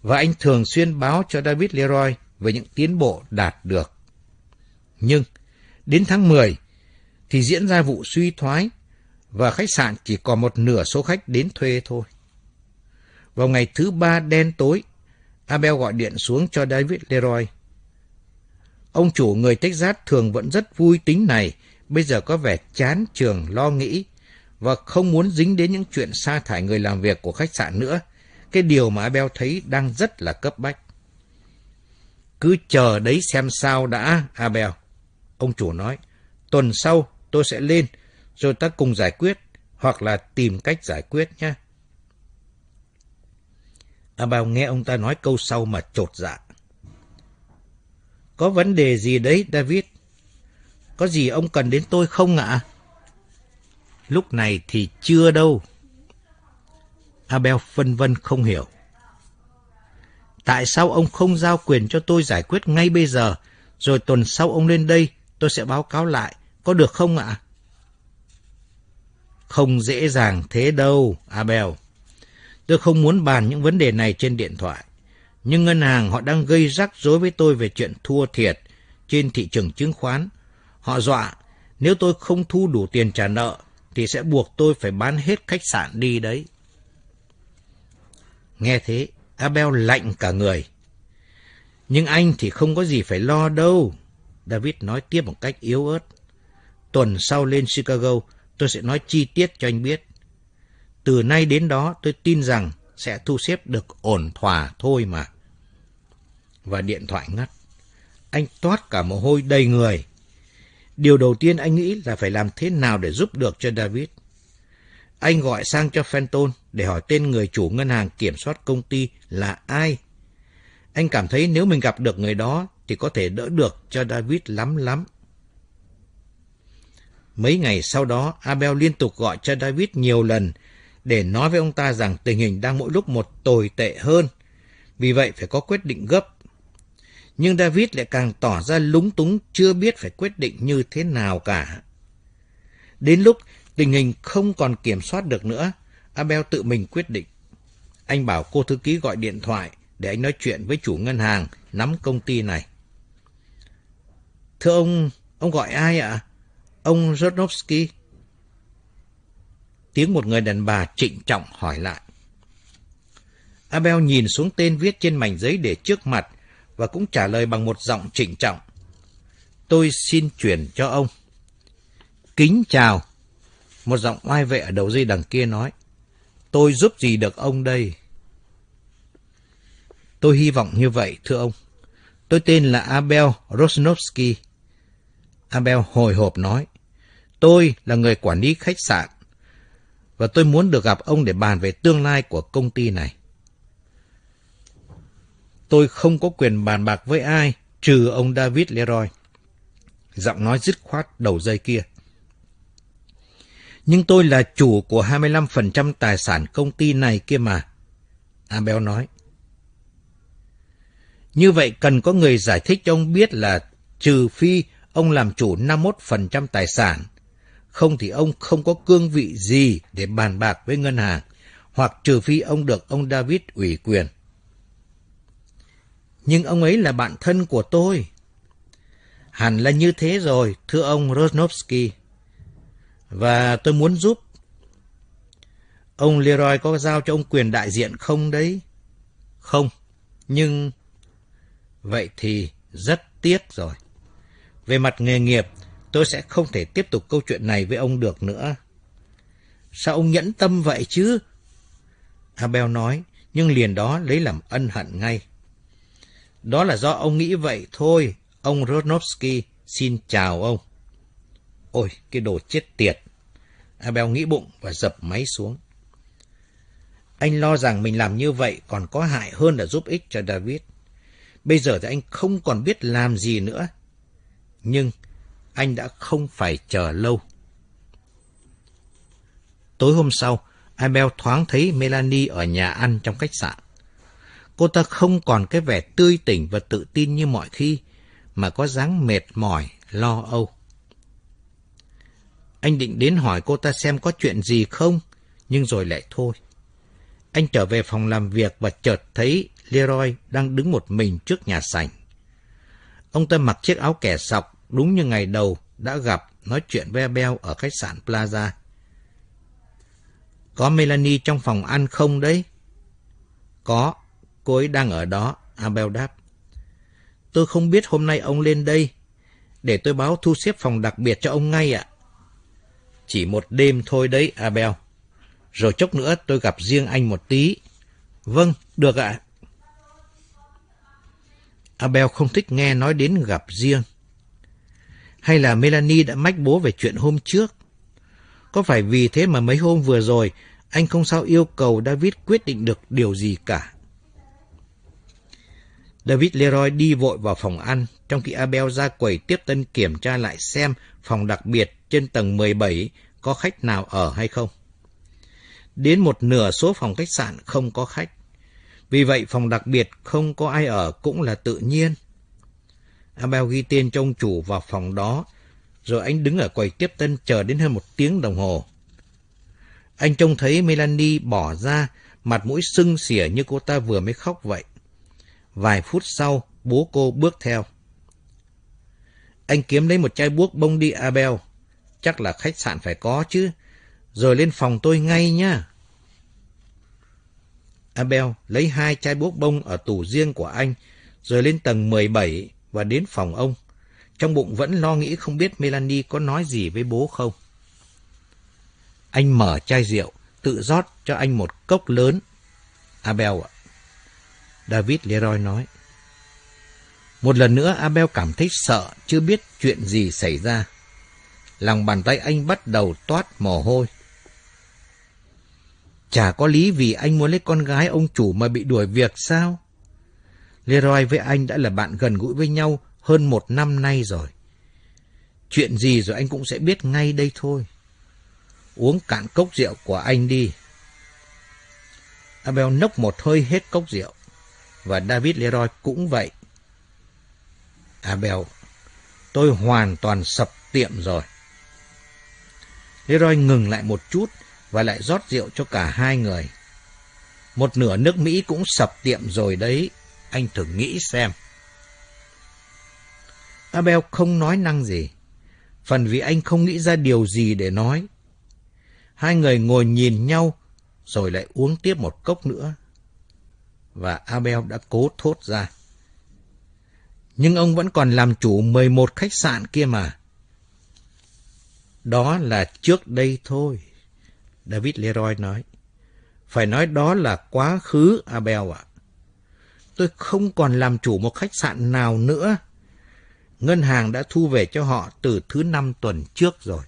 và anh thường xuyên báo cho David Leroy về những tiến bộ đạt được. Nhưng đến tháng mười thì diễn ra vụ suy thoái và khách sạn chỉ còn một nửa số khách đến thuê thôi. Vào ngày thứ ba đen tối, Abel gọi điện xuống cho David Leroy. Ông chủ người Texas thường vẫn rất vui tính này, bây giờ có vẻ chán chường lo nghĩ và không muốn dính đến những chuyện sa thải người làm việc của khách sạn nữa, cái điều mà Abel thấy đang rất là cấp bách. Cứ chờ đấy xem sao đã, Abel. Ông chủ nói, tuần sau tôi sẽ lên, rồi ta cùng giải quyết, hoặc là tìm cách giải quyết nhé. Abel nghe ông ta nói câu sau mà chột dạ. Có vấn đề gì đấy, David? Có gì ông cần đến tôi không ạ? Lúc này thì chưa đâu. Abel phân vân không hiểu. Tại sao ông không giao quyền cho tôi giải quyết ngay bây giờ, rồi tuần sau ông lên đây, tôi sẽ báo cáo lại, có được không ạ? Không dễ dàng thế đâu, Abel. Tôi không muốn bàn những vấn đề này trên điện thoại, nhưng ngân hàng họ đang gây rắc rối với tôi về chuyện thua thiệt trên thị trường chứng khoán. Họ dọa, nếu tôi không thu đủ tiền trả nợ, thì sẽ buộc tôi phải bán hết khách sạn đi đấy. Nghe thế, Abel lạnh cả người. Nhưng anh thì không có gì phải lo đâu, David nói tiếp một cách yếu ớt. Tuần sau lên Chicago, tôi sẽ nói chi tiết cho anh biết. Từ nay đến đó, tôi tin rằng sẽ thu xếp được ổn thỏa thôi mà. Và điện thoại ngắt. Anh toát cả mồ hôi đầy người. Điều đầu tiên anh nghĩ là phải làm thế nào để giúp được cho David. Anh gọi sang cho Fenton để hỏi tên người chủ ngân hàng kiểm soát công ty là ai. Anh cảm thấy nếu mình gặp được người đó thì có thể đỡ được cho David lắm lắm. Mấy ngày sau đó, Abel liên tục gọi cho David nhiều lần để nói với ông ta rằng tình hình đang mỗi lúc một tồi tệ hơn. Vì vậy phải có quyết định gấp. Nhưng David lại càng tỏ ra lúng túng, chưa biết phải quyết định như thế nào cả. Đến lúc tình hình không còn kiểm soát được nữa, Abel tự mình quyết định. Anh bảo cô thư ký gọi điện thoại để anh nói chuyện với chủ ngân hàng nắm công ty này. Thưa ông, ông gọi ai ạ? Ông Rosnovsky. Tiếng một người đàn bà trịnh trọng hỏi lại. Abel nhìn xuống tên viết trên mảnh giấy để trước mặt và cũng trả lời bằng một giọng trịnh trọng. Tôi xin chuyển cho ông. Kính chào. Một giọng oai vệ ở đầu dây đằng kia nói. Tôi giúp gì được ông đây? Tôi hy vọng như vậy, thưa ông. Tôi tên là Abel Rosnovsky. Abel hồi hộp nói. Tôi là người quản lý khách sạn và tôi muốn được gặp ông để bàn về tương lai của công ty này. Tôi không có quyền bàn bạc với ai trừ ông David Leroy. Giọng nói dứt khoát đầu dây kia. Nhưng tôi là chủ của hai mươi lăm phần trăm tài sản công ty này kia mà. Abel nói. Như vậy cần có người giải thích cho ông biết là trừ phi ông làm chủ năm mươi mốt phần trăm tài sản, không thì ông không có cương vị gì để bàn bạc với ngân hàng, hoặc trừ phi ông được ông David ủy quyền. Nhưng ông ấy là bạn thân của tôi. Hẳn là như thế rồi, thưa ông Rosnovsky. Và tôi muốn giúp. Ông Leroy có giao cho ông quyền đại diện không đấy? Không, nhưng... Vậy thì rất tiếc rồi. Về mặt nghề nghiệp, tôi sẽ không thể tiếp tục câu chuyện này với ông được nữa. Sao ông nhẫn tâm vậy chứ? Abel nói, nhưng liền đó lấy làm ân hận ngay. Đó là do ông nghĩ vậy thôi, ông Rosnovsky, xin chào ông. Ôi, cái đồ chết tiệt. Abel nghĩ bụng và dập máy xuống. Anh lo rằng mình làm như vậy còn có hại hơn là giúp ích cho David. Bây giờ thì anh không còn biết làm gì nữa. Nhưng anh đã không phải chờ lâu. Tối hôm sau, Abel thoáng thấy Melanie ở nhà ăn trong khách sạn. Cô ta không còn cái vẻ tươi tỉnh và tự tin như mọi khi, mà có dáng mệt mỏi, lo âu. Anh định đến hỏi cô ta xem có chuyện gì không, nhưng rồi lại thôi. Anh trở về phòng làm việc và chợt thấy Leroy đang đứng một mình trước nhà sảnh. Ông ta mặc chiếc áo kẻ sọc đúng như ngày đầu đã gặp nói chuyện với Abel ở khách sạn Plaza. Có Melanie trong phòng ăn không đấy? Có, cô ấy đang ở đó, Abel đáp. Tôi không biết hôm nay ông lên đây. Để tôi báo thu xếp phòng đặc biệt cho ông ngay ạ. Chỉ một đêm thôi đấy, Abel. Rồi chốc nữa tôi gặp riêng anh một tí. Vâng, được ạ. Abel không thích nghe nói đến gặp riêng. Hay là Melanie đã mách bố về chuyện hôm trước? Có phải vì thế mà mấy hôm vừa rồi anh không sao yêu cầu David quyết định được điều gì cả? David Leroy đi vội vào phòng ăn, trong khi Abel ra quầy tiếp tân kiểm tra lại xem phòng đặc biệt trên tầng mười bảy có khách nào ở hay không. Đến một nửa số phòng khách sạn không có khách. Vì vậy phòng đặc biệt không có ai ở cũng là tự nhiên. Abel ghi tên cho ông chủ vào phòng đó, rồi anh đứng ở quầy tiếp tân chờ đến hơn một tiếng đồng hồ. Anh trông thấy Melanie bỏ ra, mặt mũi sưng xỉa như cô ta vừa mới khóc vậy. Vài phút sau, bố cô bước theo. Anh kiếm lấy một chai buốc bông đi, Abel. Chắc là khách sạn phải có chứ. Rồi lên phòng tôi ngay nhá. Abel lấy hai chai buốc bông ở tủ riêng của anh, rồi lên tầng mười bảy và đến phòng ông. Trong bụng vẫn lo nghĩ không biết Melanie có nói gì với bố không. Anh mở chai rượu, tự rót cho anh một cốc lớn. Abel ạ. David Leroy nói. Một lần nữa Abel cảm thấy sợ, chưa biết chuyện gì xảy ra. Lòng bàn tay anh bắt đầu toát mồ hôi. Chả có lý vì anh muốn lấy con gái ông chủ mà bị đuổi việc sao? Leroy với anh đã là bạn gần gũi với nhau hơn một năm nay rồi. Chuyện gì rồi anh cũng sẽ biết ngay đây thôi. Uống cạn cốc rượu của anh đi. Abel nốc một hơi hết cốc rượu. Và David Leroy cũng vậy. Abel, tôi hoàn toàn sập tiệm rồi. Leroy ngừng lại một chút và lại rót rượu cho cả hai người. Một nửa nước Mỹ cũng sập tiệm rồi đấy. Anh thử nghĩ xem. Abel không nói năng gì. Phần vì anh không nghĩ ra điều gì để nói. Hai người ngồi nhìn nhau rồi lại uống tiếp một cốc nữa. Và Abel đã cố thốt ra. Nhưng ông vẫn còn làm chủ mười một khách sạn kia mà. Đó là trước đây thôi, David Leroy nói. Phải nói đó là quá khứ, Abel ạ. Tôi không còn làm chủ một khách sạn nào nữa. Ngân hàng đã thu về cho họ từ thứ năm tuần trước rồi.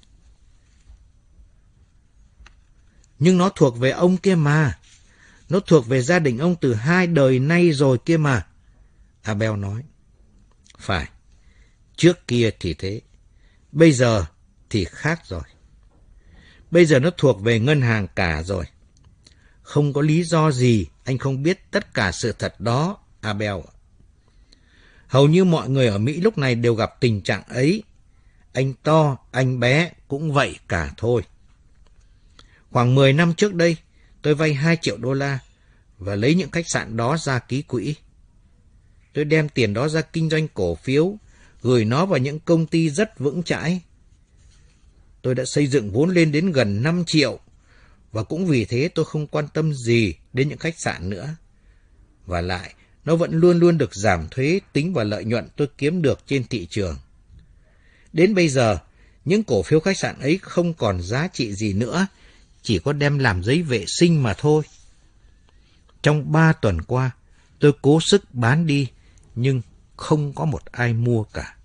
Nhưng nó thuộc về ông kia mà. Nó thuộc về gia đình ông từ hai đời nay rồi kia mà. Abel nói. Phải, trước kia thì thế. Bây giờ thì khác rồi. Bây giờ nó thuộc về ngân hàng cả rồi. Không có lý do gì anh không biết tất cả sự thật đó, Abel. Hầu như mọi người ở Mỹ lúc này đều gặp tình trạng ấy. Anh to, anh bé cũng vậy cả thôi. Khoảng mười năm trước đây, tôi vay hai triệu đô la và lấy những khách sạn đó ra ký quỹ. Tôi đem tiền đó ra kinh doanh cổ phiếu, gửi nó vào những công ty rất vững chãi. Tôi đã xây dựng vốn lên đến gần năm triệu, và cũng vì thế tôi không quan tâm gì đến những khách sạn nữa. Và lại, nó vẫn luôn luôn được giảm thuế tính vào lợi nhuận tôi kiếm được trên thị trường. Đến bây giờ, những cổ phiếu khách sạn ấy không còn giá trị gì nữa, chỉ có đem làm giấy vệ sinh mà thôi. Trong ba tuần qua, tôi cố sức bán đi, nhưng không có một ai mua cả.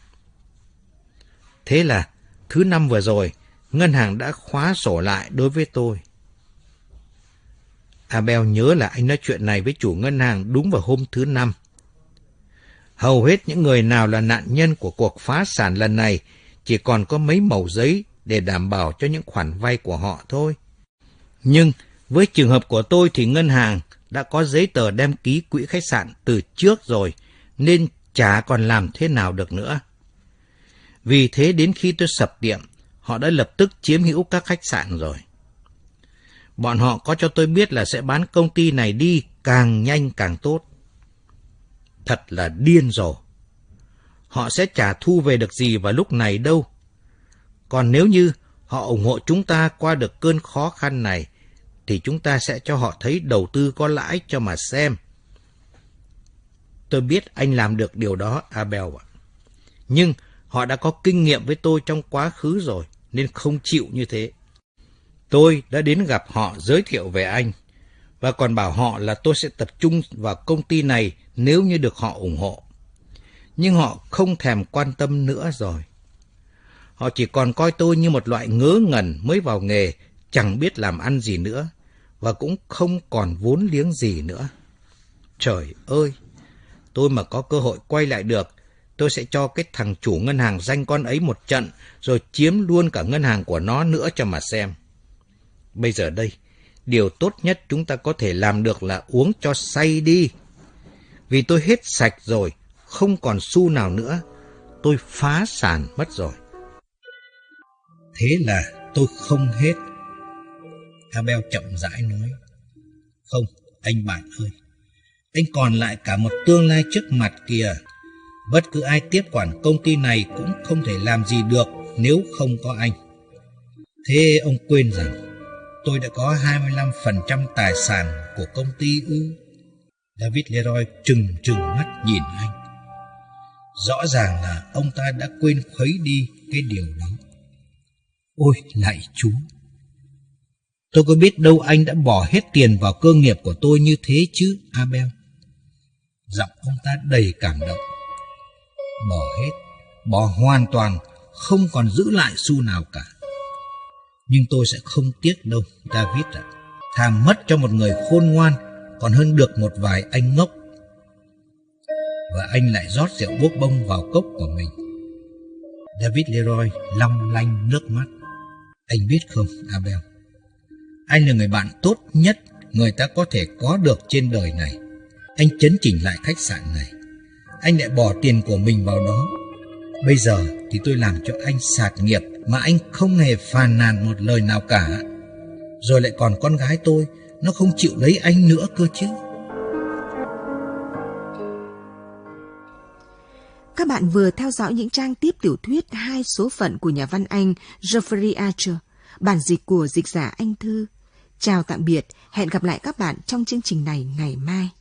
Thế là, thứ năm vừa rồi, ngân hàng đã khóa sổ lại đối với tôi. Abel nhớ là anh nói chuyện này với chủ ngân hàng đúng vào hôm thứ năm. Hầu hết những người nào là nạn nhân của cuộc phá sản lần này chỉ còn có mấy mẩu giấy để đảm bảo cho những khoản vay của họ thôi. Nhưng với trường hợp của tôi thì ngân hàng đã có giấy tờ đem ký quỹ khách sạn từ trước rồi, nên chả còn làm thế nào được nữa. Vì thế đến khi tôi sập tiệm, họ đã lập tức chiếm hữu các khách sạn rồi. Bọn họ có cho tôi biết là sẽ bán công ty này đi càng nhanh càng tốt. Thật là điên rồ. Họ sẽ chả thu về được gì vào lúc này đâu. Còn nếu như họ ủng hộ chúng ta qua được cơn khó khăn này, thì chúng ta sẽ cho họ thấy đầu tư có lãi cho mà xem. Tôi biết anh làm được điều đó, Abel ạ. Nhưng họ đã có kinh nghiệm với tôi trong quá khứ rồi, nên không chịu như thế. Tôi đã đến gặp họ giới thiệu về anh, và còn bảo họ là tôi sẽ tập trung vào công ty này nếu như được họ ủng hộ. Nhưng họ không thèm quan tâm nữa rồi. Họ chỉ còn coi tôi như một loại ngớ ngẩn mới vào nghề, chẳng biết làm ăn gì nữa, và cũng không còn vốn liếng gì nữa. Trời ơi! Tôi mà có cơ hội quay lại được, tôi sẽ cho cái thằng chủ ngân hàng danh con ấy một trận, rồi chiếm luôn cả ngân hàng của nó nữa cho mà xem. Bây giờ đây, điều tốt nhất chúng ta có thể làm được là uống cho say đi. Vì tôi hết sạch rồi, không còn xu nào nữa. Tôi phá sản mất rồi. Thế là tôi không hết. Abel chậm rãi nói. Không, anh bạn ơi. Anh còn lại cả một tương lai trước mặt kìa. Bất cứ ai tiếp quản công ty này cũng không thể làm gì được nếu không có anh. Thế ông quên rằng tôi đã có hai mươi lăm phần trăm tài sản của công ty ư? David Leroy trừng trừng mắt nhìn anh. Rõ ràng là ông ta đã quên khuấy đi cái điều đó. Ôi lạy Chúa! Tôi có biết đâu anh đã bỏ hết tiền vào cơ nghiệp của tôi như thế chứ, Abel. Giọng ông ta đầy cảm động. Bỏ hết, bỏ hoàn toàn, không còn giữ lại xu nào cả. Nhưng tôi sẽ không tiếc đâu, David ạ. Thà mất cho một người khôn ngoan, còn hơn được một vài anh ngốc. Và anh lại rót rượu bốc bông vào cốc của mình. David Leroy long lanh nước mắt. Anh biết không, Abel, anh là người bạn tốt nhất người ta có thể có được trên đời này. Anh chấn chỉnh lại khách sạn này. Anh lại bỏ tiền của mình vào đó. Bây giờ thì tôi làm cho anh sạt nghiệp mà anh không hề phàn nàn một lời nào cả. Rồi lại còn con gái tôi, nó không chịu lấy anh nữa cơ chứ. Các bạn vừa theo dõi những trang tiếp tiểu thuyết Hai số phận của nhà văn Anh Geoffrey Archer, bản dịch của dịch giả Anh Thư. Chào tạm biệt, hẹn gặp lại các bạn trong chương trình này ngày mai.